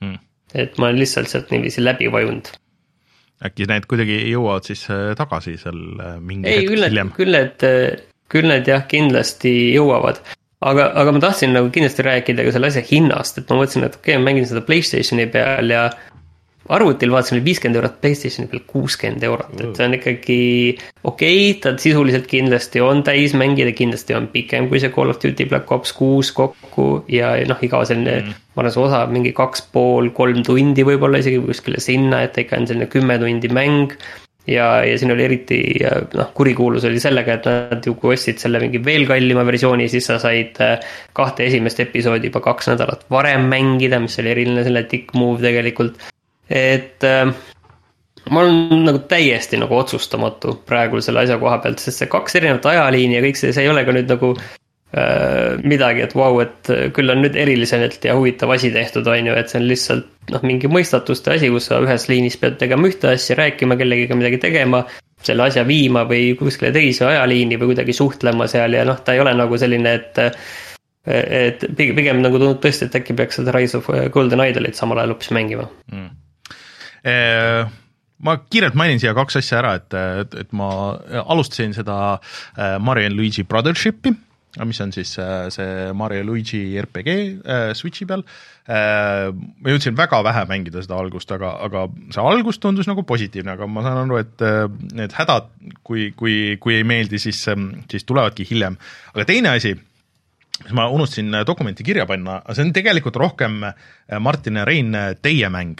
[SPEAKER 3] et ma olen lihtsalt sealt niiviisi läbi vajunud.
[SPEAKER 1] Äkki need kuidagi jõuavad siis tagasi seal mingi
[SPEAKER 3] ei,
[SPEAKER 1] hetk hiljem?
[SPEAKER 3] Küll need, küll need jah, kindlasti jõuavad. Aga, aga ma tahtsin nagu kindlasti rääkida ka selle asja hinnast, et ma mõtlesin, et okei, okay, ma mängin seda PlayStationi peal ja arvutil vaatasin viiskümmend eurot, PlayStationi peal kuuskümmend eurot, et see on ikkagi okei, okay, ta sisuliselt kindlasti on täis mängida, kindlasti on pikem kui see Call of Duty Black Ops kuus kokku ja noh, iga selline, mm. ma arvan, see osa mingi kaks pool, kolm tundi võib-olla isegi kuskile sinna, et ikka on selline kümme tundi mäng ja, ja siin oli eriti, noh, kurikuulus oli sellega, et nad ju kui ostsid selle mingi veel kallima versiooni, siis sa said kahte esimest episoodi juba kaks nädalat varem mängida, mis oli eriline selle tick move tegelikult. Et äh, ma olen nagu täiesti nagu otsustamatu praegu selle asja koha pealt, sest see kaks erinevat ajaliini ja kõik see, see ei ole ka nüüd nagu äh, midagi, et vau, wow, et küll on nüüd eriliselt ja huvitav asi tehtud, on ju, et see on lihtsalt noh, mingi mõistatuste asi, kus sa ühes liinis pead tegema ühte asja, rääkima kellegiga midagi tegema, selle asja viima või kuskile teise ajaliini või kuidagi suhtlema seal ja noh, ta ei ole nagu selline, et et pigem nagu tundub tõesti, et äkki peaks seda Rise of Golden Idolit samal ajal hoopis mängima
[SPEAKER 1] mm. Ma kiirelt mainin siia kaks asja ära, et, et, et ma alustasin seda Mario and Luigi Brothership'i, mis on siis see Mario Luigi R P G Switchi peal. Ma jõudsin väga vähe mängida seda algust, aga, aga see algus tundus nagu positiivne, aga ma saan aru, et need hädad, kui, kui, kui ei meeldi, siis, siis tulevadki hiljem. Aga teine asi, ma unustasin dokumenti kirja panna, see on tegelikult rohkem Martin ja Rein teie mäng.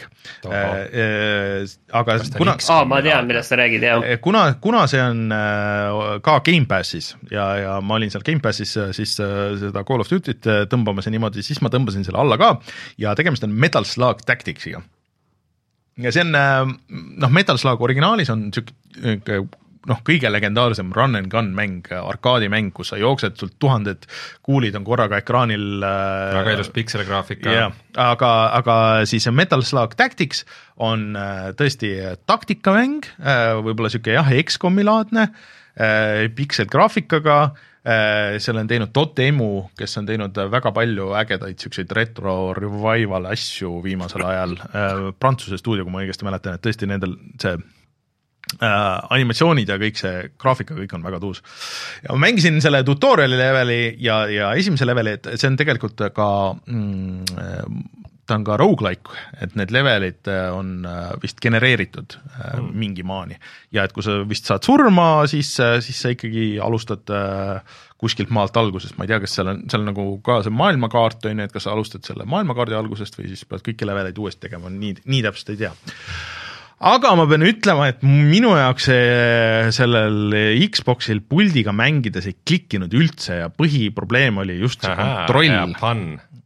[SPEAKER 1] Aga kuna,
[SPEAKER 3] Aa, ma tean, millest sa räägid, jah.
[SPEAKER 1] Kuna, kuna see on ka Game Passis ja, ja ma olin seal Game Passis, siis seda Call of Duty't tõmbamas ja niimoodi, siis ma tõmbasin selle alla ka ja tegemist on Metal Slug Tacticsiga. Ja see on, noh, Metal Slug originaalis on siuke noh, kõige legendaarsem run and gun mäng, arkaadimäng, kus sa jooksed, sul tuhanded kuulid on korraga ekraanil.
[SPEAKER 2] Väga ilus pikselgraafika.
[SPEAKER 1] Yeah, aga, aga siis Metal Slug Tactics on tõesti taktikamäng, võib-olla siuke jah, X COM-i-laadne, pikselgraafikaga, seal on teinud Dotemu, kes on teinud väga palju ägedaid siukseid retro revival asju viimasel ajal, Prantsuse stuudio, kui ma õigesti mäletan, et tõesti nendel see Äh, animatsioonid ja kõik see graafika, kõik on väga tuus. Ja ma mängisin selle tutoriali leveli ja, ja esimese leveli, et see on tegelikult ka mm, ta on ka roguelike, et need levelid on vist genereeritud mm. mingi maani. Ja et kui sa vist saad surma, siis, siis sa ikkagi alustad kuskilt maalt algusest. Ma ei tea, kas seal on, seal on nagu ka see maailmakaart, on, et kas sa alustad selle maailmakaardi algusest või siis pead kõiki leveleid uuesti tegema, nii, nii täpselt ei tea. Aga ma pean ütlema, et minu jaoks see, sellel Xboxil puldiga mängides ei klikkinud üldse ja põhiprobleem oli just see Aha, kontroll.
[SPEAKER 2] Pan.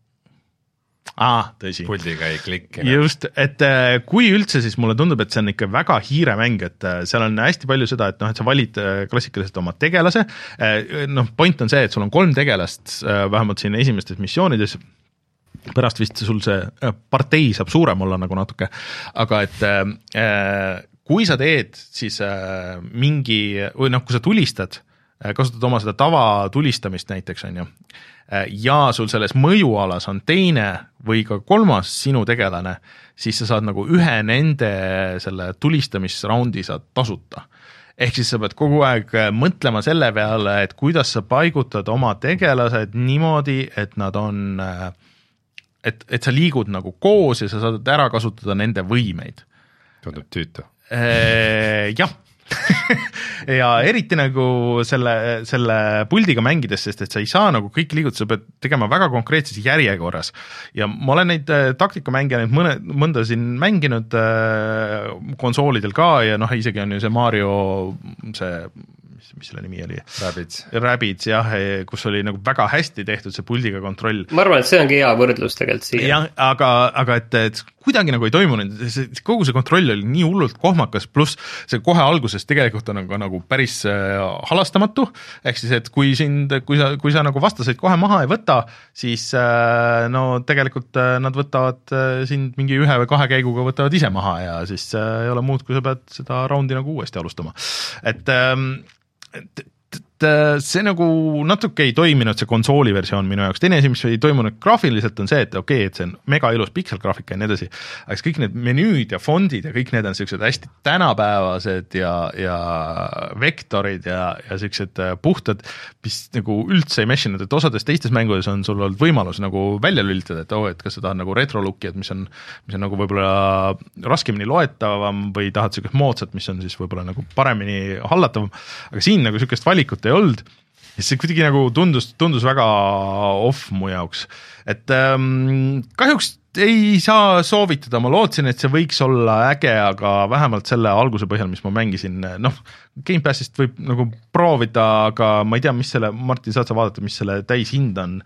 [SPEAKER 1] Ah, tõsi.
[SPEAKER 2] Puldiga ei klikkinud.
[SPEAKER 1] Just, et kui üldse, siis mulle tundub, et see on ikka väga hiire mäng, et seal on hästi palju seda, et, noh, et sa valid klassikaliselt oma tegelase. Noh, point on see, et sul on kolm tegelast, vähemalt siin esimestes missioonides, pärast vist sul see partei saab suurem olla nagu natuke, aga et äh, kui sa teed siis äh, mingi, või noh, kui sa tulistad, kasutad oma seda tava tulistamist näiteks, on ju, ja sul selles mõjualas on teine või ka kolmas sinu tegelane, siis sa saad nagu ühe nende selle tulistamisraundi saad tasuta. Ehk siis sa pead kogu aeg mõtlema selle peale, et kuidas sa paigutad oma tegelased niimoodi, et nad on et, et sa liigud nagu koos ja sa saad ära kasutada nende võimeid.
[SPEAKER 2] Tundub tüütu.
[SPEAKER 1] Jah. ja eriti nagu selle, selle puldiga mängides, sest et sa ei saa nagu kõik liigutada, sa pead tegema väga konkreetses järjekorras. Ja ma olen neid taktikamänge nüüd mõne, mõnda siin mänginud äh, konsoolidel ka ja noh, isegi on ju see Mario see mis selle nimi oli?
[SPEAKER 2] Rabbids.
[SPEAKER 1] Rabbids, jah, kus oli nagu väga hästi tehtud see puldiga kontroll.
[SPEAKER 3] Ma arvan, et see ongi hea võrdlus tegelikult siia.
[SPEAKER 1] Jah, aga, aga et, et kuidagi nagu ei toimunud, see, kogu see kontroll oli nii hullult kohmakas, pluss see kohe alguses tegelikult on nagu, nagu päris äh, halastamatu, ehk siis, et kui sind, kui sa, kui sa nagu vastaseid kohe maha ei võta, siis äh, no tegelikult äh, nad võtavad äh, sind mingi ühe või kahe käiguga võtavad ise maha ja siis äh, ei ole muud, kui sa pead seda raundi nagu uuesti alustama. Et ähm, see nagu natuke ei toiminud, see konsooli versioon minu jaoks, teine asi, mis ei toimunud graafiliselt, on see, et okei okay,, et see on mega ilus pikselgraafika ja nii edasi, aga kõik need menüüd ja fondid ja kõik need on sellised hästi tänapäevased ja, ja vektorid ja, ja sellised puhtad, mis nagu üldse ei meshinud, et osades teistes mängudes on sul olnud võimalus nagu välja lülitada, et oh, et kas sa tahad nagu retro-looki, et mis on, mis on nagu võib-olla raskemini loetavam või tahad sellist moodsat, mis on siis võib-olla nagu paremini hallatavam, aga siin nagu sellist valikut ei olnud, ja see kuidagi nagu tundus, tundus väga off mu jaoks, et ähm, kahjuks ei saa soovitada, ma lootsin, et see võiks olla äge, aga vähemalt selle alguse põhjal, mis ma mängisin, noh, Gamepassist võib nagu proovida, aga ma ei tea, mis selle, Martin, saad sa vaadata, mis selle täishind on,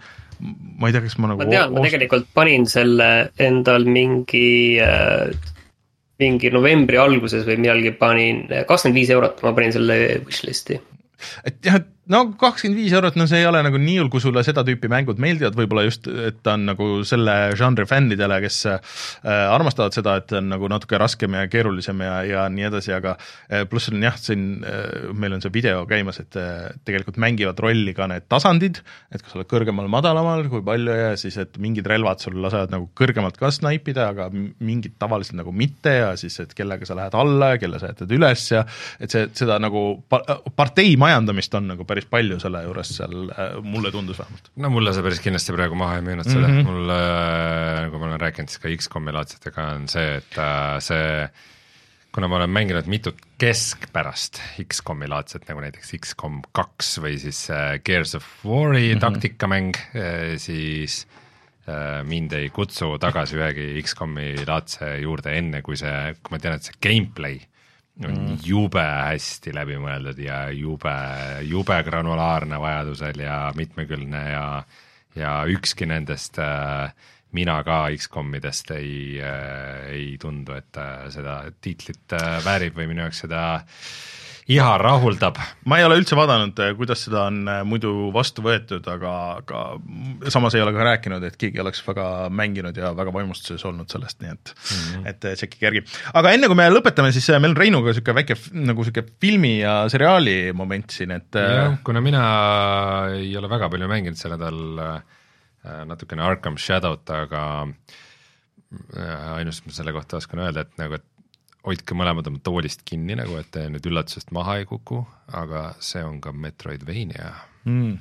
[SPEAKER 1] ma ei tea, kas ma nagu
[SPEAKER 3] ma tean, ma tegelikult panin selle endal mingi äh, mingi novembri alguses või millalgi panin kakskümmend viis eurot, ma panin selle wishlisti.
[SPEAKER 1] Et jah, et no kakskümmend viis eurot, no see ei ole nagu nii hull, kui sulle seda tüüpi mängud meeldivad, võib-olla just, et ta on nagu selle žanri fännidele, kes äh, armastavad seda, et on nagu natuke raskem ja keerulisem ja, ja nii edasi, aga äh, pluss on jah, siin äh, meil on see video käimas, et äh, tegelikult mängivad rolli ka need tasandid, et kas oled kõrgemal, madalamal, kui palju ja siis, et mingid relvad sul lasevad nagu kõrgemalt ka snaipida, aga mingid tavaliselt nagu mitte ja siis, et kellega sa lähed alla ja kelle sa jätad üles ja et see, seda nagu partei majandamist on nagu päris palju selle juures seal, mulle tundus vähemalt.
[SPEAKER 2] No mulle see päris kindlasti praegu maha ei müünud seda, mm -hmm. mulle, nagu ma olen rääkinud, siis ka X COM-i laadsetega on see, et see, kuna ma olen mänginud mitut keskpärast X COM-i laadset, nagu näiteks X COM kaks või siis Gears of War'i mm -hmm. taktikamäng, siis mind ei kutsu tagasi ühegi X COM-i laadse juurde enne, kui see, kui ma tean, et see gameplay on mm. jube hästi läbi mõeldud ja jube, jube granulaarne vajadusel ja mitmekülgne ja, ja ükski nendest äh, mina ka X COM-idest ei, äh, ei tundu, et äh, seda tiitlit äh, väärib või minu jaoks seda iha rahuldab.
[SPEAKER 1] Ma ei ole üldse vaadanud, kuidas seda on muidu vastu võetud, aga, aga samas ei ole ka rääkinud, et keegi oleks väga mänginud ja väga vaimustuses olnud sellest, nii et, mm-hmm. et tšekki järgi. Aga enne kui me lõpetame, siis meil on Reinuga siuke väike nagu siuke filmi ja seriaali moment siin, et
[SPEAKER 2] ja, kuna mina ei ole väga palju mänginud see nädal natukene Arkham Shadow't, aga ainus, mis selle kohta oskan öelda, et nagu, et hoidke mõlemad oma toolist kinni, nagu et te nüüd üllatusest maha ei kuku, aga see on ka Metroidvania. Mm.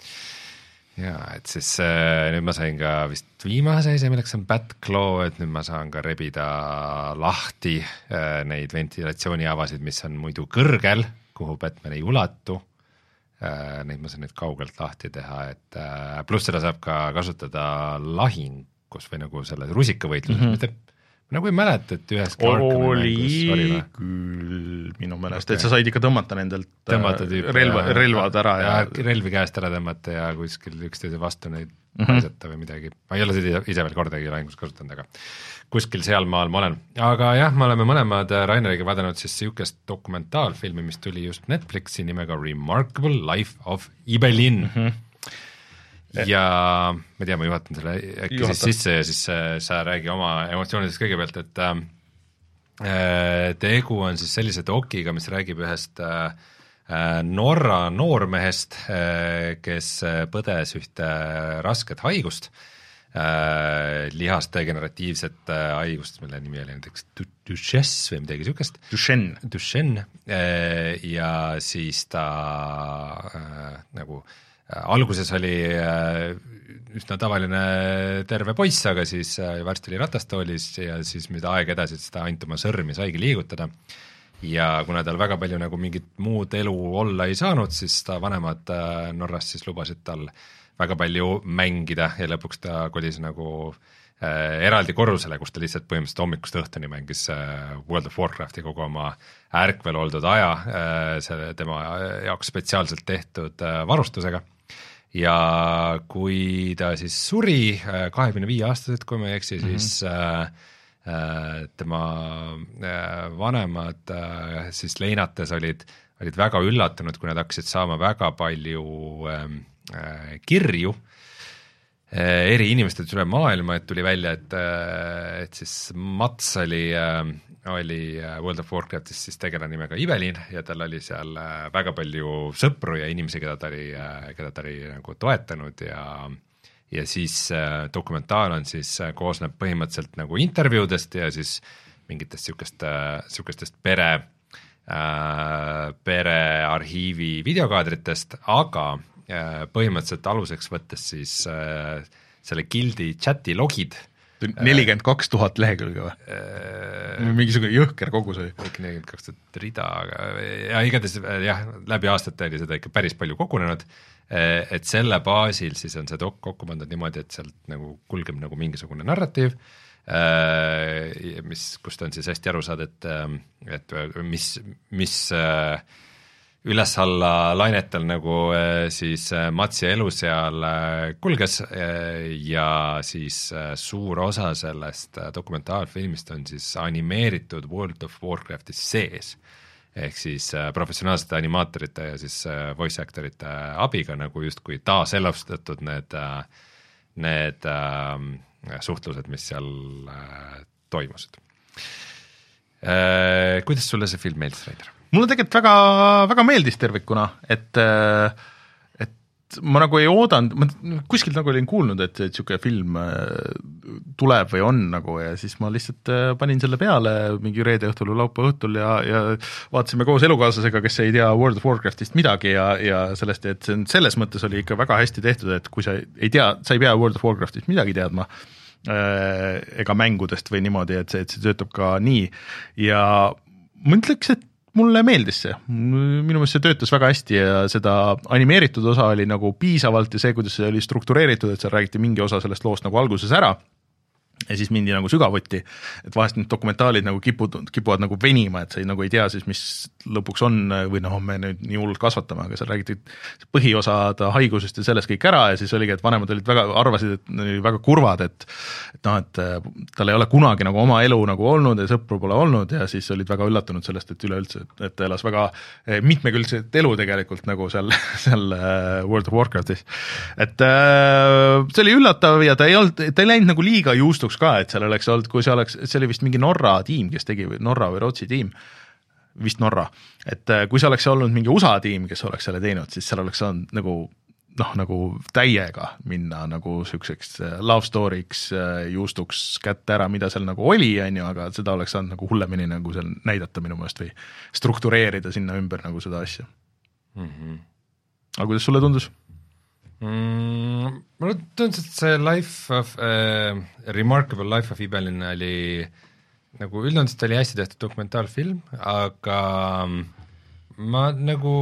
[SPEAKER 2] Ja, et siis äh, nüüd ma sain ka vist viimase ise, milleks on Batclaw, et nüüd ma saan ka rebida lahti äh, neid ventilatsiooniavasid, mis on muidu kõrgel, kuhu Batman ei ulatu. Äh, neid ma saan nüüd kaugelt lahti teha, et äh, pluss seda saab ka kasutada lahingus või nagu selles rusikavõitluses, mm -hmm. nagu ei mäleta, et ühes
[SPEAKER 1] oli küll minu meelest, et sa said ikka tõmmata nendelt relva, relvad ära ja,
[SPEAKER 2] ja relvi käest ära tõmmata ja kuskil üksteise vastu neid mm -hmm. paisata või midagi. Ma ei ole seda ise veel kordagi lahingus kasutanud, aga kuskil seal maal ma olen. Aga jah, me oleme mõlemad Raineriga vaadanud siis siukest dokumentaalfilmi, mis tuli just Netflixi nimega Remarkable Life of Ibelin. Mm -hmm. Ja ma tea, ma juhatan selle äkki Juhata. siis sisse ja siis sa räägi oma emotsioonidest kõigepealt, et äh, tegu on siis sellise dokiga, mis räägib ühest äh, Norra noormehest äh,, kes põdes ühte rasket haigust äh,, lihasdegeneratiivset äh, haigust, mille nimi oli näiteks Duchesse või midagi siukest.
[SPEAKER 1] Duchenne.
[SPEAKER 2] Duchenne äh, ja siis ta äh, nagu alguses oli üsna tavaline terve poiss, aga siis varsti oli ratastoolis ja siis mida aeg edasi, et seda ainult oma sõrmi saigi liigutada. Ja kuna tal väga palju nagu mingit muud elu olla ei saanud, siis ta vanemad Norrast siis lubasid tal väga palju mängida ja lõpuks ta kolis nagu äh, eraldi korrusele, kus ta lihtsalt põhimõtteliselt hommikust õhtuni mängis äh, World of Warcrafti kogu oma ärkvel oldud aja äh, selle tema jaoks spetsiaalselt tehtud äh, varustusega. Ja kui ta siis suri kahekümne viie aastaselt, kui ma ei eksi, mm-hmm. siis äh, tema äh, vanemad äh, siis leinates olid, olid väga üllatunud, kui nad hakkasid saama väga palju äh, kirju eri inimestelt üle maailma, et tuli välja, et, et siis Mats oli, oli World of Warcraftis siis tegelane nimega Ivelin ja tal oli seal väga palju sõpru ja inimesi, keda ta oli, keda ta oli nagu toetanud ja ja siis dokumentaal on siis, koosneb põhimõtteliselt nagu intervjuudest ja siis mingitest niisugust, niisugustest pere, perearhiivi videokaadritest, aga põhimõtteliselt aluseks võttes siis äh, selle gildi chati logid.
[SPEAKER 1] nelikümmend kaks tuhat lehekülge või? Äh, mingisugune jõhker kogus oli.
[SPEAKER 2] kõik nelikümmend kaks tuhat rida, aga ja igatahes jah, läbi aastate oli seda ikka päris palju kogunenud, et selle baasil siis on see dok kokku pandud niimoodi, et sealt nagu kulgeb nagu mingisugune narratiiv, mis, kust on siis hästi aru saada, et, et mis, mis üles-alla lainetel nagu siis Matsi elu seal kulges ja siis suur osa sellest dokumentaalfilmist on siis animeeritud World of Warcraftis sees. Ehk siis professionaalsete animaatorite ja siis voice actorite abiga nagu justkui taaselustatud need, need suhtlused, mis seal toimusid. Kuidas sulle see film meeldis, Reiner?
[SPEAKER 1] Mulle tegelikult väga, väga meeldis tervikuna, et, et ma nagu ei oodanud, ma kuskilt nagu olin kuulnud, et, et niisugune film tuleb või on nagu ja siis ma lihtsalt panin selle peale mingi reede õhtul või laupäeva õhtul ja, ja vaatasime koos elukaaslasega, kes ei tea World of Warcraftist midagi ja, ja sellest, et see on, selles mõttes oli ikka väga hästi tehtud, et kui sa ei tea, sa ei pea World of Warcraftist midagi teadma, ega mängudest või niimoodi, et see, et see töötab ka nii ja ma ütleks, et mulle meeldis see, minu meelest see töötas väga hästi ja seda animeeritud osa oli nagu piisavalt ja see, kuidas see oli struktureeritud, et seal räägiti mingi osa sellest loost nagu alguses ära ja siis mindi nagu sügavuti, et vahest need dokumentaalid nagu kipud, kipuvad nagu venima, et sa ei, nagu ei tea siis, mis lõpuks on või noh, me nüüd nii hullult kasvatame, aga seal räägiti põhiosad haigusest ja sellest kõik ära ja siis oligi, et vanemad olid väga, arvasid, et väga kurvad, et et noh, et tal ei ole kunagi nagu oma elu nagu olnud ja sõpru pole olnud ja siis olid väga üllatunud sellest, et üleüldse, et ta elas väga mitmekülgset elu tegelikult nagu seal, seal World of Warcraftis. Et see oli üllatav ja ta ei olnud, ta ei läinud nagu liiga juustuks ka, et seal oleks olnud, kui see oleks, see oli vist mingi Norra tiim, kes tegi, Norra või Rootsi tiim, vist Norra, et kui see oleks olnud mingi U S A tiim, kes oleks selle teinud, siis seal oleks saanud nagu noh, nagu täiega minna nagu sükkseks love story'ks, juustuks kätte ära, mida seal nagu oli, on ju, aga seda oleks saanud nagu hullemini nagu seal näidata minu meelest või struktureerida sinna ümber nagu seda asja mm. -hmm. Aga kuidas sulle tundus?
[SPEAKER 2] Mm, mulle tundus, et see Life of uh, Remarkable Life of Ibelin oli nagu üldjoontes oli hästi tehtud dokumentaalfilm, aga ma nagu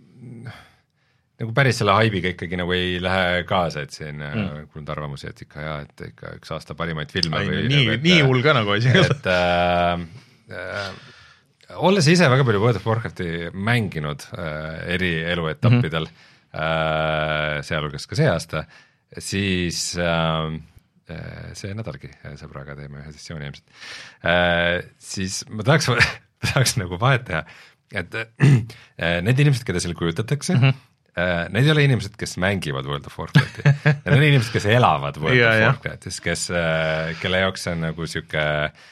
[SPEAKER 2] nagu päris selle haibiga ikkagi nagu ei lähe kaasa, et siin mm. kuulnud arvamusi, et ikka jaa, et ikka üks aasta parimaid filme
[SPEAKER 1] Ai,
[SPEAKER 2] või
[SPEAKER 1] nii,
[SPEAKER 2] nagu,
[SPEAKER 1] nii hull ka nagu asi
[SPEAKER 2] et äh, äh, olles ise väga palju World of Warcrafti mänginud äh, eri eluetappidel mm, -hmm. Äh, sealhulgas ka see aasta, siis äh, see nädalgi sõbraga teeme ühe sessiooni ilmselt äh,, siis ma tahaks, tahaks nagu vahet teha, et äh, need inimesed, keda seal kujutatakse mm, -hmm. äh, need ei ole inimesed, kes mängivad World of Warcrafti, need on inimesed, kes elavad World ja, of Warcraftis, kes äh,, kelle jaoks on nagu sihuke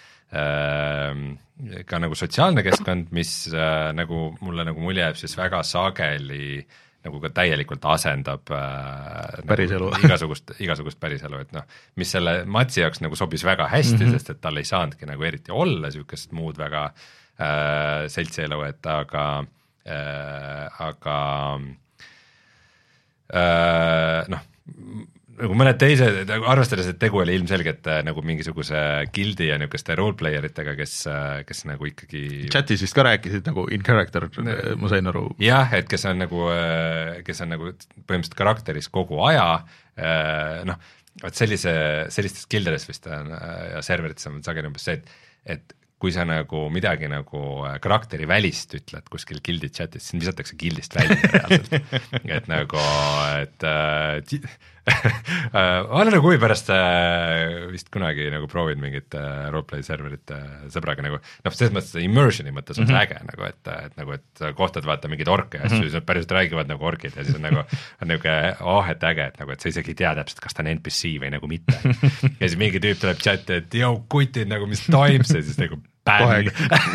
[SPEAKER 2] äh, ka nagu sotsiaalne keskkond, mis äh, nagu mulle nagu mulje jääb siis väga sageli nagu ka täielikult asendab äh,
[SPEAKER 1] päriselu
[SPEAKER 2] nagu igasugust, igasugust päriselu, et noh, mis selle Matsi jaoks nagu sobis väga hästi mm, -hmm. sest et tal ei saanudki nagu eriti olla niisugust muud väga äh, seltsielu, et aga äh, aga äh, noh, nagu mõned teised, arvestades, et tegu oli ilmselgelt nagu mingisuguse gildi ja niisuguste roleplayer itega, kes, kes nagu ikkagi
[SPEAKER 1] chatis vist ka rääkisid nagu in character, ma sain aru.
[SPEAKER 2] jah, et kes on nagu, kes on nagu põhimõtteliselt karakteris kogu aja, noh, et sellise, sellistes gildides vist on ja serverites on sageli umbes see, et, et kui sa nagu midagi nagu karakteri välist ütled kuskil gildi chatis, siis visatakse gildist välja reaalselt. et nagu, et olen nagu huvi pärast äh, vist kunagi nagu proovinud mingit äh, roleplay serverit äh, sõbraga nagu, noh, selles mõttes immersion'i mõttes on see mm -hmm. äge nagu, et, et nagu, et kohtad vaata mingeid orke ja asju mm, -hmm. siis nad päriselt räägivad nagu orkid ja siis on nagu, on niisugune, oh, et äge, et nagu, et sa isegi ei tea täpselt, kas ta on N P C või nagu mitte. ja siis mingi tüüp tuleb chati, et jõu, kutid nagu, mis toimub see, siis nagu bäng.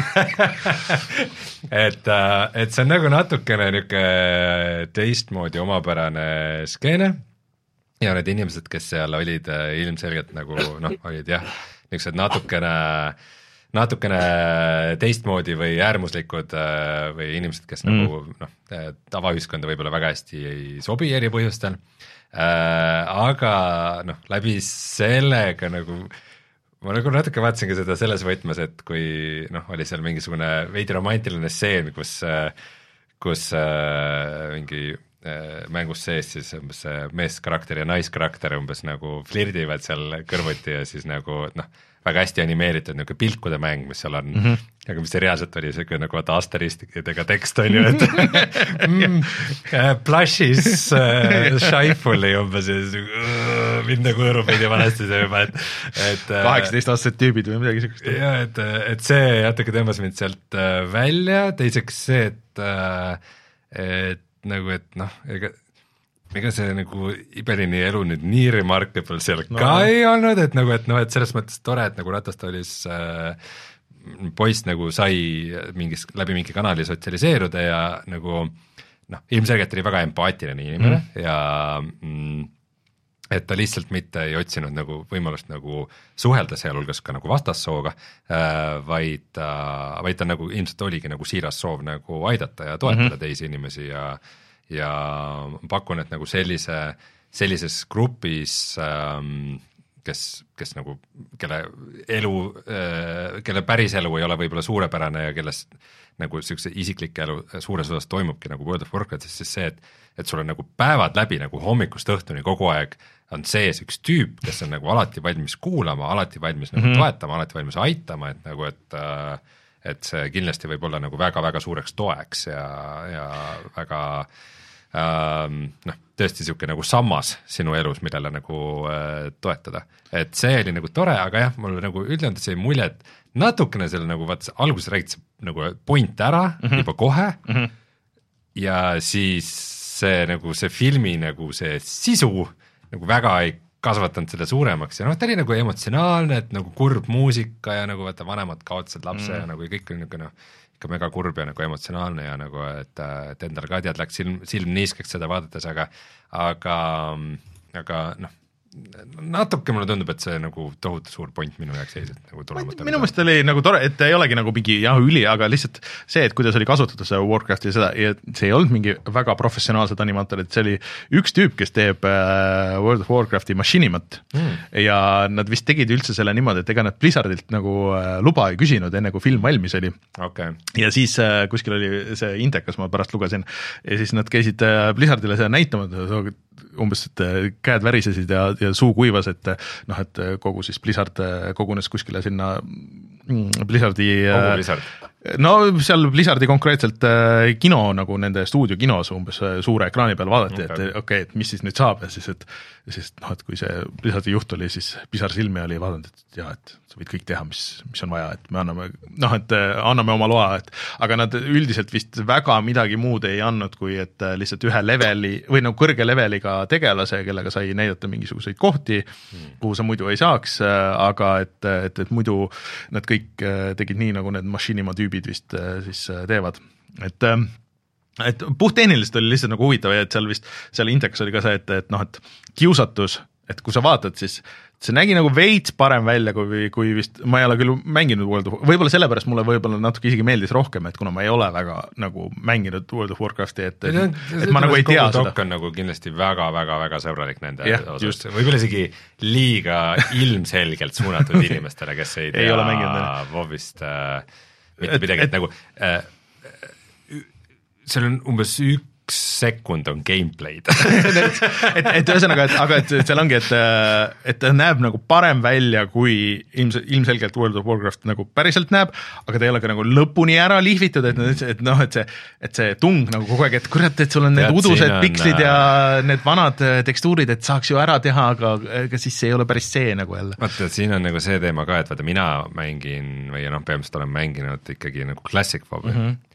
[SPEAKER 2] et, et see on nagu natukene niisugune teistmoodi omapärane skeene ja need inimesed, kes seal olid, ilmselgelt nagu noh, olid jah, niisugused natukene, natukene teistmoodi või äärmuslikud või inimesed, kes mm. nagu noh, tavaühiskonda võib-olla väga hästi ei sobi eri põhjustel, aga noh, läbi sellega nagu ma nagu natuke vaatasin ka seda selles võtmes, et kui noh, oli seal mingisugune veidi romantiline stseen, kus, kus äh, mingi äh, mängus sees siis umbes meeskarakter ja naiskarakter umbes nagu flirdivad seal kõrvuti ja siis nagu noh, väga hästi animeeritud niisugune pilkude mäng, mis seal on mm, -hmm. aga mis reaalselt oli niisugune nagu vaata asteristidega tekst on ju, et mm, uh, blushes uh, shyfully umbes ja siis uh, mind nagu õõrub veidi valesti see juba, et et
[SPEAKER 1] kaheksateistaastased tüübid või midagi niisugust.
[SPEAKER 2] jah, et, et see natuke tõmbas mind sealt uh, välja, teiseks see, et uh, et nagu, et noh, ega ega see nagu Ibelini elu nüüd nii remarkable seal no, ka no. ei olnud, et nagu, et noh, et selles mõttes tore, et nagu Ratastolis äh, poiss nagu sai mingis, läbi mingi kanali sotsialiseeruda ja nagu noh, ilmselgelt oli väga empaatiline inimene mm. ja mm, et ta lihtsalt mitte ei otsinud nagu võimalust nagu suhelda sealhulgas ka nagu vastassooga äh,, vaid ta, vaid ta nagu ilmselt oligi nagu siiras soov nagu aidata ja toetada mm -hmm. teisi inimesi ja ja pakun, et nagu sellise, sellises grupis, ähm, kes, kes nagu, kelle elu äh,, kelle päris elu ei ole võib-olla suurepärane ja kelles nagu niisuguse isiklik elu suures osas toimubki nagu World of Warcraftis, siis see, et et sul on nagu päevad läbi nagu hommikust õhtuni kogu aeg on sees üks tüüp, kes on nagu alati valmis kuulama, alati valmis nagu mm -hmm. toetama, alati valmis aitama, et nagu, et äh, et see kindlasti võib olla nagu väga-väga suureks toeks ja, ja väga ähm, noh, tõesti niisugune nagu sammas sinu elus, millele nagu äh, toetada. Et see oli nagu tore, aga jah, mul nagu üldiselt see mulje, et natukene selle nagu vaata, alguses räägid nagu point ära mm -hmm. juba kohe mm -hmm. ja siis see nagu see filmi nagu see sisu nagu väga ei kasvatanud seda suuremaks ja noh, ta oli nagu emotsionaalne, et nagu kurb muusika ja nagu vaata, vanemad kaotasid lapse mm. ja nagu kõik oli niisugune noh, ikka mega kurb ja nagu emotsionaalne ja nagu, et, et endal ka tead, läks silm, silm niiskeks seda vaadates, aga aga, aga noh, natuke mulle tundub, et see nagu tohutu suur point minu jaoks jäi nagu tulemata.
[SPEAKER 1] minu meelest oli nagu tore, et ei olegi nagu mingi jah, üli, aga lihtsalt see, et kuidas oli kasutatud seda Warcrafti ja seda, ja see ei olnud mingi väga professionaalsed animaatorid, see oli üks tüüp, kes teeb äh, World of Warcrafti Machinimat mm. ja nad vist tegid üldse selle niimoodi, et ega nad Blizzardilt nagu äh, luba ei küsinud, enne kui film valmis oli
[SPEAKER 2] okay..
[SPEAKER 1] ja siis äh, kuskil oli see Intekas, ma pärast lugesin, ja siis nad käisid äh, Blizzardile seda näitama, umbes, et käed värisesid ja, ja suu kuivas, et noh, et kogu siis Blizzard kogunes kuskile sinna Blizzardi
[SPEAKER 2] kogu Blizzard?
[SPEAKER 1] No seal Blizzardi konkreetselt kino, nagu nende stuudio kinos umbes suure ekraani peal vaadati okay., et okei okay,, et mis siis nüüd saab ja siis, et siis noh, et kui see Blizzardi juht oli, siis pisar silmi oli vaadanud, et jah, et sa võid kõik teha, mis, mis on vaja, et me anname, noh, et anname oma loa, et aga nad üldiselt vist väga midagi muud ei andnud, kui et lihtsalt ühe leveli või nagu kõrge leveliga tegelase, kellega sai näidata mingisuguseid kohti hmm., kuhu sa muidu ei saaks, aga et, et, et muidu nad kõik tegid nii, nagu need Machinima tüübid vist siis teevad, et et puhttehniliselt oli lihtsalt nagu huvitav ja et seal vist, seal Intekas oli ka see, et, et noh, et kiusatus, et kui sa vaatad, siis see nägi nagu veits parem välja, kui, kui vist, ma ei ole küll mänginud World of, võib-olla sellepärast mulle võib-olla natuke isegi meeldis rohkem, et kuna ma ei ole väga nagu mänginud World of Warcrafti, et, et, et, et ma nagu ei tea seda.
[SPEAKER 2] Kogu on nagu kindlasti väga-väga-väga sõbralik nende yeah, osas, võib-olla isegi liiga ilmselgelt suunatud inimestele, kes ei tea WoWist äh, mitte midagi, et, et nagu äh, seal on umbes ük, üks sekund on gameplay'd
[SPEAKER 1] et, et, et ühesõnaga, et aga et seal ongi, et, et ta näeb nagu parem välja, kui ilmse, ilmselgelt World of Warcraft nagu päriselt näeb, aga ta ei ole ka nagu lõpuni ära lihvitud, et, et noh, et see, et see tung nagu kogu aeg, et kurat, et sul on need Tead, udused on, pikslid ja need vanad tekstuurid, et saaks ju ära teha, aga, aga siis see ei ole päris see nagu jälle.
[SPEAKER 2] Vaata, siin on nagu see teema ka, et vaata, mina mängin või noh, peamiselt olen mänginud ikkagi nagu Classic WoW mm -hmm.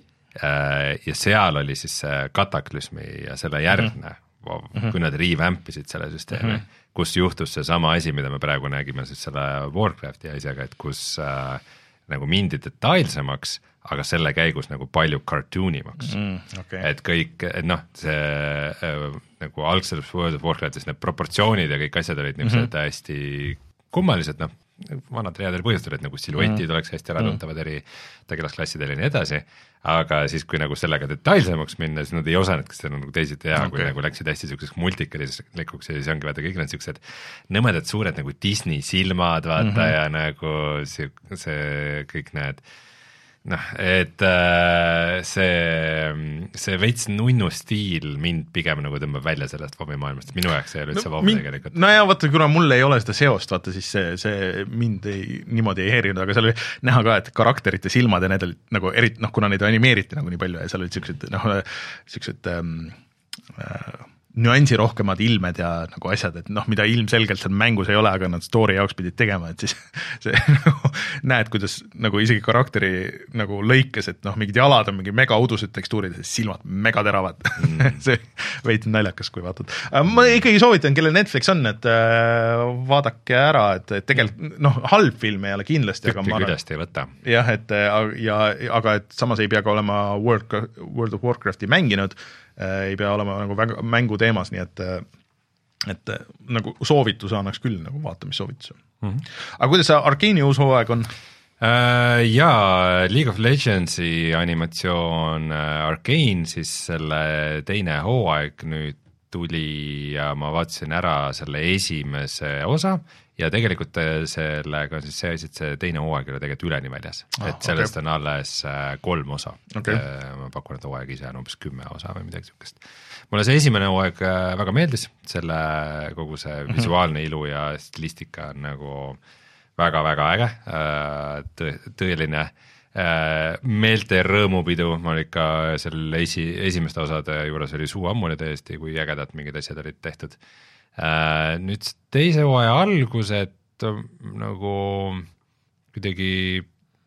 [SPEAKER 2] ja seal oli siis see Kataklüsmi ja selle järgne WoW mm, -hmm. kui nad revampisid selle süsteemi mm, -hmm. kus juhtus see sama asi, mida me praegu nägime siis selle Warcrafti asjaga, et kus äh, nagu mindi detailsemaks, aga selle käigus nagu palju cartoonimaks mm, okay. et kõik, et noh, see äh, nagu algselt World of Warcraftis need proportsioonid ja kõik asjad olid niisugused mm -hmm. hästi kummalised, noh, vanad readel põhjustel, et nagu siluetid mm. oleks hästi äratuntavad mm. eri tegelasklassidel ja nii edasi, aga siis, kui nagu sellega detailsemaks minna, siis nad ei osanudki seda nagu teisiti teha okay., kui nagu läksid hästi niisuguseks multikalikuks ja siis ongi vaata kõik need niisugused nõmedad suured nagu Disney silmad, vaata mm, -hmm. ja nagu see, see kõik need noh, et äh, see, see veits nunnu stiil mind pigem nagu tõmbab välja sellest WoW-i maailmast, minu jaoks ei ole üldse no, WoW tegelikult.
[SPEAKER 1] No ja vaata, kuna mul ei ole seda seost, vaata siis see, see mind ei, niimoodi ei heerinud, aga seal oli näha ka, et karakterite silmad ja need olid nagu eriti, noh, kuna neid animeeriti nagu nii palju ja seal olid siuksed, noh, siuksed ähm, äh, nüansirohkemad ilmed ja nagu asjad, et noh, mida ilmselgelt seal mängus ei ole, aga nad story jaoks pidid tegema, et siis see nagu näed, kuidas nagu isegi karakteri nagu lõikes, et noh, mingid jalad on mingi mega udused tekstuurid, silmad mega teravad mm. see veidi naljakas, kui vaatad. Ma ikkagi soovitan, kellel Netflix on, et vaadake ära, et tegelikult noh, halb film ei ole kindlasti,
[SPEAKER 2] aga ma küljest ei võta.
[SPEAKER 1] Jah, et ja, aga et samas ei pea ka olema World, World of Warcrafti mänginud, ei pea olema nagu väga mängu teemas, nii et et nagu soovituse annaks küll nagu vaatamissoovituse mm. -hmm. Aga kuidas see Arcane'i uus hooaeg on?
[SPEAKER 2] Uh, jaa, League of Legendsi animatsioon uh, Arcane, siis selle teine hooaeg nüüd tuli ja ma vaatasin ära selle esimese osa ja tegelikult sellega on siis see asi, et see teine hooaeg ei ole tegelikult üleni väljas ah,, et sellest okay. on alles kolm osa okay.. ma pakun, et hooaeg ise on umbes kümme osa või midagi niisugust. Mulle see esimene hooaeg väga meeldis, selle kogu see mm -hmm. visuaalne ilu ja stilistika on nagu väga-väga äge, tõ, tõeline meelte rõõmupidu, ma olin ikka seal esi, esimeste osade juures oli suu ammuli täiesti, kui ägedad mingid asjad olid tehtud. Nüüd teise hooaja algused nagu kuidagi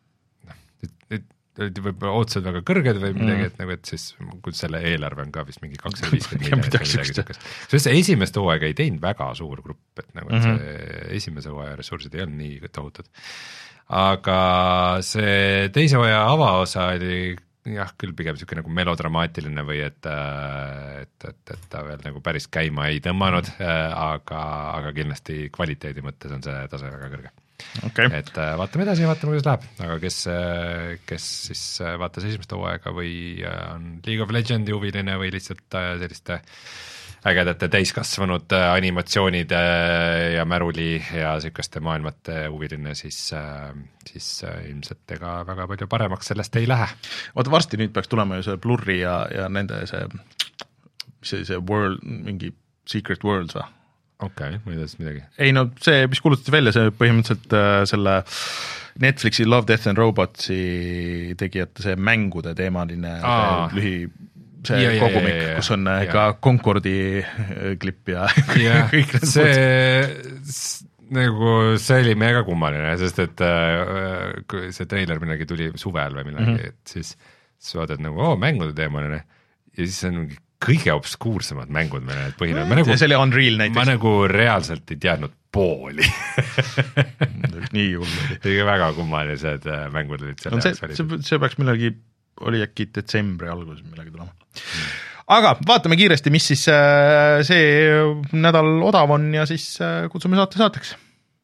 [SPEAKER 2] olid võib-olla ootused väga kõrged või midagi, et nagu, et siis kui selle eelarve on ka vist mingi kakssada viiskümmend miljonit või midagi siukest. Sest see esimest hooaega ei teinud väga suur grupp, et nagu, et see esimese hooaja ressursid ei olnud nii tohutud. Aga see teise hooaja avaosa oli jah, küll pigem niisugune nagu melodramaatiline või et, et, et, et ta veel nagu päris käima ei tõmmanud, aga, aga kindlasti kvaliteedi mõttes on see tase väga kõrge. Okay. Et vaatame edasi ja vaatame, kuidas läheb, aga kes, kes siis vaatas esimest hooaega või on League of Legendi huviline või lihtsalt selliste ägedate täiskasvanud animatsioonide ja märuli ja niisuguste maailmate huviline, siis, siis ilmselt ega väga palju paremaks sellest ei lähe.
[SPEAKER 1] Oota, varsti nüüd peaks tulema ju see Blurri ja, ja nende see, see, see World, mingi Secret Worlds või?
[SPEAKER 2] Okei, okay, ma ei tea siis midagi.
[SPEAKER 1] Ei no see, mis kuulutati välja, see põhimõtteliselt äh, selle Netflixi Love, Death and Robotsi tegijate see mängude teemaline Aa. see lühi see ja, kogumik, ja, ja, kus on ja. ka Concordi klipp ja, ja kõik need
[SPEAKER 2] see, nagu see oli mega kummaline, sest et äh, kui see treiler midagi tuli suvel või midagi mm, -hmm. et siis, siis vaatad nagu, oo, mängude teemaline ja siis on mingi kõige obskuursemad mängud meil need põhinevad. Nagu,
[SPEAKER 1] see oli Unreal näiteks.
[SPEAKER 2] Ma nagu reaalselt ei teadnud pooli.
[SPEAKER 1] nii hull oli.
[SPEAKER 2] Kõige väga kummalised mängud olid selle
[SPEAKER 1] see, see, see peaks millegi, oli äkki detsembri alguses millegi tulema. Hmm. Aga vaatame kiiresti, mis siis see nädal odav on ja siis kutsume saate saateks.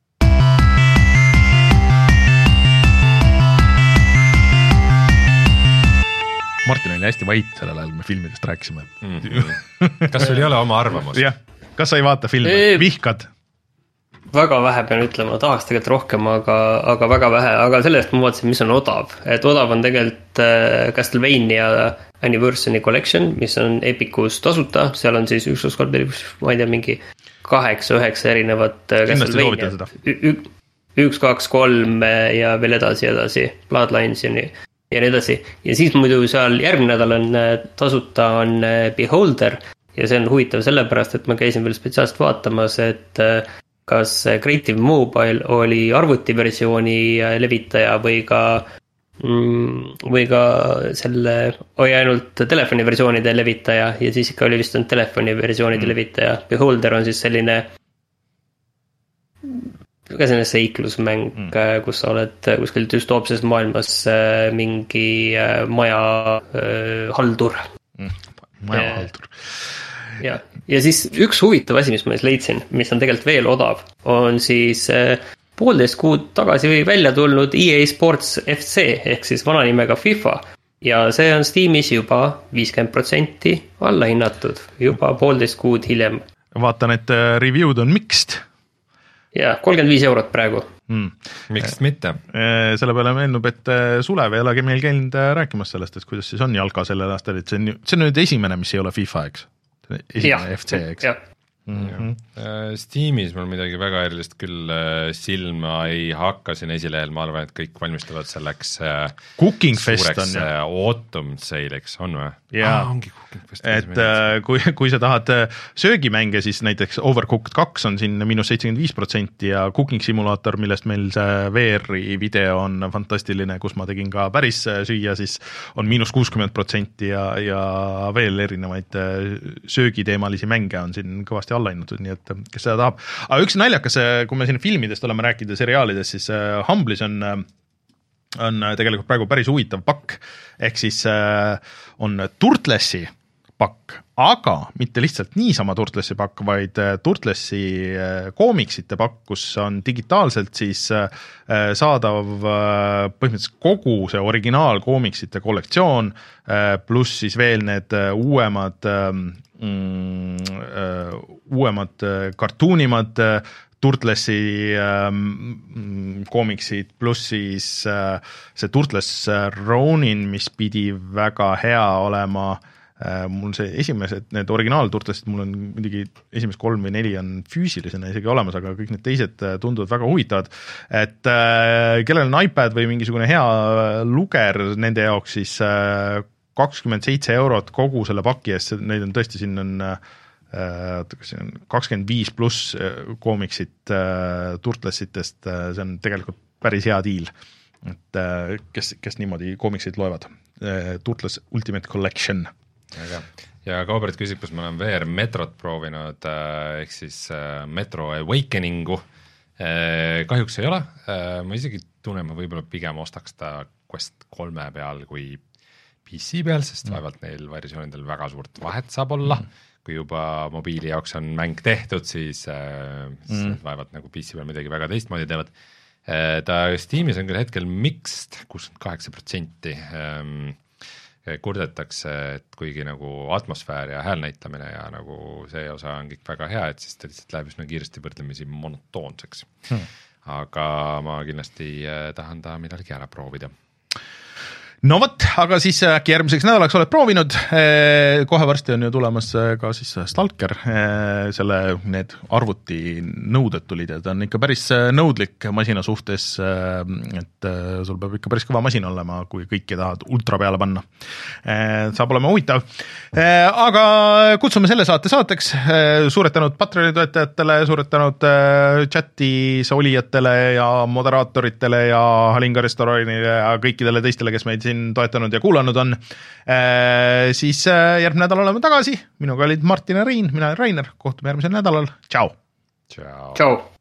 [SPEAKER 1] Martin oli hästi vait sellel ajal, me filmidest rääkisime. Mm-hmm.
[SPEAKER 2] Kas sul ei ole oma arvamus?
[SPEAKER 1] Jah, kas sa ei vaata filme? Vihkad?
[SPEAKER 3] väga vähe pean ütlema, tahaks tegelikult rohkem, aga, aga väga vähe, aga sellest ma vaatasin, mis on odav. Et odav on tegelikult Castlevania Anniversary Collection, mis on Epicus tasuta, seal on siis üks, kaks, kolm, neli, ma ei tea, mingi kaheksa, üheksa erinevat Castlevania. üks, kaks, kolm ja veel edasi, edasi, Bloodlines ja nii, ja nii edasi. Ja siis muidu seal järgmine nädal on tasuta on Beholder ja see on huvitav sellepärast, et ma käisin veel spetsiaalselt vaatamas, et kas Creative Mobile oli arvutiversiooni levitaja või ka, või ka selle, oli ainult telefoniversioonide levitaja ja siis ikka oli vist on telefoniversioonide mm. levitaja. Beholder on siis selline, ka selline seiklusmäng mm., kus sa oled kuskil düstoopses maailmas mingi maja haldur.
[SPEAKER 1] Mm. Maja haldur.
[SPEAKER 3] Ja, ja siis üks huvitav asi, mis ma siis leidsin, mis on tegelikult veel odav, on siis poolteist kuud tagasi välja tulnud E A Sports F C ehk siis vananimega FIFA ja see on Steamis juba viiskümmend protsenti alla hinnatud, juba poolteist kuud hiljem.
[SPEAKER 1] Vaatan, et review'd on mixed.
[SPEAKER 3] Ja, kolmkümmend viis eurot praegu.
[SPEAKER 2] Hmm. Miks mitte?
[SPEAKER 1] Selle peale meenub, et Sulev ei olegi meil käinud rääkimas sellest, et kuidas siis on jalka sellel aastal, et see on, see on nüüd esimene, mis ei ole FIFA, eks? Esimene F C, eks?
[SPEAKER 3] Jah.
[SPEAKER 2] Mm-hmm. Steamis mul midagi väga erilist küll silma ei hakka siin esilehel, ma arvan, et kõik valmistavad selleks
[SPEAKER 1] Cooking Fest on
[SPEAKER 2] ju. Autumn sale'iks, on või?
[SPEAKER 1] Jaa, ah, et kui, kui sa tahad söögimänge, siis näiteks Overcooked kaks on siin miinus seitsekümmend viis protsenti ja Cooking Simulator, millest meil see V R-i video on fantastiline, kus ma tegin ka päris süüa, siis on miinus kuuskümmend protsenti ja, ja veel erinevaid söögiteemalisi mänge on siin kõvasti alla hinnatud, nii et kes seda tahab. Aga üks naljakas, kui me siin filmidest oleme rääkida seriaalidest, siis Humblis on on tegelikult praegu päris huvitav pakk, ehk siis on Turtlessi pakk, aga mitte lihtsalt niisama Turtlessi pakk, vaid Turtlessi koomiksite pakk, kus on digitaalselt siis saadav põhimõtteliselt kogu see originaal koomiksite kollektsioon, pluss siis veel need uuemad mm, uuemad kartuunimad Turtlessi ähm, koomiksid, pluss siis äh, see Turtles Ronin, mis pidi väga hea olema, äh, mul see esimesed, need originaal Turtlesid, mul on muidugi esimesed kolm või neli on füüsilisena isegi olemas, aga kõik need teised tunduvad väga huvitavad, et äh, kellel on iPad või mingisugune hea luger nende jaoks, siis äh, kakskümmend seitse eurot kogu selle paki eest, neid on tõesti, siin on äh, kakskümmend viis pluss koomiksit Turtlesitest, see on tegelikult päris hea diil, et kes, kes niimoodi koomiksid loevad. Turtles Ultimate Collection.
[SPEAKER 2] Ja Kaubert küsib, kas ma olen V R Metrot proovinud, ehk siis Metro Awakeningu. Kahjuks ei ole, ma isegi tunnen, ma võib-olla pigem ostaks ta Quest kolme peal kui P C peal, sest vaevalt neil versioonidel väga suurt vahet saab olla. Mm. Kui juba mobiili jaoks on mäng tehtud, siis äh, mm. vaevalt nagu P C peal midagi väga teistmoodi teevad. Äh, ta Steamis on küll hetkel mixed, kuuskümmend kaheksa protsenti ähm, kurdetakse, et kuigi nagu atmosfäär ja häälnäitamine ja nagu see osa on kõik väga hea, et siis ta lihtsalt läheb üsna kiiresti võrdlemisi monotoonseks. Mm. Aga ma kindlasti äh, tahan ta midagi ära proovida.
[SPEAKER 1] No võt, aga siis äkki järgmiseks nädalaks oled proovinud, kohe varsti on ju tulemas ka siis Stalker, selle need arvuti nõuded tulid ja ta on ikka päris nõudlik masina suhtes, et sul peab ikka päris kõva masin olema, kui kõiki tahad ultra peale panna. Saab olema huvitav, aga kutsume selle saate saateks, suured tänud Patreoni toetajatele, suured tänud chatis olijatele ja moderaatoritele ja Halinga restoranile ja kõikidele teistele, kes meid siin toetanud ja kuulanud on, e, siis järgmine nädal oleme tagasi, minuga olid Martin ja Rein, mina olen Rainer, kohtume järgmisel nädalal, tšau!
[SPEAKER 3] Tšau!